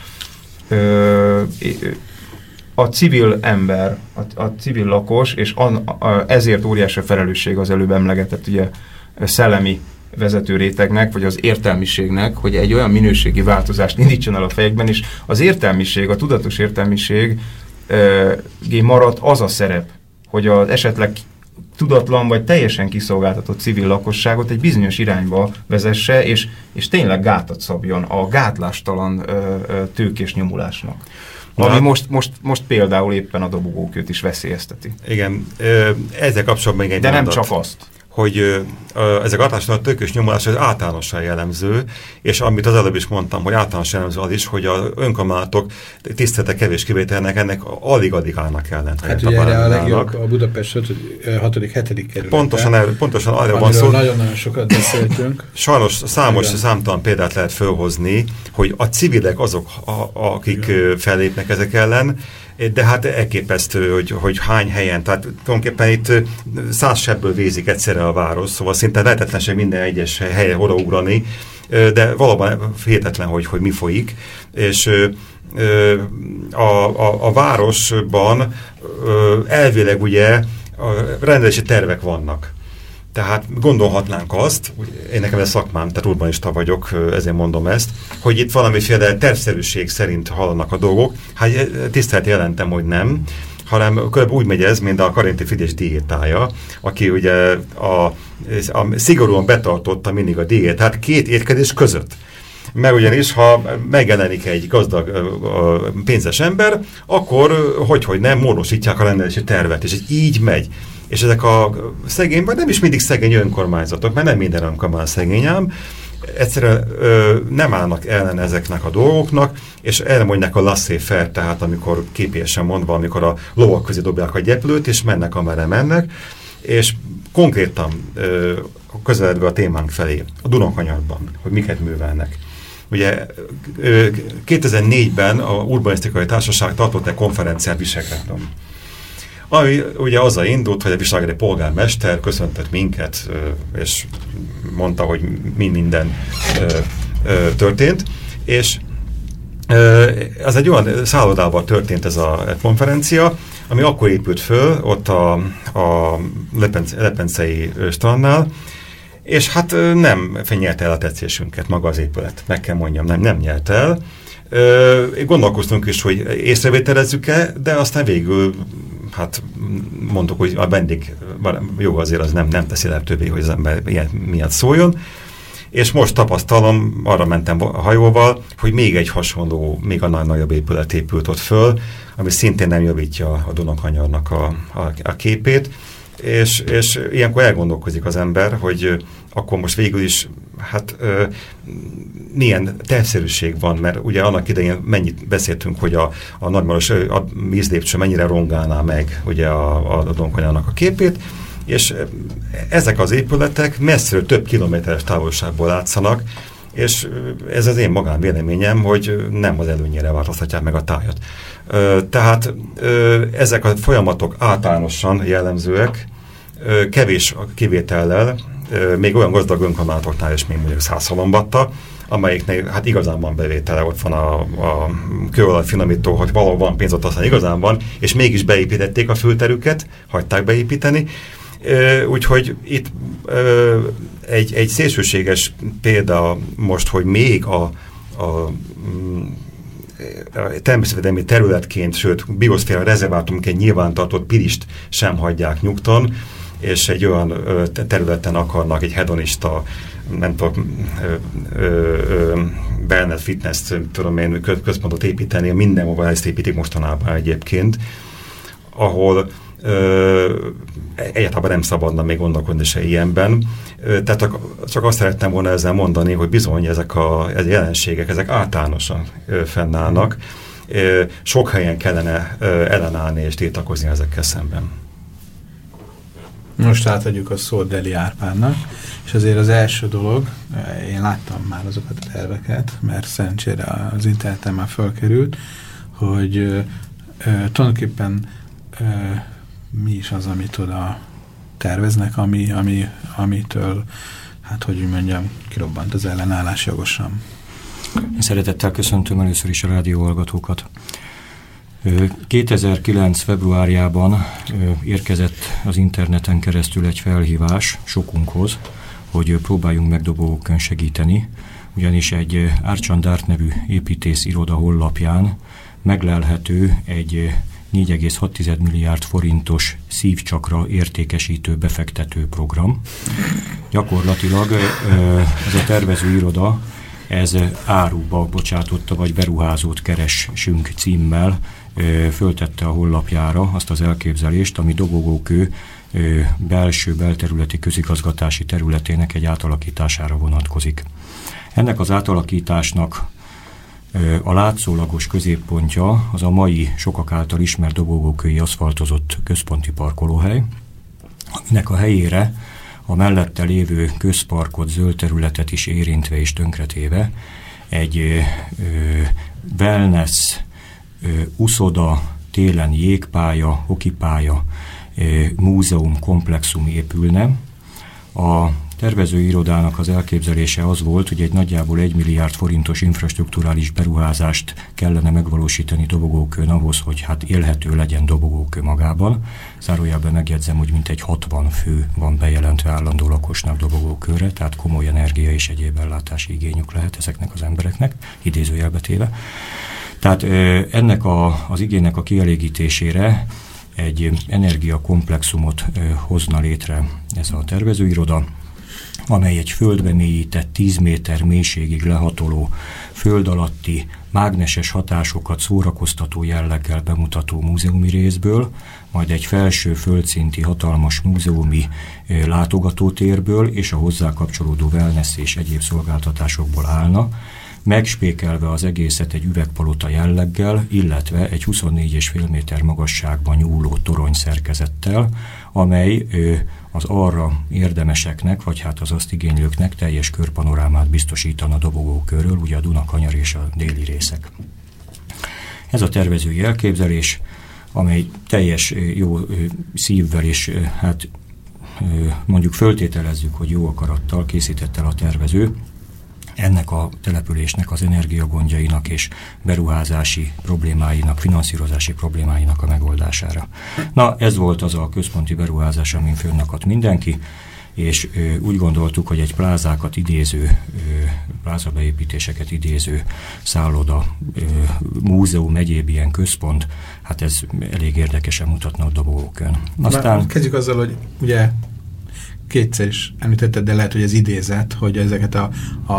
S3: A civil ember, a civil lakos, és ezért óriási felelősség az előbb emlegetett ugye szellemi vezető rétegnek, vagy az értelmiségnek, hogy egy olyan minőségi változást indítson el a fejekben, és az értelmiség, a tudatos értelmiség maradt az a szerep, hogy az esetleg tudatlan vagy teljesen kiszolgáltatott civil lakosságot egy bizonyos irányba vezesse, és tényleg gátat szabjon a gátlástalan tőkés nyomulásnak. Ami most például éppen a dobogókőt is veszélyezteti.
S2: Igen, ezzel kapcsolatban még egy
S3: de nem csak azt.
S2: Hogy ezek a tőkés nyomulás az általánosan jellemző, és amit az előbb is mondtam, hogy általánosan jellemző az is, hogy az önkormányzatok tisztelete kevés kivételnek ennek alig-alig állnak ellen.
S1: Hát ugye erre a legjobb a Budapest 6.-7. kerület.
S2: Pontosan arra van szó.
S1: Nagyon-nagyon sokat beszéltünk.
S2: Sajnos számtalan példát lehet fölhozni, hogy a civilek azok, akik fellépnek ezek ellen, de hát elképesztő, hogy hány helyen, tehát tulajdonképpen itt 100 sebből vézik egyszerre a város, szóval szinte lehetetlenség minden egyes helyen odaugrani, de valóban hihetetlen, hogy mi folyik, és a városban elvileg ugye rendelési tervek vannak. Tehát gondolhatnánk azt, én nekem ez szakmám, tehát urbanista vagyok, ezért mondom ezt, hogy itt valamiféle tervszerűség szerint hallanak a dolgok. Hát tisztelt jelentem, hogy nem, hanem úgy megy ez, mint a Karinti Fidesz diétája, aki ugye szigorúan betartotta mindig a diétát 2 étkezés között. Mert ugyanis, ha megjelenik egy gazdag, pénzes ember, akkor hogy nem módosítják a rendelési tervet, és ez így megy. És ezek a szegény, vagy nem is mindig szegény önkormányzatok, mert nem minden önkormányzat szegény ám, egyszerűen nem állnak ellen ezeknek a dolgoknak, és elmondják a laissez-faire, tehát amikor képésen mondva, amikor a lovak közé dobják a gyeplőt, és mennek, amerre mennek, és konkrétan közeledve a témánk felé, a Dunakanyarban, hogy miket művelnek. Ugye 2004-ben a Urbanisztikai Társaság tartott egy konferenciát Visegradon. Ami ugye azzal indult, hogy a visegrádi polgármester köszöntött minket, és mondta, hogy minden történt, és ez egy olyan szállodával történt ez a konferencia, ami akkor épült föl, ott a Lepencei strandnál, és hát nem nyerte el a tetszésünket maga az épület, meg kell mondjam, nem nyert el. Gondolkoztunk is, hogy észrevételezzük-e, de aztán végül hát mondtuk, hogy a vendég jó azért az nem teszi lehetővé, hogy az ember ilyen miatt szóljon. És most tapasztalom, arra mentem a hajóval, hogy még egy hasonló, még a nagyobb épület épült ott föl, ami szintén nem javítja a Dunakanyarnak a képét, és ilyenkor elgondolkozik az ember, hogy akkor most végül is hát milyen tervszerűség van, mert ugye annak idején mennyit beszéltünk, hogy a Nagymaros vízlépcső mennyire rongálná meg ugye a Dunakanyarnak a képét, és ezek az épületek messziről több kilométeres távolságból látszanak, és ez az én magánvéleményem, hogy nem az előnyére változtatják meg a tájat. Tehát ezek a folyamatok általánosan jellemzőek, kevés kivétellel, még olyan gazdag önkormányzatoknál is, még mondjuk Szászhalombatta, amelyiknél hát igazán van bevétele, ott van a kőolaj finomító, hogy valahol van pénz, ott aztán igazán van, és mégis beépítették a fülterüket, hagyták beépíteni. Úgyhogy itt egy szélsőséges példa most, hogy még a természetvédelmi területként, sőt, bioszféra rezervátumként nyilvántartott Pirist sem hagyják nyugton, és egy olyan területen akarnak egy hedonista, nem tudom, wellness, fitness, tudom én, központot építeni, mindenhova ezt építik mostanában egyébként, ahol egyáltalán nem szabadna még gondolkodni se ilyenben. Tehát csak azt szerettem volna ezzel mondani, hogy bizony ezek a jelenségek, ezek általánosan fennállnak. Sok helyen kellene ellenállni és tiltakozni ezekkel szemben.
S1: Most átadjuk a szót Deli Árpádnak, és azért az első dolog, én láttam már azokat a terveket, mert szerencsére az interneten már felkerült, hogy tulajdonképpen mi is az, amit oda terveznek, amitől, hát hogy úgy mondjam, kirobbant az ellenállás jogosan.
S6: Szeretettel köszöntöm először is a rádióhallgatókat. 2009. februárjában érkezett az interneten keresztül egy felhívás sokunkhoz, hogy próbáljunk meg Dobogókön segíteni, ugyanis egy Árcsandárt nevű építész iroda honlapján meglelhető egy 4,6 milliárd forintos szívcsakra értékesítő befektető program. Gyakorlatilag ez a tervezőiroda ez áruba bocsátotta, vagy beruházót keressünk címmel föltette a honlapjára azt az elképzelést, ami Dobogókő belső belterületi közigazgatási területének egy átalakítására vonatkozik. Ennek az átalakításnak a látszólagos középpontja az a mai sokak által ismert dobogókői aszfaltozott központi parkolóhely, aminek a helyére a mellette lévő közparkot, zöld területet is érintve és tönkretéve egy wellness, uszoda, télen jégpálya, hokipálya, múzeum, komplexum épülne. A tervezőirodának az elképzelése az volt, hogy egy nagyjából 1 milliárd forintos infrastrukturális beruházást kellene megvalósítani Dobogókőn ahhoz, hogy hát élhető legyen Dobogókő magában. Zárójelben megjegyzem, hogy mintegy 60 fő van bejelentve állandó lakosnak Dobogókőre, tehát komoly energia és egyéb ellátási igényük lehet ezeknek az embereknek, idézőjelbe téve. Tehát ennek az igénynek a kielégítésére egy energiakomplexumot hozna létre ez a tervezőiroda, amely egy földbe mélyített 10 méter mélységig lehatoló, föld alatti mágneses hatásokat szórakoztató jelleggel bemutató múzeumi részből, majd egy felső földszinti hatalmas múzeumi látogatótérből és a hozzá kapcsolódó wellness és egyéb szolgáltatásokból állna, megspékelve az egészet egy üvegpalota jelleggel, illetve egy 24,5 méter magasságban nyúló torony szerkezettel, amely az arra érdemeseknek, vagy hát az azt igénylőknek teljes körpanorámát biztosítana Dobogókőről, ugye a Dunakanyar és a déli részek. Ez a tervezői elképzelés, amely teljes jó szívvel és hát mondjuk föltételezzük, hogy jó akarattal készített el a tervező, ennek a településnek az energiagondjainak és beruházási problémáinak, finanszírozási problémáinak a megoldására. Na, ez volt az a központi beruházás, amin fönnakadt mindenki, és úgy gondoltuk, hogy egy plázákat idéző, plázabeépítéseket idéző szálloda, múzeum, egyéb ilyen központ, hát ez elég érdekesen mutatna a Dobogókön.
S1: Aztán kezdjük azzal, hogy ugye kétszer is említetted, de lehet, hogy ez idézet, hogy ezeket a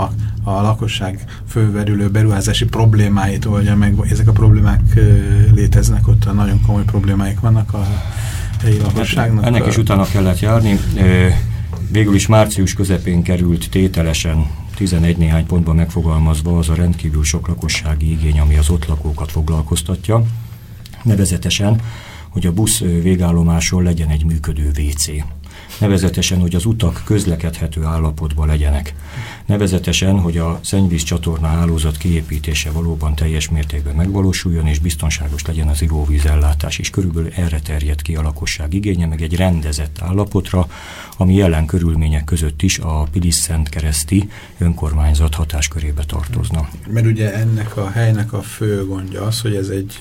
S1: lakosság fölverülő beruházási problémáit oldja meg. Ezek a problémák léteznek ott, nagyon komoly problémáik vannak a helyi lakosságnak.
S6: Ennek is utána kellett járni. Végül is március közepén került tételesen 11 néhány pontban megfogalmazva az a rendkívül sok lakossági igény, ami az ott lakókat foglalkoztatja. Nevezetesen, hogy a busz végállomáson legyen egy működő WC. Nevezetesen, hogy az utak közlekedhető állapotban legyenek. Nevezetesen, hogy a szennyvízcsatorna hálózat kiépítése valóban teljes mértékben megvalósuljon, és biztonságos legyen az ivóvízellátás is. Körülbelül erre terjed ki a lakosság igénye, meg egy rendezett állapotra, ami jelen körülmények között is a Pilis-Szentkereszti önkormányzat hatáskörébe tartozna.
S1: Mert ugye ennek a helynek a fő gondja az, hogy ez egy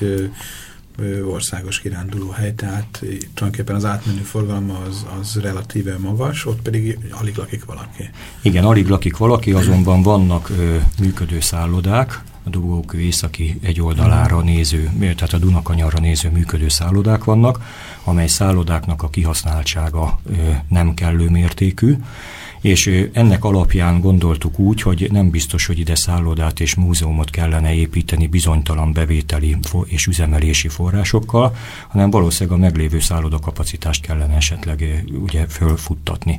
S1: országos kiránduló hely, tehát tulajdonképpen az átmenő forgalma az relatíve magas, ott pedig alig lakik valaki.
S6: Igen, alig lakik valaki, azonban vannak működő szállodák, a Dobogókő északi egy oldalára néző, tehát a Dunakanyarra néző működő szállodák vannak, amely szállodáknak a kihasználtsága nem kellő mértékű, és ennek alapján gondoltuk úgy, hogy nem biztos, hogy ide szállodát és múzeumot kellene építeni bizonytalan bevételi és üzemelési forrásokkal, hanem valószínűleg a meglévő szállodakapacitást kellene esetleg ugye fölfuttatni.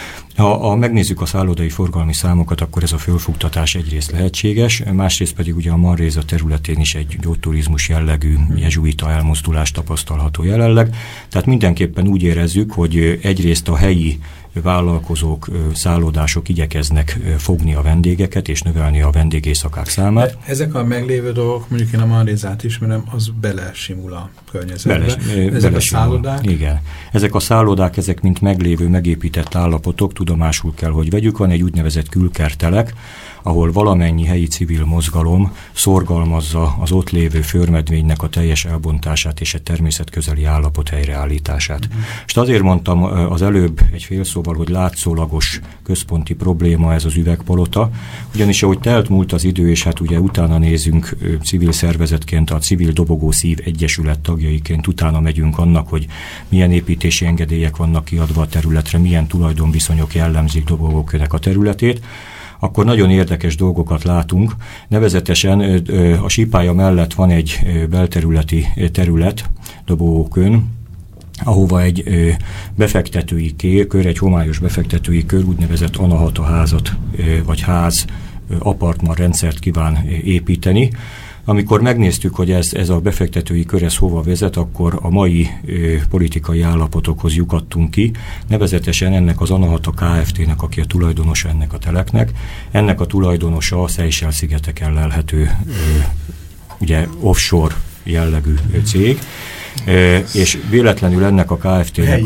S6: Ha megnézzük a szállodai forgalmi számokat, akkor ez a fölfuttatás egyrészt lehetséges, másrészt pedig ugye a Manréza területén is egy gyógyturizmus jellegű jezsuita elmozdulás tapasztalható jelenleg. Tehát mindenképpen úgy érezzük, hogy egyrészt a helyi vállalkozók, szállodások igyekeznek fogni a vendégeket és növelni a vendégészakák számát.
S1: De ezek a meglévő dolgok, mondjuk én a Manrézát ismerem, az belesimul a környezetbe. Ezek a szállodák?
S6: Igen. Ezek a szállodák, ezek mint meglévő, megépített állapotok, tudomásul kell, hogy vegyük. Van egy úgynevezett külkertelek, ahol valamennyi helyi civil mozgalom szorgalmazza az ott lévő förmedvénynek a teljes elbontását és egy természetközeli állapot helyreállítását. És azért mondtam az előbb egy fél szóval, hogy látszólagos központi probléma ez az üvegpalota, ugyanis ahogy telt múlt az idő, és hát ugye utána nézünk civil szervezetként, a Civil Dobogó Szív Egyesület tagjaiként utána megyünk annak, hogy milyen építési engedélyek vannak kiadva a területre, milyen tulajdonviszonyok jellemzik Dobogókőnek a területét, akkor nagyon érdekes dolgokat látunk. Nevezetesen a sípálya mellett van egy belterületi terület Dobogókön, ahova egy befektetői kör, egy homályos befektetői kör úgynevezett Anahata házat, vagy ház apartman rendszert kíván építeni. Amikor megnéztük, hogy ez a befektetői kör ez hova vezet, akkor a mai politikai állapotokhoz lyukadtunk ki, nevezetesen ennek az Anahata Kft-nek, aki a tulajdonosa ennek a teleknek, ennek a tulajdonosa a Seychelles-szigeteken lelhető ugye offshore jellegű cég, és véletlenül ennek a Kft-nek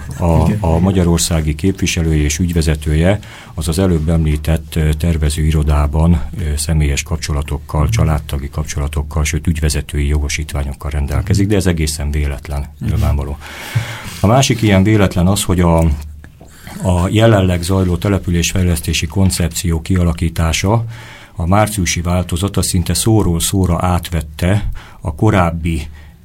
S6: a magyarországi képviselője és ügyvezetője az az előbb említett tervezőirodában személyes kapcsolatokkal, családtagi kapcsolatokkal, sőt ügyvezetői jogosítványokkal rendelkezik, de ez egészen véletlen, nyilvánvaló. A másik ilyen véletlen az, hogy a jelenleg zajló településfejlesztési koncepció kialakítása, a márciusi változata szinte szóról szóra átvette a korábbi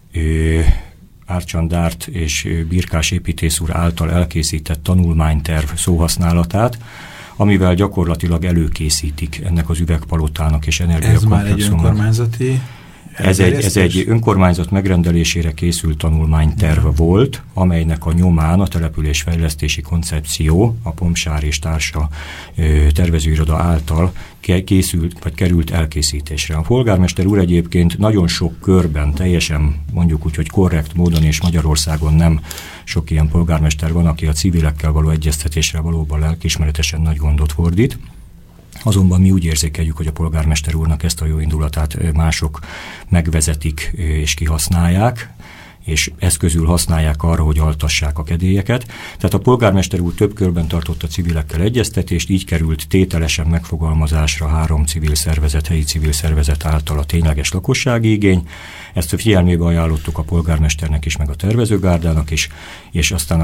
S6: Árcsandárt és Birkás építész úr által elkészített tanulmányterv szóhasználatát, amivel gyakorlatilag előkészítik ennek az üvegpalotának és energiakomplexumnak.
S1: Ez már egy önkormányzati?
S6: Ez egy önkormányzat megrendelésére készült tanulmányterv volt, amelynek a nyomán a településfejlesztési koncepció, a Pomsár és társa tervezőiroda által készült, vagy került elkészítésre. A polgármester úr egyébként nagyon sok körben, teljesen mondjuk úgy, hogy korrekt módon, és Magyarországon nem sok ilyen polgármester van, aki a civilekkel való egyeztetésre valóban lelkiismeretesen nagy gondot fordít. Azonban mi úgy érzékeljük, hogy a polgármester úrnak ezt a jó indulatát mások megvezetik és kihasználják, és ezt közül használják arra, hogy altassák a kedélyeket. Tehát a polgármester úr több körben tartott a civilekkel egyeztetést, így került tételesen megfogalmazásra 3 civil szervezet, helyi civil szervezet által a tényleges lakossági igény. Ezt a figyelmébe ajánlottuk a polgármesternek is, meg a tervezőgárdának is, és aztán a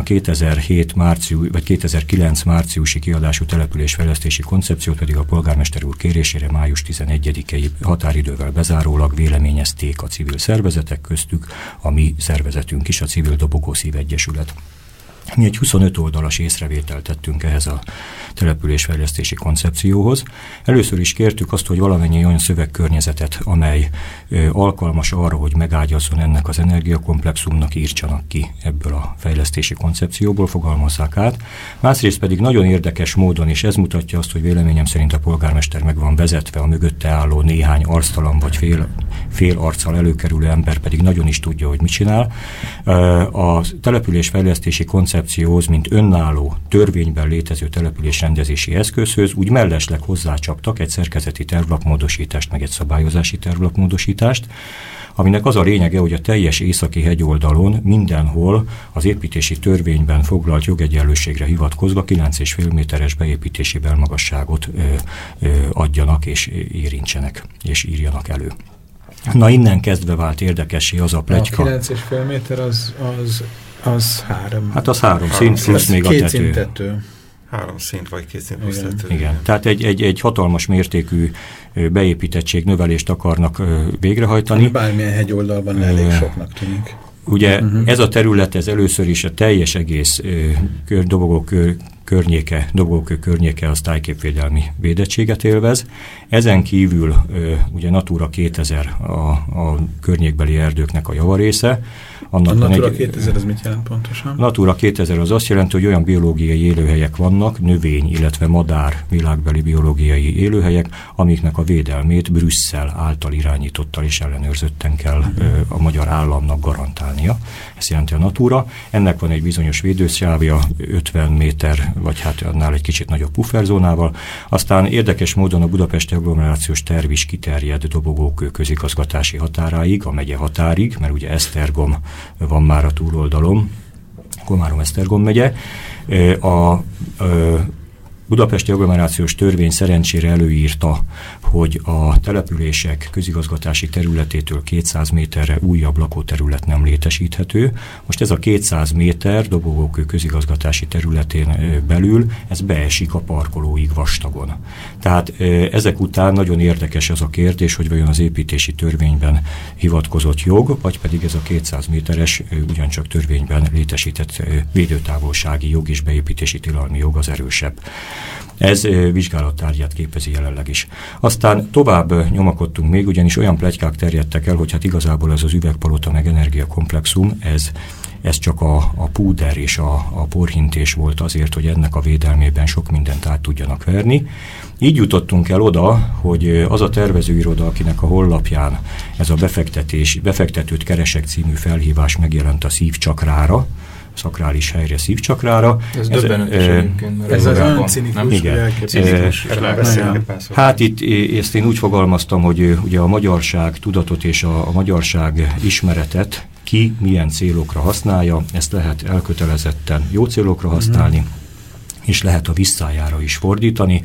S6: 2009 márciusi kiadású településfejlesztési koncepciót pedig a polgármester úr kérésére május 11-i határidővel bezárólag véleményezték a civil szervezetek, köztük a mi szervezetünk is, a Civil Dobogószív Egyesület. Mi egy 25 oldalas észrevételt tettünk ehhez a településfejlesztési koncepcióhoz. Először is kértük azt, hogy valamennyi olyan szövegkörnyezetet, amely alkalmas arra, hogy megágyazzon ennek az energiakomplexumnak, írtsanak ki ebből a fejlesztési koncepcióból, fogalmazzák át. Másrészt pedig nagyon érdekes módon, és ez mutatja azt, hogy véleményem szerint a polgármester meg van vezetve, a mögötte álló néhány arctalan vagy fél arccal előkerülő ember pedig nagyon is tudja, hogy mit csinál. A településfejlesztési koncepcióhoz, mint önálló, törvényben létező településrendezési eszközhöz úgy mellesleg hozzácsaptak egy szerkezeti tervlapmódosítást, meg egy szabályozási tervlapmódosítást, aminek az a lényege, hogy a teljes északi hegyoldalon mindenhol az építési törvényben foglalt jogegyenlőségre hivatkozva 9,5 méteres beépítési belmagasságot adjanak és érintsenek, és írjanak elő. Na, innen kezdve vált érdekessé az a pletyka.
S1: A 9,5 méter az 3.
S6: Hát az 3 szint, plusz még a tető.
S1: Szintető.
S2: 3 szint vagy 2 szint plusz tető.
S6: Igen, tehát egy hatalmas mértékű beépítettség növelést akarnak végrehajtani.
S1: Bármilyen hegyoldalban elég soknak tűnik.
S6: Ugye ez a terület, ez először is a teljes egész Dobogókő környéke az tájképvédelmi védettséget élvez. Ezen kívül ugye Natura 2000 a környékbeli erdőknek a javarésze.
S1: A Natura 2000 az mit jelent pontosan?
S6: Natura 2000 az azt jelenti, hogy olyan biológiai élőhelyek vannak, növény, illetve madár világbeli biológiai élőhelyek, amiknek a védelmét Brüsszel által irányítottal és ellenőrzötten kell a magyar államnak garantálnia. Ez jelenti a Natura. Ennek van egy bizonyos védősávja, 50 méter, vagy hát annál egy kicsit nagyobb pufferzónával. Aztán érdekes módon a budapesti agglomerációs terv is kiterjed Dobogókő közigazgatási határáig, a megye határig, mert ugye Esztergom van már a túloldalon, Komárom-Esztergom megye. A budapesti agglomerációs törvény szerencsére előírta, hogy a települések közigazgatási területétől 200 méterre újabb lakóterület nem létesíthető. Most ez a 200 méter Dobogókő közigazgatási területén belül, ez beesik a parkolóig vastagon. Tehát ezek után nagyon érdekes az a kérdés, hogy vajon az építési törvényben hivatkozott jog, vagy pedig ez a 200 méteres, ugyancsak törvényben létesített védőtávolsági jog és beépítési tilalmi jog az erősebb. Ez vizsgálattárgyát képezi jelenleg is. Aztán tovább nyomakodtunk még, ugyanis olyan pletykák terjedtek el, hogy hát igazából ez az üvegpalota meg energiakomplexum, ez csak a púder és a porhintés volt azért, hogy ennek a védelmében sok mindent át tudjanak verni. Így jutottunk el oda, hogy az a tervezőiroda, akinek a honlapján ez a befektetőt keresek című felhívás megjelent a szívcsakrára, szakrális helyre, szívcsakrára.
S3: Ez döbbenetes egyébként, mert
S1: ez az olyan cinikus.
S6: Hát itt ezt én úgy fogalmaztam, hogy ugye a magyarság tudatot és a magyarság ismeretet ki milyen célokra használja, ezt lehet elkötelezetten jó célokra használni, és lehet a visszájára is fordítani.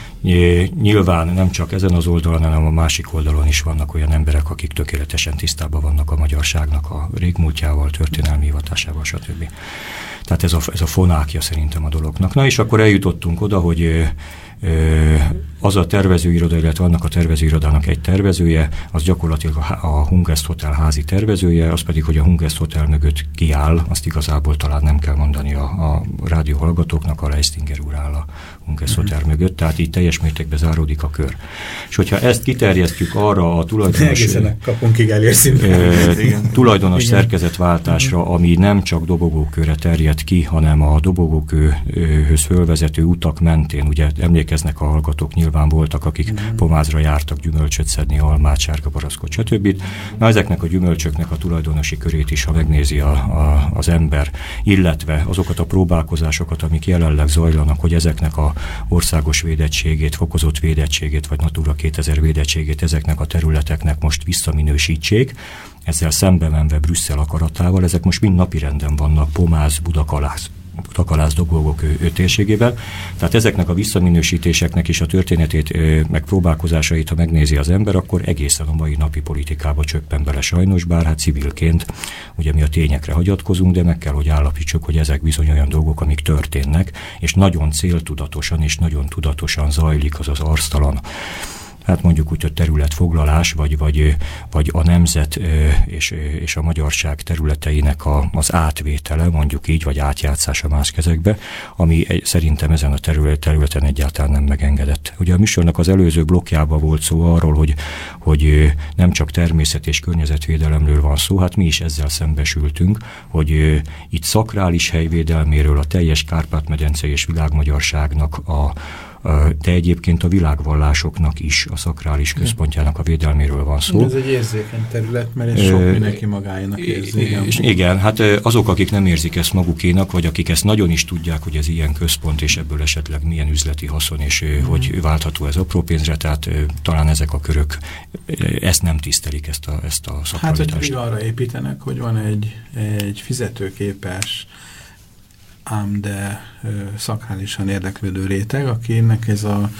S6: Nyilván nem csak ezen az oldalon, hanem a másik oldalon is vannak olyan emberek, akik tökéletesen tisztában vannak a magyarságnak a régmúltjával, történelmi hivatásával, stb. Tehát ez a fonákja szerintem a dolognak. Na és akkor eljutottunk oda, hogy az a tervezőiroda, illetve annak a tervezőirodának egy tervezője, az gyakorlatilag a Hungest Hotel házi tervezője, az pedig, hogy a Hungest Hotel mögött kiáll, azt igazából talán nem kell mondani a rádió hallgatóknak, a Leistinger úr áll a Hungest Hotel mögött, tehát így teljes mértékben záródik a kör. És hogyha ezt kiterjesztjük arra a tulajdonos szerkezetváltásra, ami nem csak Dobogókőre terjed ki, hanem a Dobogókőhöz fölvezető utak mentén, ugye emlékeztetünk, emlékeznek a hallgatók, nyilván voltak, akik pomázra jártak gyümölcsöt szedni, almát, sárgabarackot, stb. Na, ezeknek a gyümölcsöknek a tulajdonosi körét is, ha megnézi az ember, illetve azokat a próbálkozásokat, amik jelenleg zajlanak, hogy ezeknek a országos védettségét, fokozott védettségét, vagy Natura 2000 védettségét ezeknek a területeknek most visszaminősítsék, ezzel szembe menve Brüsszel akaratával, ezek most mind napirenden vannak, Pomáz, Budakalász, Dobogók térségében. Tehát ezeknek a visszaminősítéseknek is a történetét, meg próbálkozásait, ha megnézi az ember, akkor egészen a mai napi politikába csöppen bele sajnos, bár hát civilként ugye mi a tényekre hagyatkozunk, de meg kell, hogy állapítsuk, hogy ezek bizony olyan dolgok, amik történnek, és nagyon céltudatosan és nagyon tudatosan zajlik az arctalan, hát mondjuk úgy a területfoglalás, vagy a nemzet és a magyarság területeinek az átvétele, mondjuk így, vagy átjátszása más kezekbe, ami szerintem ezen a területen egyáltalán nem megengedett. Ugye a műsornak az előző blokkjában volt szó arról, hogy nem csak természet- és környezetvédelemről van szó, hát mi is ezzel szembesültünk, hogy itt szakrális helyvédelméről, a teljes Kárpát-medence és világmagyarságnak de egyébként a világvallásoknak is, a szakrális központjának a védelméről van szó.
S1: Ez egy érzékeny terület, mert ez sok mindenki magáénak érzi.
S6: Igen, hát azok, akik nem érzik ezt magukénak, vagy akik ezt nagyon is tudják, hogy ez ilyen központ, és ebből esetleg milyen üzleti haszon, és hogy váltható ez apró pénzre, tehát talán ezek a körök ezt nem tisztelik, ezt a szakralitást.
S1: Hát, hogy pedig arra építenek, hogy van egy fizetőképes, ám de szakrálisan érdeklődő réteg, akinek ez a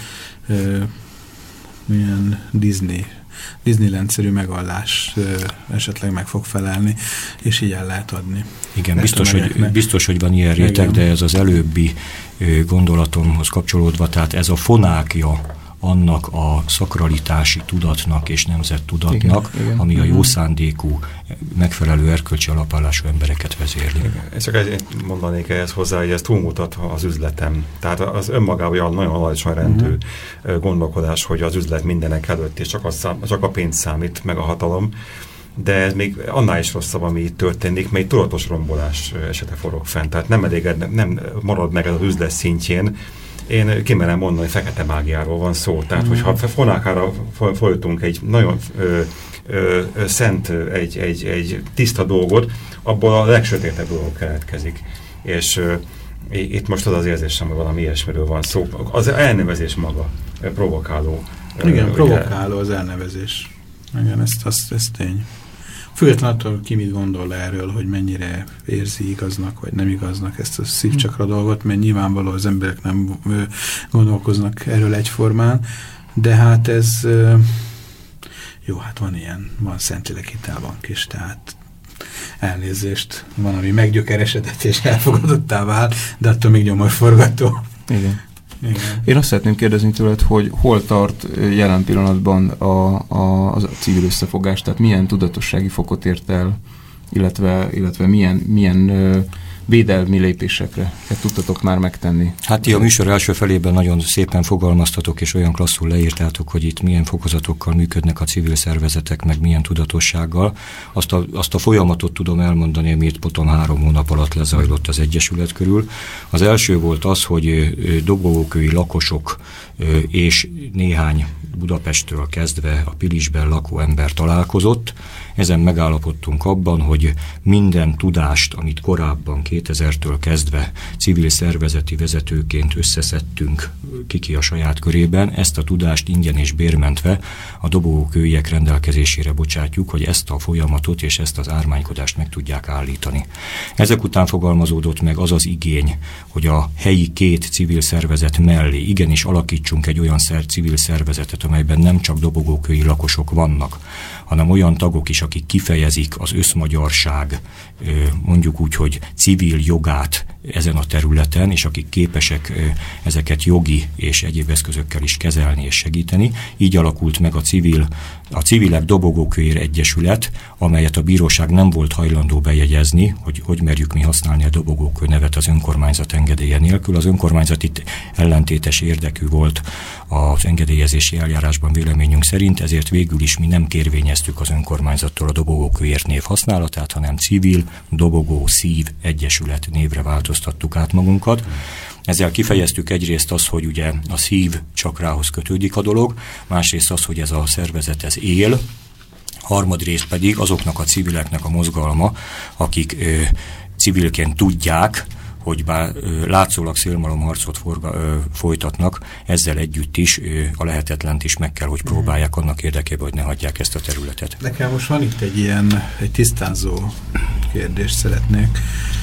S1: milyen Disneyland-szerű megoldás esetleg meg fog felelni, és így el lehet adni.
S6: Igen, biztos, hogy van ilyen réteg, igen. De ez az előbbi gondolatomhoz kapcsolódva, tehát ez a fonákja annak a szakralitási tudatnak és nemzettudatnak, igen. Ami a jó szándékú, megfelelő erkölcsi alapállású embereket vezérli.
S2: Csak mondanék ehhez hozzá, hogy ez túlmutat az üzletem. Tehát az önmagában nagyon alacsony rendű gondolkodás, hogy az üzlet mindenek előtt, és csak a pénz számít, meg a hatalom. De ez még annál is rosszabb, ami itt történik, mert tudatos rombolás esete forog fent. Tehát nem marad meg ez az üzlet szintjén. Én kimerem mondani, hogy fekete mágiáról van szó. Tehát, hogyha fonákára folytunk egy nagyon szent, egy tiszta dolgot, abból a legsötétebb dolog keletkezik. És itt most az érzésem, hogy valami ilyesmiről van szó. Az elnevezés maga provokáló.
S1: Igen, provokáló az elnevezés. Igen, ez tény. Függetlenül attól, ki mit gondol erről, hogy mennyire érzi igaznak, vagy nem igaznak ezt a szívcsakra dolgot, mert nyilvánvaló az emberek nem gondolkoznak erről egyformán, de hát ez jó, hát van szentileg hitelbank is, tehát elnézést, van, ami meggyökeresedett és elfogadottá vált, de attól még gyomorforgató.
S3: Igen. Igen. Én azt szeretném kérdezni tőled, hogy hol tart jelen pillanatban a civil összefogás, tehát milyen tudatossági fokot ért el, illetve milyen védelmi lépésekre tudtatok már megtenni?
S6: Hát ti a műsor első felében nagyon szépen fogalmaztatok, és olyan klasszul leírtátok, hogy itt milyen fokozatokkal működnek a civil szervezetek, meg milyen tudatossággal. Azt a folyamatot tudom elmondani, ami itt potom 3 hónap alatt lezajlott az Egyesület körül. Az első volt az, hogy dobogókői lakosok és néhány Budapesttől kezdve a Pilisben lakó ember találkozott. Ezen megállapodtunk abban, hogy minden tudást, amit korábban 2000-től kezdve civil szervezeti vezetőként összeszedtünk ki a saját körében, ezt a tudást ingyen és bérmentve a dobogókőiek rendelkezésére bocsátjuk, hogy ezt a folyamatot és ezt az ármánykodást meg tudják állítani. Ezek után fogalmazódott meg az az igény, hogy a helyi 2 civil szervezet mellé igenis alakítsunk egy olyan civil szervezetet, amelyben nem csak dobogókői lakosok vannak, hanem olyan tagok is, akik kifejezik az összmagyarság, mondjuk úgy, hogy civil jogát ezen a területen, és akik képesek ezeket jogi és egyéb eszközökkel is kezelni és segíteni. Így alakult meg a Civilek Dobogókőért Egyesület, amelyet a bíróság nem volt hajlandó bejegyezni, hogy merjük mi használni a dobogókő nevet az önkormányzat engedélye nélkül. Az önkormányzat itt ellentétes érdekű volt az engedélyezési eljárásban véleményünk szerint, ezért végül is mi nem kérvényeztük az önkormányzattól a dobogókőért név használatát, hanem Civil Dobogó Szív Egyesület névre változtattuk át magunkat. Ezzel kifejeztük egyrészt azt, hogy ugye a szív csakrához kötődik a dolog, másrészt az, hogy ez a szervezet ez él, harmadrészt pedig azoknak a civileknek a mozgalma, akik civilként tudják, hogy bár látszólag szélmalomharcot folytatnak, ezzel együtt is a lehetetlent is meg kell, hogy próbálják annak érdekében, hogy ne hagyják ezt a területet.
S1: Nekem most van itt egy tisztázó kérdést szeretnék.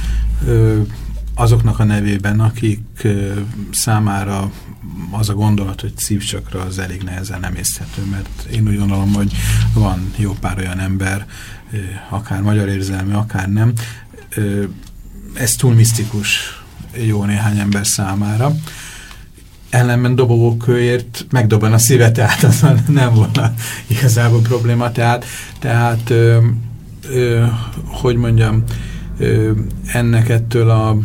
S1: Azoknak a nevében, akik számára az a gondolat, hogy szívcsakra az elég nehezen emészthető, mert én úgy gondolom, hogy van jó pár olyan ember, akár magyar érzelmű, akár nem, ez túl misztikus jó néhány ember számára. Ellenben dobogókőért megdobban a szíve, tehát az nem volna igazából probléma. Tehát hogy mondjam, ennek ettől a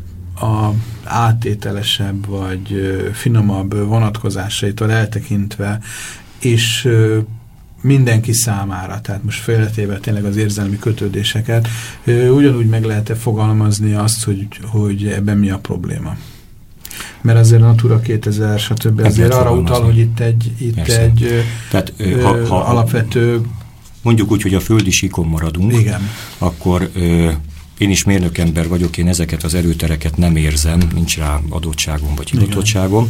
S1: áttételesebb vagy finomabb vonatkozásaitól eltekintve, és mindenki számára, tehát most félretéve tényleg az érzelmi kötődéseket, ugyanúgy meg lehet-e fogalmazni azt, hogy ebben mi a probléma? Mert azért a Natura 2000, stb. Azért arra utal, hogy itt egy tehát, alapvető...
S6: Mondjuk úgy, hogy a földi síkon maradunk,
S1: igen.
S6: Akkor én is mérnökember vagyok, én ezeket az erőtereket nem érzem, nincs rá adottságom vagy hivatottságom,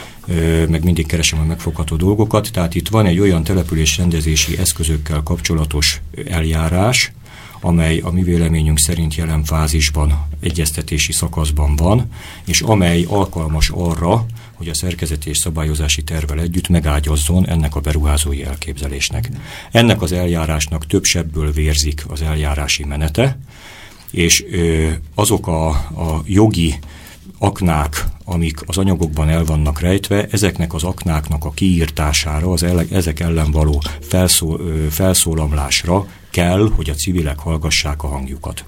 S6: meg mindig keresem a megfogható dolgokat, tehát itt van egy olyan településrendezési eszközökkel kapcsolatos eljárás, amely a mi véleményünk szerint jelen fázisban, egyeztetési szakaszban van, és amely alkalmas arra, hogy a szerkezeti és szabályozási tervvel együtt megágyazzon ennek a beruházói elképzelésnek. Ennek az eljárásnak több sebből vérzik az eljárási menete, és azok a jogi aknák, amik az anyagokban el vannak rejtve, ezeknek az aknáknak a kiírtására, ezek ellen való felszólamlásra kell, hogy a civilek hallgassák a hangjukat.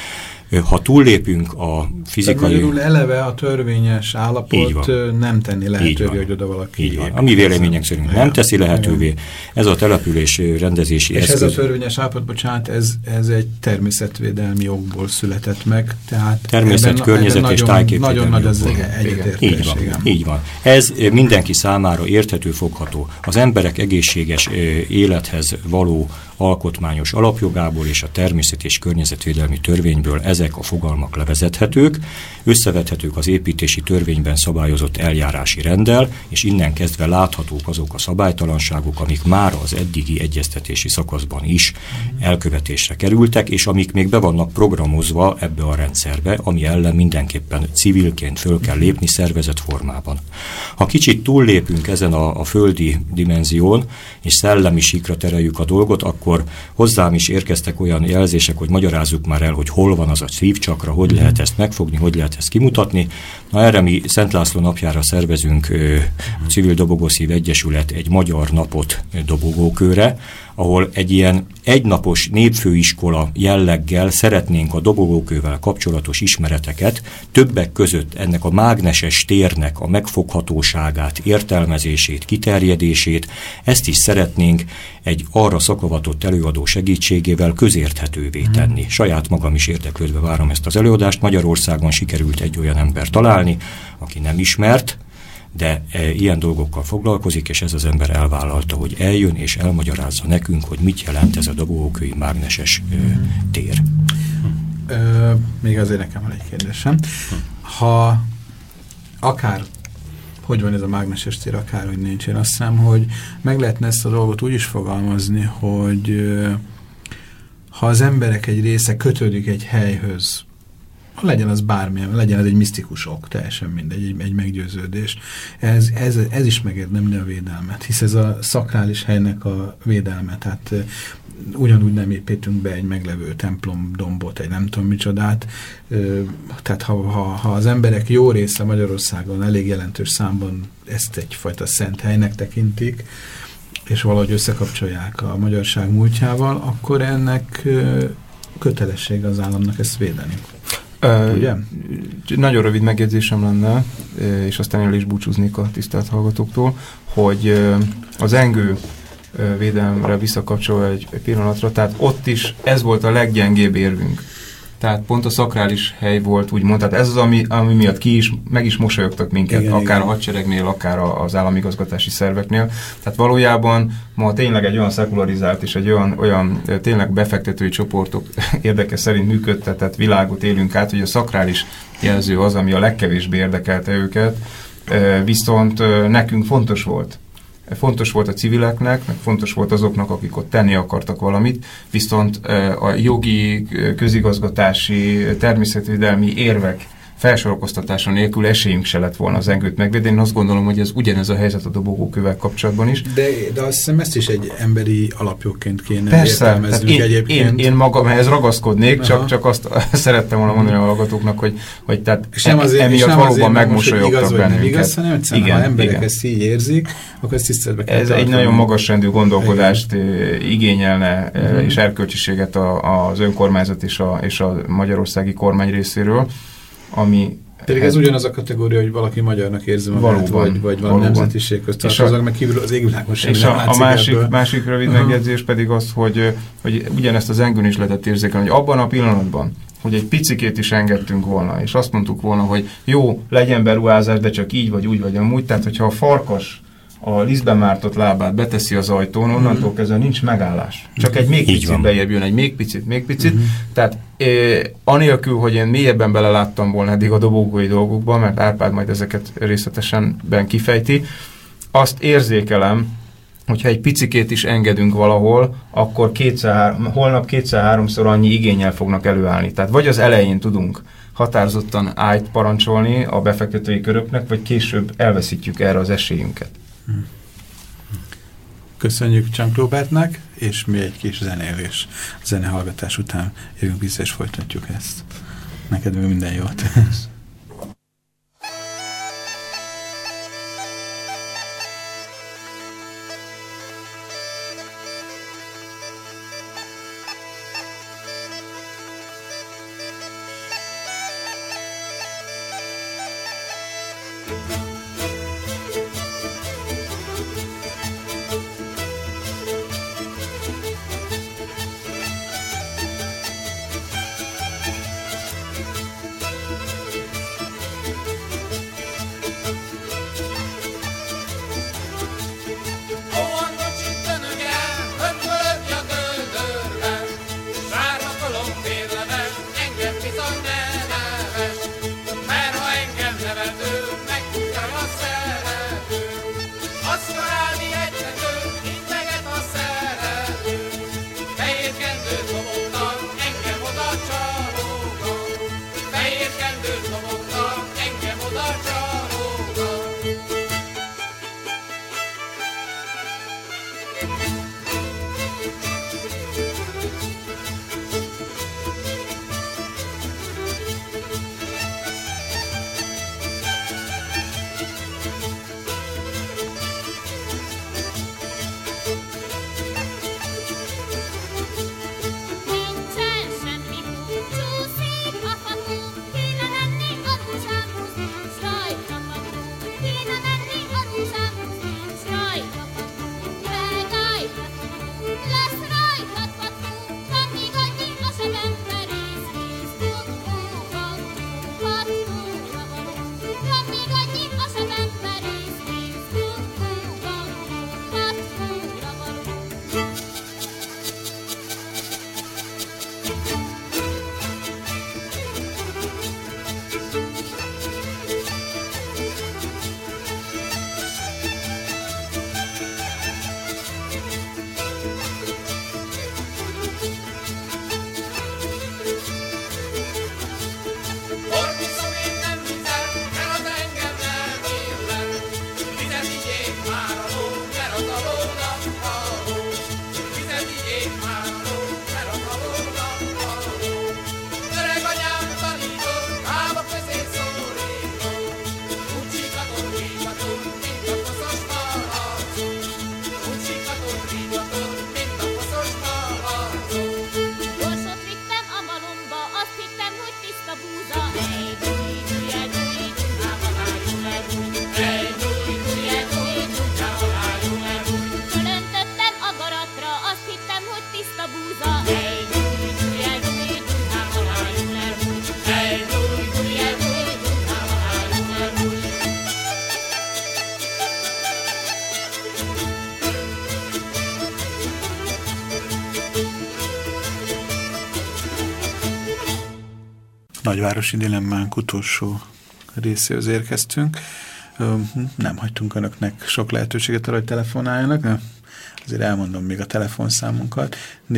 S6: Ha túllépünk a fizikai...
S1: Tehát eleve a törvényes állapot nem tenni lehetővé, hogy oda valaki...
S6: A mi vélemények szerint nem teszi lehetővé. Ez a település rendezési eszköz...
S1: És ez a törvényes állapot, bocsánat, ez egy természetvédelmi jogból született meg, tehát...
S6: Természet, környezet és tájképvédelmi
S1: nagyon nagy az egyetértés.
S6: Így van. Ez mindenki számára érthető, fogható. Az emberek egészséges élethez való alkotmányos alapjogából és a természet- és környezetvédelmi törvényből ezek a fogalmak levezethetők, összevethetők az építési törvényben szabályozott eljárási renddel, és innen kezdve láthatók azok a szabálytalanságok, amik már az eddigi egyeztetési szakaszban is elkövetésre kerültek, és amik még be vannak programozva ebbe a rendszerbe, ami ellen mindenképpen civilként föl kell lépni szervezett formában. Ha kicsit túllépünk ezen a földi dimenzión, és szellemi síkra tereljük a dolgot, akkor hozzám is érkeztek olyan jelzések, hogy magyarázzuk már el, hogy hol van az a szívcsakra, hogy lehet ezt megfogni, hogy lehet ezt kimutatni. Na erre mi Szent László napjára szervezünk a Civil Dobogószív Egyesület egy magyar napot dobogókőre, ahol egy ilyen egynapos népfőiskola jelleggel szeretnénk a dobogókővel kapcsolatos ismereteket, többek között ennek a mágneses térnek a megfoghatóságát, értelmezését, kiterjedését, ezt is szeretnénk egy arra szakavatott előadó segítségével közérthetővé tenni. Saját magam is érdeklődve várom ezt az előadást. Magyarországon sikerült egy olyan ember találni, aki nem ismert, de ilyen dolgokkal foglalkozik, és ez az ember elvállalta, hogy eljön és elmagyarázza nekünk, hogy mit jelent ez a dobogókői mágneses tér.
S1: Még azért nekem van egy kérdésem. Ha akár, hogy van ez a mágneses tér, akár, hogy nincs, én azt hiszem, hogy meg lehetne ezt a dolgot úgy is fogalmazni, hogy ha az emberek egy része kötődik egy helyhöz, legyen az bármilyen, legyen ez egy misztikus ok, teljesen mindegy, egy meggyőződés. Ez is megérdemli a védelmet, hisz ez a szakrális helynek a védelme, tehát ugyanúgy nem építünk be egy meglevő templom dombot, egy nem tudom micsodát, tehát ha az emberek jó része Magyarországon elég jelentős számban ezt egyfajta szent helynek tekintik, és valahogy összekapcsolják a magyarság múltjával, akkor ennek kötelessége az államnak ezt védeni. Ugye?
S3: Nagyon rövid megjegyzésem lenne, és aztán el is búcsúznék a tisztelt hallgatóktól, hogy az engő védelemre visszakapcsolva egy pillanatra, tehát ott is ez volt a leggyengébb érvünk. Tehát pont a szakrális hely volt, úgymond. Tehát ez az, ami miatt meg is mosolyogtak minket,
S1: igen,
S3: akár
S1: igen.
S3: a hadseregnél, akár az államigazgatási szerveknél. Tehát valójában ma tényleg egy olyan szekularizált és egy olyan tényleg befektetői csoportok érdeke szerint működtetett világot élünk át, hogy a szakrális jelző az, ami a legkevésbé érdekelte őket, viszont nekünk fontos volt. Fontos volt a civileknek, meg fontos volt azoknak, akik ott tenni akartak valamit, viszont a jogi, közigazgatási, természetvédelmi érvek felsorokoztatása nélkül esélyünk se lett volna az Zengőt megvédeni. Én azt gondolom, hogy ez ugyanez a helyzet a dobogókővel kapcsolatban is.
S1: De azt hiszem ezt is egy emberi alapjogként kéne
S3: persze,
S1: értelmeznünk egyébként.
S3: Én magam ehhez ragaszkodnék, csak azt szerettem volna mondani a hallgatóknak, hogy tehát emiatt valóban megmosolyogtak bennünket.
S1: Igaz, hanem egyszerűen, ha emberek ezt így érzik, akkor ezt tiszteletbe kell tartani.
S3: Ez egy nagyon magasrendű gondolkodást igényelne, és erkölcsiséget az önkormányzat és a magyarországi kormány részéről, ami...
S1: Pedig ez ugyanaz a kategória, hogy valaki magyarnak érzi magát, vagy valami nemzetiség közt tartoznak, meg kívül az égvilágon sem
S3: és a másik rövid megjegyzés pedig az, hogy ugyanezt az Zengőn is lehetett érzékelni, hogy abban a pillanatban, hogy egy picikét is engedtünk volna, és azt mondtuk volna, hogy jó, legyen beruházás, de csak így, vagy úgy, vagy amúgy, tehát hogyha a farkas a lisztben mártott lábát beteszi az ajtón, onnantól kezdve nincs megállás. Csak egy még picit bejebb jön, egy még picit. Tehát anélkül, hogy én mélyebben beleláttam volna eddig a dobogói dolgokban, mert Árpád majd ezeket részletesen kifejti, azt érzékelem, hogyha egy picikét is engedünk valahol, akkor holnap kétszer-háromszor annyi igénnyel fognak előállni. Tehát vagy az elején tudunk határozottan állt parancsolni a befektetői köröknek, vagy később elveszítjük erre az esélyünket.
S1: Köszönjük Csank Róbertnek, és mi egy kis zenélés. A zenehallgatás után jövünk vissza, és folytatjuk ezt. Neked még minden jót! nagyvárosi dilemmánk utolsó részéhez érkeztünk. Nem hagytunk önöknek sok lehetőséget arra, hogy telefonáljanak, azért elmondom még a telefonszámunkat,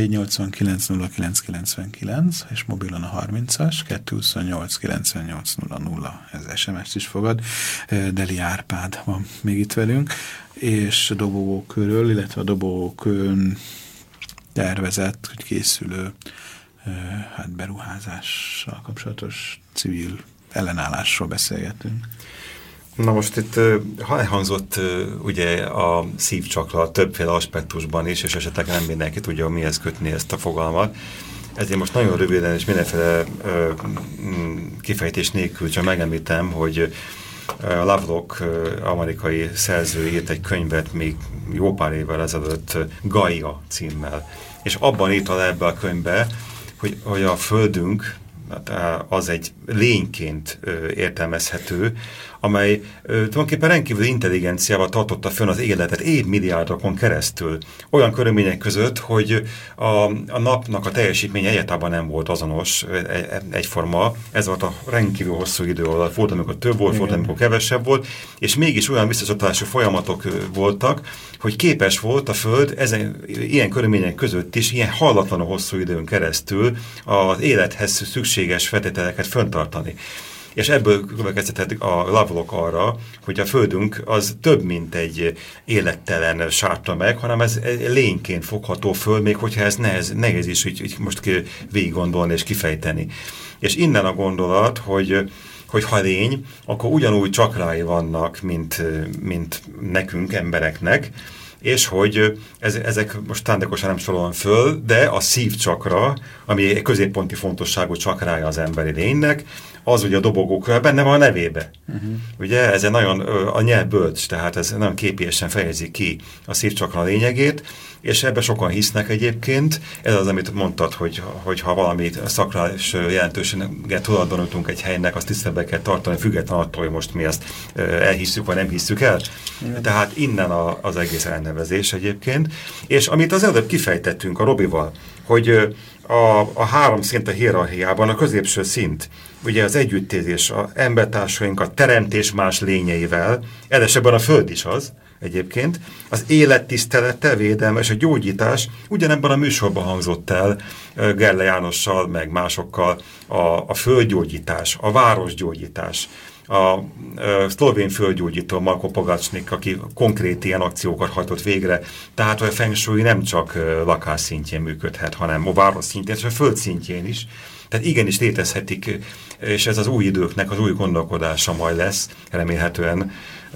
S1: 489 és mobilon a 30-as, 228 98 00, ez SMS-t is fogad. Deli Árpád van még itt velünk, és a Dobogókőről, illetve a Dobogókőn tervezett, hogy készülő beruházással kapcsolatos civil ellenállásról beszélgetünk.
S2: Na most itt elhangzott ugye a szívcsakra többféle aspektusban is, és esetleg nem mindenki tudja, mihez kötni ezt a fogalmat. Ezért most nagyon röviden és mindenféle kifejtés nélkül csak megemlítem, hogy Lovelock, amerikai szerző írt egy könyvet még jó pár évvel ezelőtt Gaia címmel. És abban írta le ebbe a könyvbe, hogy a Földünk az egy lényként értelmezhető, amely tulajdonképpen rendkívül intelligenciával tartotta fönn az életet évmilliárdokon keresztül. Olyan körülmények között, hogy a napnak a teljesítménye egyáltalán nem volt azonos, egyforma. Ez volt a rendkívül hosszú idő alatt. Volt, amikor több volt, volt, amikor kevesebb volt, és mégis olyan visszacsatolású folyamatok voltak, hogy képes volt a Föld ilyen körülmények között is, ilyen hallatlanul hosszú időn keresztül az élethez szükséges feltételeket fenntartani. És ebből következtetett a Lovelock arra, hogy a Földünk az több, mint egy élettelen sártameg, hanem ez lényként fogható föl, még hogyha ez nehéz is így most végig gondolni és kifejteni. És innen a gondolat, hogy ha lény, akkor ugyanúgy csakrái vannak, mint nekünk, embereknek, és hogy ezek most szándékosan nem sorolom föl, de a szívcsakra, ami egy középponti fontosságú csakrája az emberi lénynek, az ugye a Dobogókő, benne van a nevébe. Ugye ez nagyon a nyelv bölcs, tehát ez nagyon képélyesen fejezi ki a szívcsakra lényegét, és ebben sokan hisznek egyébként. Ez az, amit mondtad, hogy ha valami szakrális jelentőséget tulajdonítunk egy helynek, azt tiszteletben kell tartani, függetlenül attól, hogy most mi ezt elhisszük, vagy nem hisszük el. Igen. Tehát innen az egész elnevezés egyébként. És amit az előbb kifejtettünk a Robival, hogy a három szint a hierarchiában, a középső szint, ugye az együttérzés, az embertársaink, a teremtés más lényeivel, esetben a Föld is az, egyébként, az élettisztelete, védelme és a gyógyítás ugyanebben a műsorban hangzott el Gerle Jánossal, meg másokkal a földgyógyítás, a városgyógyítás, a szlovén földgyógyító Marko Pogacsnik, aki konkrét ilyen akciókat hajtott végre, tehát a feng shui nem csak lakás szintjén működhet, hanem a város szintjén, és a föld szintjén is. Tehát igenis létezhetik, és ez az új időknek az új gondolkodása majd lesz, remélhetően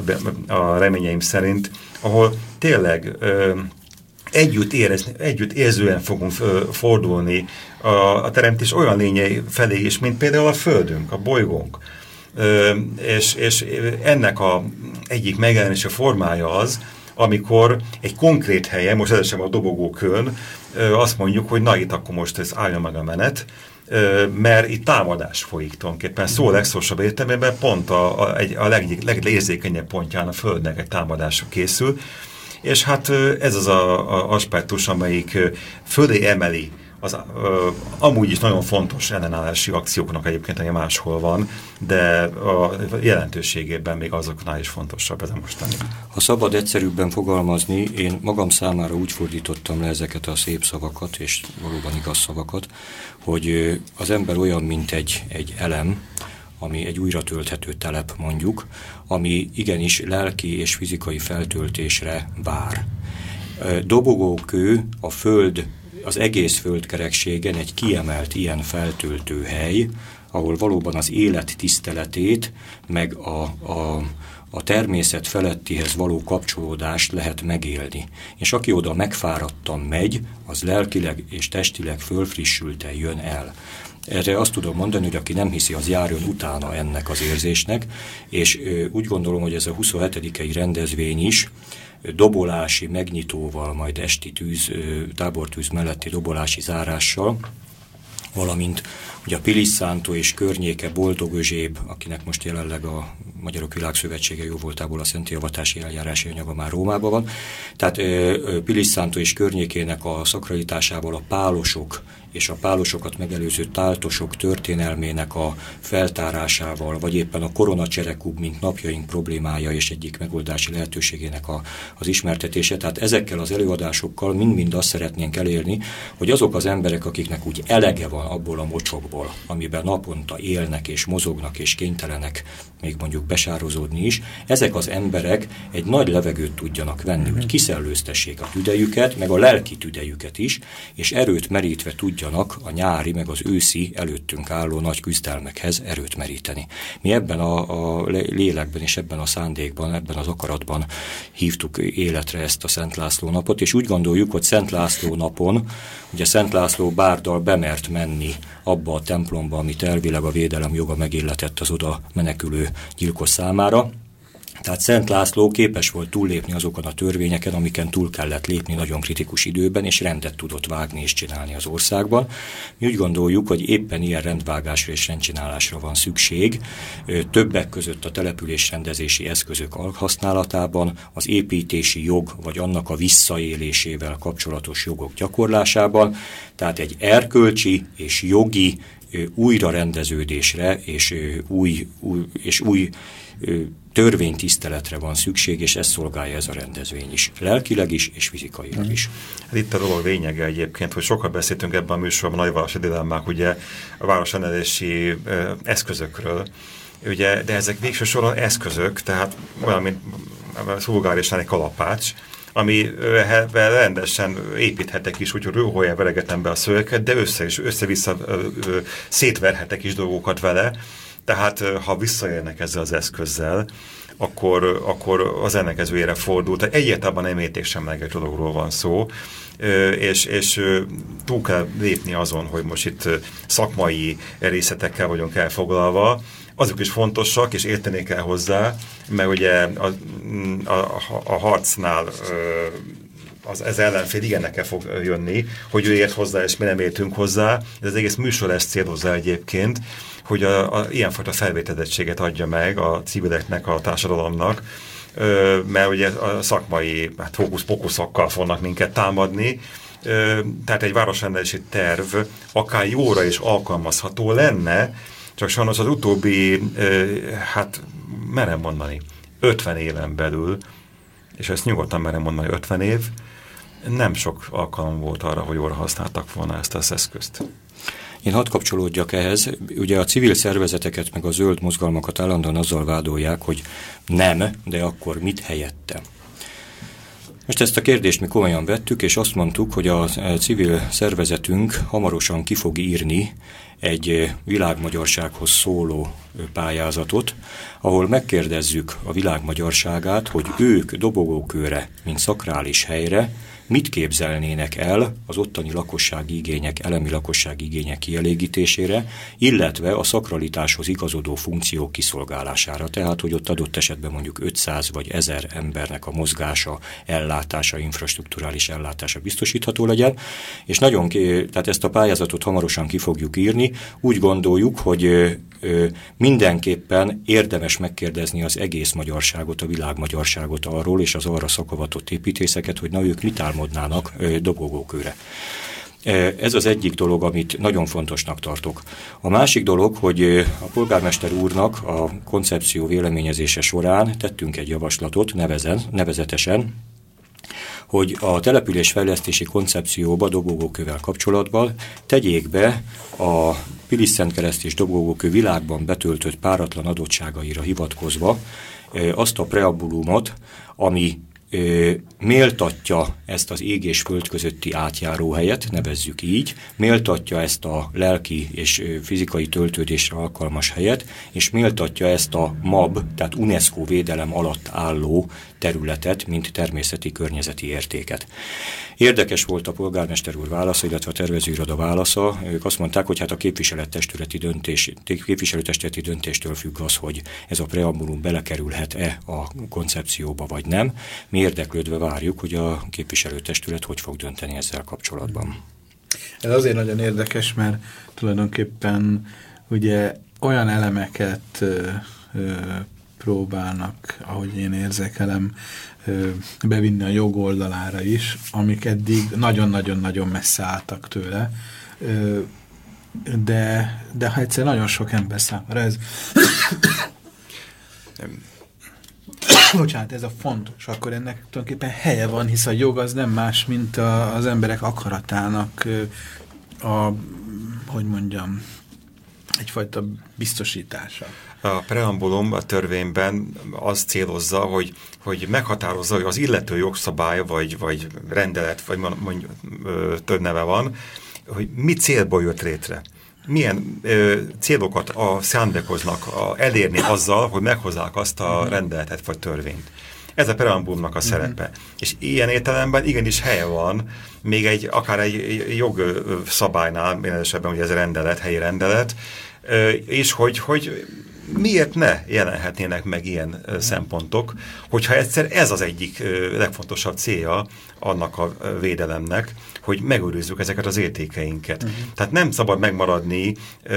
S2: a reményeim szerint, ahol tényleg együtt érzően fogunk fordulni a teremtés olyan lényei felé is, mint például a Földünk, a bolygónk. És ennek egyik megjelenése formája az, amikor egy konkrét helyen, most ez sem a Dobogókőn, azt mondjuk, hogy na itt akkor most ez álljon meg a menet, mert itt támadás folyik tulajdonképpen. Szó legszorosabb értelmében pont a legérzékenyebb pontján a Földnek egy támadásra készül, és hát ez az a aspektus, amelyik fölé emeli amúgy is nagyon fontos ellenállási akcióknak egyébként, ami máshol van, de a jelentőségében még azoknál is fontosabb ez a mostani.
S6: Ha szabad egyszerűbben fogalmazni, én magam számára úgy fordítottam le ezeket a szép szavakat, és valóban igaz szavakat, hogy az ember olyan, mint egy elem, ami egy újra tölthető telep mondjuk, ami igenis lelki és fizikai feltöltésre vár. Dobogókő, a Föld, az egész földkerekségen egy kiemelt ilyen feltöltő hely, ahol valóban az élet tiszteletét, meg a természet felettihez való kapcsolódást lehet megélni. És aki oda megfáradtan megy, az lelkileg és testileg fölfrissülten jön el. Erre azt tudom mondani, hogy aki nem hiszi, az járjon utána ennek az érzésnek, és úgy gondolom, hogy ez a 27. rendezvény is dobolási megnyitóval, majd esti tábortűz melletti dobolási zárással, valamint ugye a Pilisszántó és környéke Boldogözséb, akinek most jelenleg a Magyarok Világszövetsége jóvoltából a szentélyevatási eljárási anyaga már Rómában van. Tehát Pilisszántó és környékének a szakralitásával a pálosok és a pálosokat megelőző táltosok történelmének a feltárásával, vagy éppen a koronacserekub, mint napjaink problémája és egyik megoldási lehetőségének az ismertetése. Tehát ezekkel az előadásokkal mind-mind azt szeretnénk elérni, hogy azok az emberek, akiknek úgy elege van abból a mocsokból, amiben naponta élnek és mozognak és kénytelenek még mondjuk besározódni is, ezek az emberek egy nagy levegőt tudjanak venni, hogy kiszellőztessék a tüdejüket, meg a lelki tüdejüket is, és erőt merítve tudjanak a nyári, meg az őszi előttünk álló nagy küzdelmekhez erőt meríteni. Mi ebben a lélekben és ebben a szándékban, ebben az akaratban hívtuk életre ezt a Szent László napot, és úgy gondoljuk, hogy Szent László napon, ugye Szent László bárdal bemert menni abba a templomba, amit elvileg a védelem joga megilletett az oda menekülő gyilkos számára. Tehát Szent László képes volt túllépni azokon a törvényeken, amiken túl kellett lépni nagyon kritikus időben, és rendet tudott vágni és csinálni az országban. Mi úgy gondoljuk, hogy éppen ilyen rendvágásra és rendcsinálásra van szükség, többek között a településrendezési eszközök használatában, az építési jog vagy annak a visszaélésével kapcsolatos jogok gyakorlásában, tehát egy erkölcsi és jogi újrarendeződésre és új törvénytiszteletre van szükség, és ezt szolgálja ez a rendezvény is. Lelkileg is, és fizikailag is.
S2: Itt a dolog lényege egyébként, hogy sokat beszéltünk ebben a műsorban a nagyvárosi dilemmák, ugye a városrendezési eszközökről, ugye, de ezek végső soron eszközök, tehát olyan, mint vulgárisan egy kalapács, amivel rendesen építhetek is, úgyhogy rőholja veregetem be a szöveget, de össze-vissza szétverhetek is dolgokat vele. Tehát ha visszaérnek ezzel az eszközzel, akkor az ellenkezőjére fordul. Tehát egyáltalán nem értéksemleges dologról van szó, és túl kell lépni azon, hogy most itt szakmai részletekkel vagyunk elfoglalva. Azok is fontosak, és érteni kell hozzá, mert ugye a harcnál ez ellenfél ilyenekkel fog jönni, hogy ő ért hozzá, és mi nem értünk hozzá. Ez az egész műsor ezt célozza egyébként, hogy ilyenfajta felvételezettséget adja meg a civileknek, a társadalomnak, mert ugye a szakmai hókusz-pokuszokkal fognak minket támadni, tehát egy városrendezési terv akár jóra is alkalmazható lenne, csak sajnos az utóbbi, merem mondani, 50 éven belül, és ezt nyugodtan merem mondani, 50 év, nem sok alkalom volt arra, hogy jóra használtak volna ezt az eszközt.
S6: Én hadd kapcsolódjak ehhez. Ugye a civil szervezeteket meg a zöld mozgalmakat állandóan azzal vádolják, hogy nem, de akkor mit helyette? Most ezt a kérdést mi komolyan vettük, és azt mondtuk, hogy a civil szervezetünk hamarosan ki fog írni egy világmagyarsághoz szóló pályázatot, ahol megkérdezzük a világmagyarságát, hogy ők dobogókőre, mint szakrális helyre, mit képzelnének el az ottani lakossági igények, elemi lakossági igények kielégítésére, illetve a szakralitáshoz igazodó funkciók kiszolgálására. Tehát, hogy ott adott esetben mondjuk 500 vagy 1000 embernek a mozgása, ellátása, infrastrukturális ellátása biztosítható legyen, és tehát ezt a pályázatot hamarosan ki fogjuk írni. Úgy gondoljuk, hogy mindenképpen érdemes megkérdezni az egész magyarságot, a világmagyarságot arról, és az arra szakavatott építészeket, hogy na ők mit álmodnának dobogókőre. Ez az egyik dolog, amit nagyon fontosnak tartok. A másik dolog, hogy a polgármester úrnak a koncepció véleményezése során tettünk egy javaslatot nevezetesen, hogy a településfejlesztési koncepcióba dobogókővel kapcsolatban tegyék be a Pilis-Szentkereszt és Dobogókő világban betöltött páratlan adottságaira hivatkozva azt a preambulumot, ami méltatja ezt az ég és föld közötti átjáróhelyet, nevezzük így, méltatja ezt a lelki és fizikai töltődésre alkalmas helyet, és méltatja ezt a MAB, tehát UNESCO védelem alatt álló területet, mint természeti környezeti értéket. Érdekes volt a polgármester úr válasza, illetve a tervezőiroda válasza. Ők azt mondták, hogy hát a képviselőtestületi döntéstől függ az, hogy ez a preambulum belekerülhet-e a koncepcióba, vagy nem. Mi érdeklődve várjuk, hogy a képviselőtestület hogy fog dönteni ezzel kapcsolatban.
S1: Ez azért nagyon érdekes, mert tulajdonképpen ugye olyan elemeket próbálnak, ahogy én érzékelem, bevinni a jog oldalára is, amik eddig nagyon-nagyon-nagyon messze álltak tőle. de ha egyszer nagyon sok ember számára ez bocsánat, ez a fontos, akkor ennek tulajdonképpen helye van, hisz a jog az nem más, mint az emberek akaratának hogy mondjam, egyfajta biztosítása.
S2: A preambulum a törvényben az célozza, hogy meghatározza, hogy az illető jogszabály, vagy rendelet, vagy mondjuk több neve van, hogy mi célból jött létre. Milyen célokat szándékoznak elérni azzal, hogy meghozzák azt a rendeletet vagy törvényt. Ez a preambulumnak a szerepe. És ilyen értelemben igenis helye van, még akár egy jogszabálynál, esetben ugye ez a rendelet, helyi rendelet, és hogy miért ne jelenhetnének meg ilyen szempontok, hogyha egyszer ez az egyik legfontosabb célja annak a védelemnek, hogy megőrizzük ezeket az értékeinket. Tehát nem szabad megmaradni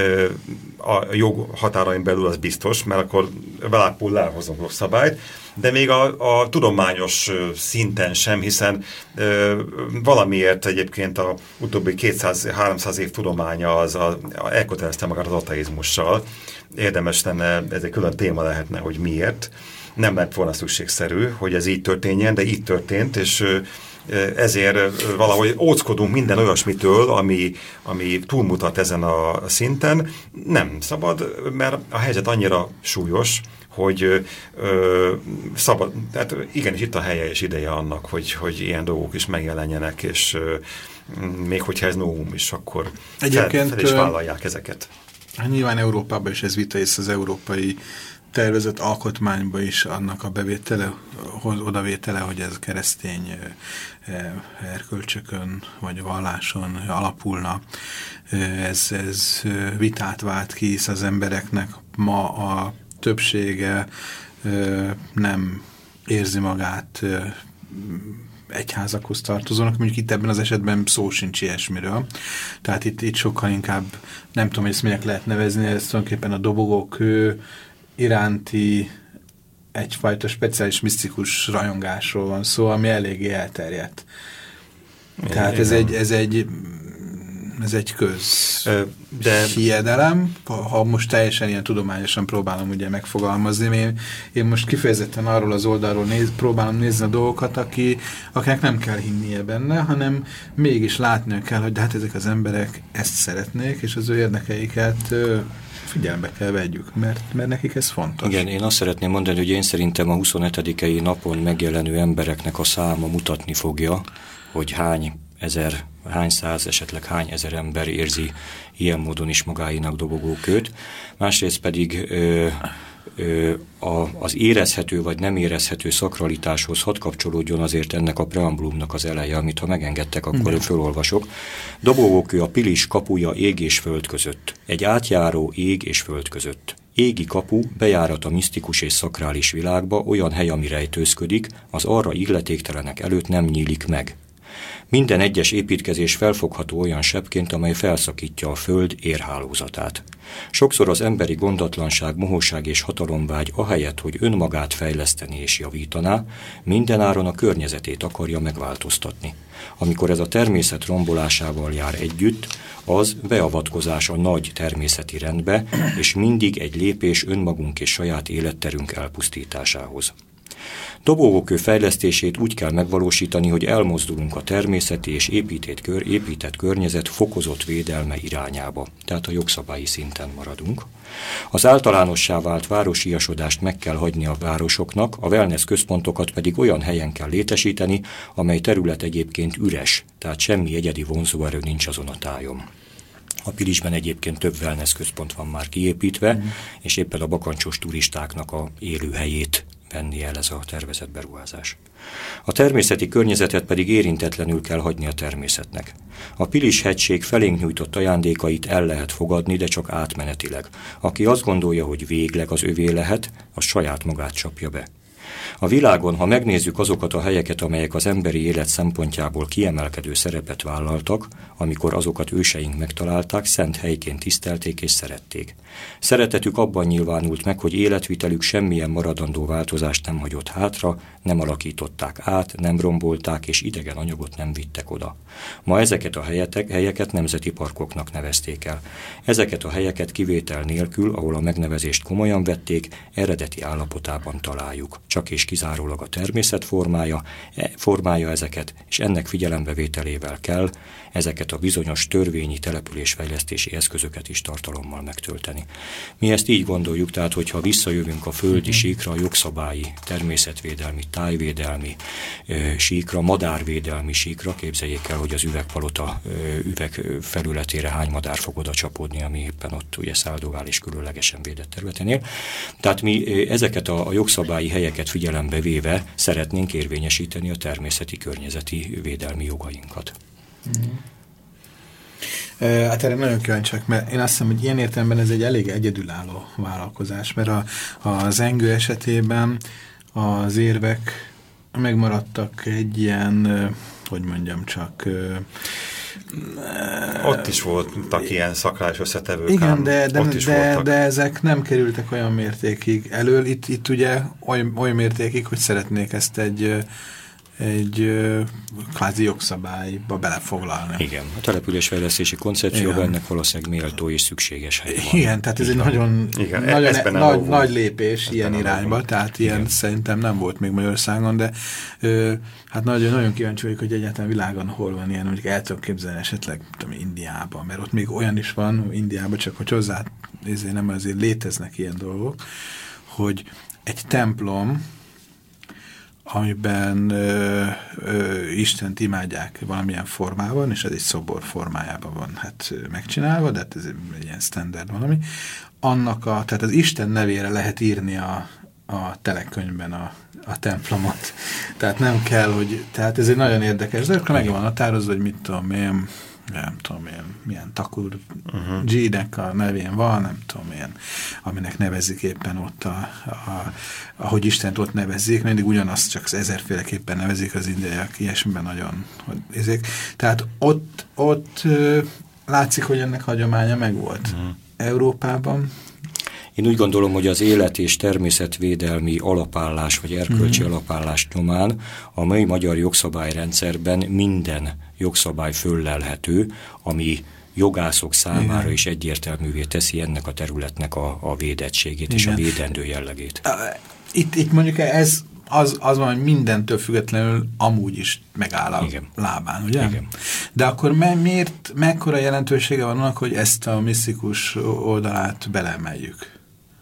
S2: a jog határain belül, az biztos, mert akkor belápul elhozunk jogszabályt, de még a tudományos szinten sem, hiszen valamiért egyébként a utóbbi 200-300 év tudománya az elkötelezte magát az ateizmussal. Érdemes lenne, ez egy külön téma lehetne, hogy miért. Nem lett volna szükségszerű, hogy ez így történjen, de így történt, és ezért valahogy óckodunk minden olyasmitől, ami túlmutat ezen a szinten. Nem szabad, mert a helyzet annyira súlyos, hogy szabad, tehát igenis itt a helye és ideje annak, hogy ilyen dolgok is megjelenjenek, és még hogyha ez novum is, akkor fel is vállalják ezeket.
S1: Nyilván Európában is ez vita, és az európai tervezett alkotmányba is annak a bevétele, odavétele, hogy ez keresztény erkölcsökön vagy valláson alapulna. Ez vitát vált ki, hisz az embereknek ma a többsége nem érzi magát egyházakhoz tartozónak, mondjuk itt ebben az esetben szó sincs ilyesmiről. Tehát itt sokkal inkább, nem tudom, hogy ezt minek lehet nevezni, ez tulajdonképpen a dobogókő iránti egyfajta speciális misztikus rajongásról van szó, ami eléggé elterjedt. Tehát ez egy közhiedelem, ha most teljesen ilyen tudományosan próbálom ugye megfogalmazni, én most kifejezetten arról az oldalról próbálom nézni a dolgokat, akinek nem kell hinnie benne, hanem mégis látnia kell, hogy de hát ezek az emberek ezt szeretnék, és az ő érdekeiket figyelembe kell vegyük, mert nekik ez fontos.
S6: Igen, én azt szeretném mondani, hogy én szerintem a 27. napon megjelenő embereknek a száma mutatni fogja, hogy hány száz, esetleg hány ezer ember érzi ilyen módon is magáinak dobogókőt. Másrészt pedig az érezhető vagy nem érezhető szakralitáshoz hadd kapcsolódjon azért ennek a preambulumnak az eleje, amit ha megengedtek, akkor fölolvasok. Dobogókő a Pilis kapuja ég és föld között. Egy átjáró ég és föld között. Égi kapu, bejárat a misztikus és szakrális világba, olyan hely, ami rejtőzködik, az arra illetéktelenek előtt nem nyílik meg. Minden egyes építkezés felfogható olyan sebként, amely felszakítja a föld érhálózatát. Sokszor az emberi gondatlanság, mohóság és hatalomvágy ahelyett, hogy önmagát fejleszteni és javítaná, mindenáron a környezetét akarja megváltoztatni. Amikor ez a természet rombolásával jár együtt, az beavatkozás a nagy természeti rendbe, és mindig egy lépés önmagunk és saját életterünk elpusztításához. Dobogókő fejlesztését úgy kell megvalósítani, hogy elmozdulunk a természeti és épített környezet fokozott védelme irányába, tehát a jogszabályi szinten maradunk. Az általánossá vált városiasodást meg kell hagyni a városoknak, a wellness központokat pedig olyan helyen kell létesíteni, amely terület egyébként üres, tehát semmi egyedi vonzóerő nincs azon a tájon. A Pilisben egyébként több wellness központ van már kiépítve, és éppen a bakancsos turistáknak a élőhelyét venni el ez a tervezett beruházás. A természeti környezetet pedig érintetlenül kell hagyni a természetnek. A Pilis-hegység felénk nyújtott ajándékait el lehet fogadni, de csak átmenetileg. Aki azt gondolja, hogy végleg az övé lehet, az saját magát csapja be. A világon, ha megnézzük azokat a helyeket, amelyek az emberi élet szempontjából kiemelkedő szerepet vállaltak, amikor azokat őseink megtalálták, szent helyként tisztelték és szerették. Szeretetük abban nyilvánult meg, hogy életvitelük semmilyen maradandó változást nem hagyott hátra, nem alakították át, nem rombolták és idegen anyagot nem vittek oda. Ma ezeket a helyeket nemzeti parkoknak nevezték el. Ezeket a helyeket kivétel nélkül, ahol a megnevezést komolyan vették, eredeti állapotában találjuk. Csak és kizárólag a természet formálja ezeket, és ennek figyelembevételével kell ezeket a bizonyos törvényi településfejlesztési eszközöket is tartalommal megtölteni. Mi ezt így gondoljuk, tehát hogyha visszajövünk a földi síkra, a jogszabályi, természetvédelmi, tájvédelmi síkra, madárvédelmi síkra, képzeljék el, hogy az üvegpalota üveg felületére hány madár fog oda csapódni, ami éppen ott ugye száldogál és különlegesen védett területen él. Tehát mi ezeket a jogszabályi helyeket figyelembe véve szeretnénk érvényesíteni a természeti környezeti védelmi jogainkat.
S1: Hát erre nagyon kíváncsiak, mert én azt hiszem, hogy ilyen értelemben ez egy elég egyedülálló vállalkozás, mert az Engő esetében az érvek megmaradtak egy ilyen, hogy mondjam csak...
S2: Ott is voltak ilyen szakrális összetevők.
S1: Igen, de ezek nem kerültek olyan mértékig elől. Itt ugye olyan mértékig, hogy szeretnék ezt egy kvázi jogszabályba belefoglalni.
S6: Igen, a településfejlesztési koncepcióban ennek valószínűleg méltó és szükséges hely van.
S1: Igen, tehát ez egy nagyon nagy lépés ilyen irányba, tehát ilyen szerintem nem volt még Magyarországon, de hát nagyon kíváncsi vagyok, hogy egyáltalán világon hol van ilyen, mondjuk el tudom képzelni esetleg Indiában, mert ott még olyan is van Indiában, csak hogy hozzá nem azért léteznek ilyen dolgok, hogy egy templom, amiben Istent imádják valamilyen formában, és ez egy szobor formájában van megcsinálva, de ez egy ilyen standard valami. Tehát az Isten nevére lehet írni a telekönyvben a templomot. Tehát nem kell, hogy... Tehát ez egy nagyon érdekes, de akkor meg van határozva, hogy mit tudom én, nem tudom én, milyen Takur G-nek a nevén van, nem tudom én, aminek nevezik éppen ott, ahogy Istent ott nevezik, mindig ugyanazt, csak az ezerféleképpen nevezik az indiaiak, ilyesmiben nagyon ezek. Tehát ott látszik, hogy ennek hagyománya megvolt. Európában.
S6: Én úgy gondolom, hogy az élet- és természetvédelmi alapállás, vagy erkölcsi alapállás nyomán a mai magyar jogszabályrendszerben minden jogszabály föllelhető, ami jogászok számára is egyértelművé teszi ennek a területnek a védettségét és a védendő jellegét.
S1: Itt mondjuk az van, hogy mindentől függetlenül amúgy is megáll a lábán, ugye?
S6: Igen.
S1: De akkor mekkora jelentősége van annak, hogy ezt a misztikus oldalát beleemeljük?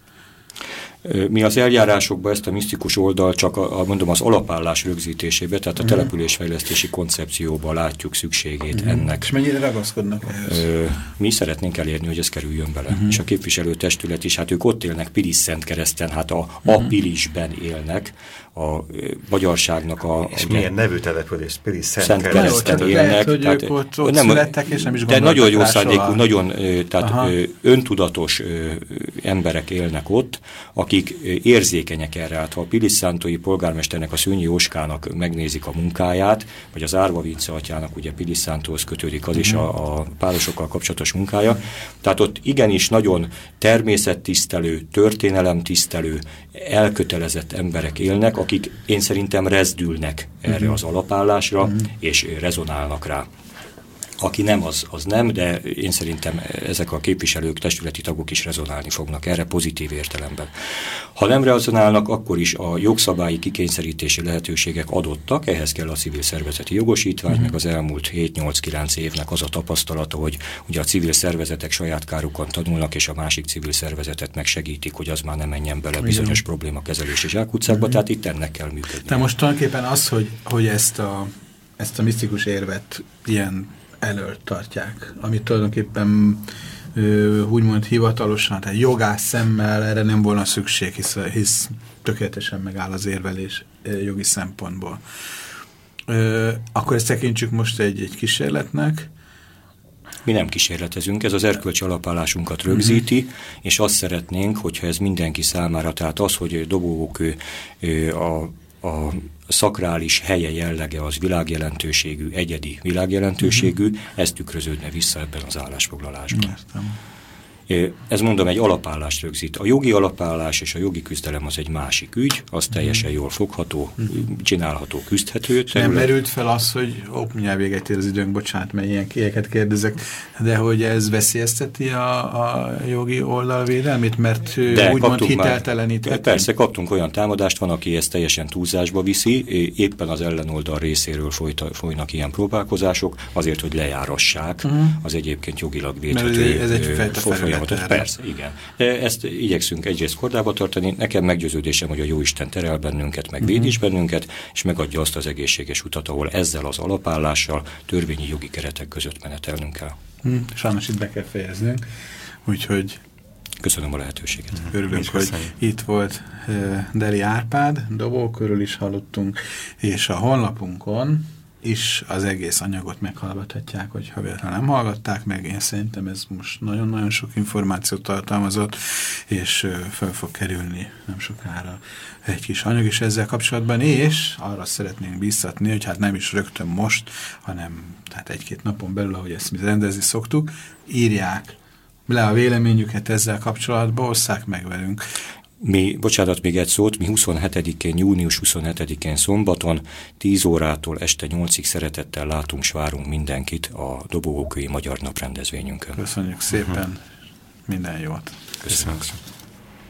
S6: Mi az eljárásokban ezt a misztikus oldal csak mondom az alapállás rögzítésébe, tehát a településfejlesztési koncepcióban látjuk szükségét ennek.
S1: És mennyire ragaszkodnak ehhez?
S6: Mi szeretnénk elérni, hogy ez kerüljön bele. És a képviselőtestület is, hát ők ott élnek Pilis-Szentkereszten, hát a Pilisben élnek, a magyarságnak
S2: és milyen nevű település?
S6: Pilis-Szentkereszten élnek.
S1: Hogy tehát, ők ott születtek, és nem is gondoltak.
S6: De nagyon jó szándékú, nagyon öntudatos emberek élnek ott, akik érzékenyek erre. Hát ha a Pilis-szántói polgármesternek, a Szőnyi Jóskának megnézik a munkáját, vagy az Árva Vince atyának, ugye Pilis-szántóhoz kötődik az is a párosokkal kapcsolatos munkája. Tehát ott igenis nagyon természettisztelő, történelemtisztelő, elkötelezett emberek élnek, akik én szerintem rezdülnek erre az alapállásra, és rezonálnak rá. Aki nem, az nem, de én szerintem ezek a képviselők, testületi tagok is rezonálni fognak erre pozitív értelemben. Ha nem rezonálnak, akkor is a jogszabályi kikényszerítési lehetőségek adottak, ehhez kell a civil szervezeti jogosítvány, meg az elmúlt 7-8-9 évnek az a tapasztalata, hogy ugye a civil szervezetek saját kárukon tanulnak, és a másik civil szervezetet megsegítik, hogy az már ne menjen bele bizonyos problémakezelési zsákutcákba, tehát itt ennek kell működni.
S1: De most tulajdonképpen az, hogy ezt a misztikus érvet ilyen elől tartják, amit tulajdonképpen úgymond hivatalosan, tehát jogász szemmel erre nem volna szükség, hisz tökéletesen megáll az érvelés jogi szempontból. Akkor ezt tekintsük most egy kísérletnek.
S6: Mi nem kísérletezünk, ez az erkölcsi alapállásunkat rögzíti, és azt szeretnénk, hogyha ez mindenki számára, tehát az, hogy dobókő a szakrális helye jellege az világjelentőségű, egyedi világjelentőségű, ez tükröződne vissza ebben az állásfoglalásban. Ez mondom, egy alapállást rögzít. A jogi alapállás és a jogi küzdelem az egy másik ügy, az teljesen jól fogható, csinálható, küzdhető.
S1: Nem merült fel az, hogy mindjárt véget ér az időnk, bocsánat, mert ilyeneket kérdezek, de hogy ez veszélyezteti a jogi oldal védelmét, mert úgymond hiteltelenített.
S6: Persze, kaptunk olyan támadást, van, aki ezt teljesen túlzásba viszi, éppen az ellenoldal részéről folynak ilyen próbálkozások, azért, hogy lejárassák az egyébként jogilag védhető
S1: ez egy
S6: folyamatot. Persze, igen. De ezt igyekszünk egyrészt kordába tartani, nekem meggyőződésem, hogy a Jóisten terel bennünket, meg véd is bennünket, és megadja azt az egészséges utat, ahol ezzel az alapállással törvényi jogi keretek között menetelnünk kell.
S1: Sajnos itt be kell fejeznünk, úgyhogy
S6: köszönöm a lehetőséget.
S1: Örülünk, hogy itt volt Deli Árpád, Dobókörről is hallottunk, és a honlapunkon is az egész anyagot meghallgathatják, hogyha véletlenül nem hallgatták meg. Én szerintem ez most nagyon-nagyon sok információt tartalmazott, és fel fog kerülni nem sokára egy kis anyag is ezzel kapcsolatban, és arra szeretnénk bíztatni, hogy hát nem is rögtön most, hanem tehát egy-két napon belül, ahogy ezt mi rendezni szoktuk, írják le a véleményüket ezzel kapcsolatban, osszák meg velünk.
S6: Bocsánat, még egy szót, mi 27-én, június 27-én szombaton 10 órától este 8-ig szeretettel látunk, s várunk mindenkit a Dobogókői Magyar Nap rendezvényünkön.
S1: Köszönjük szépen, minden jót!
S6: Köszönöm.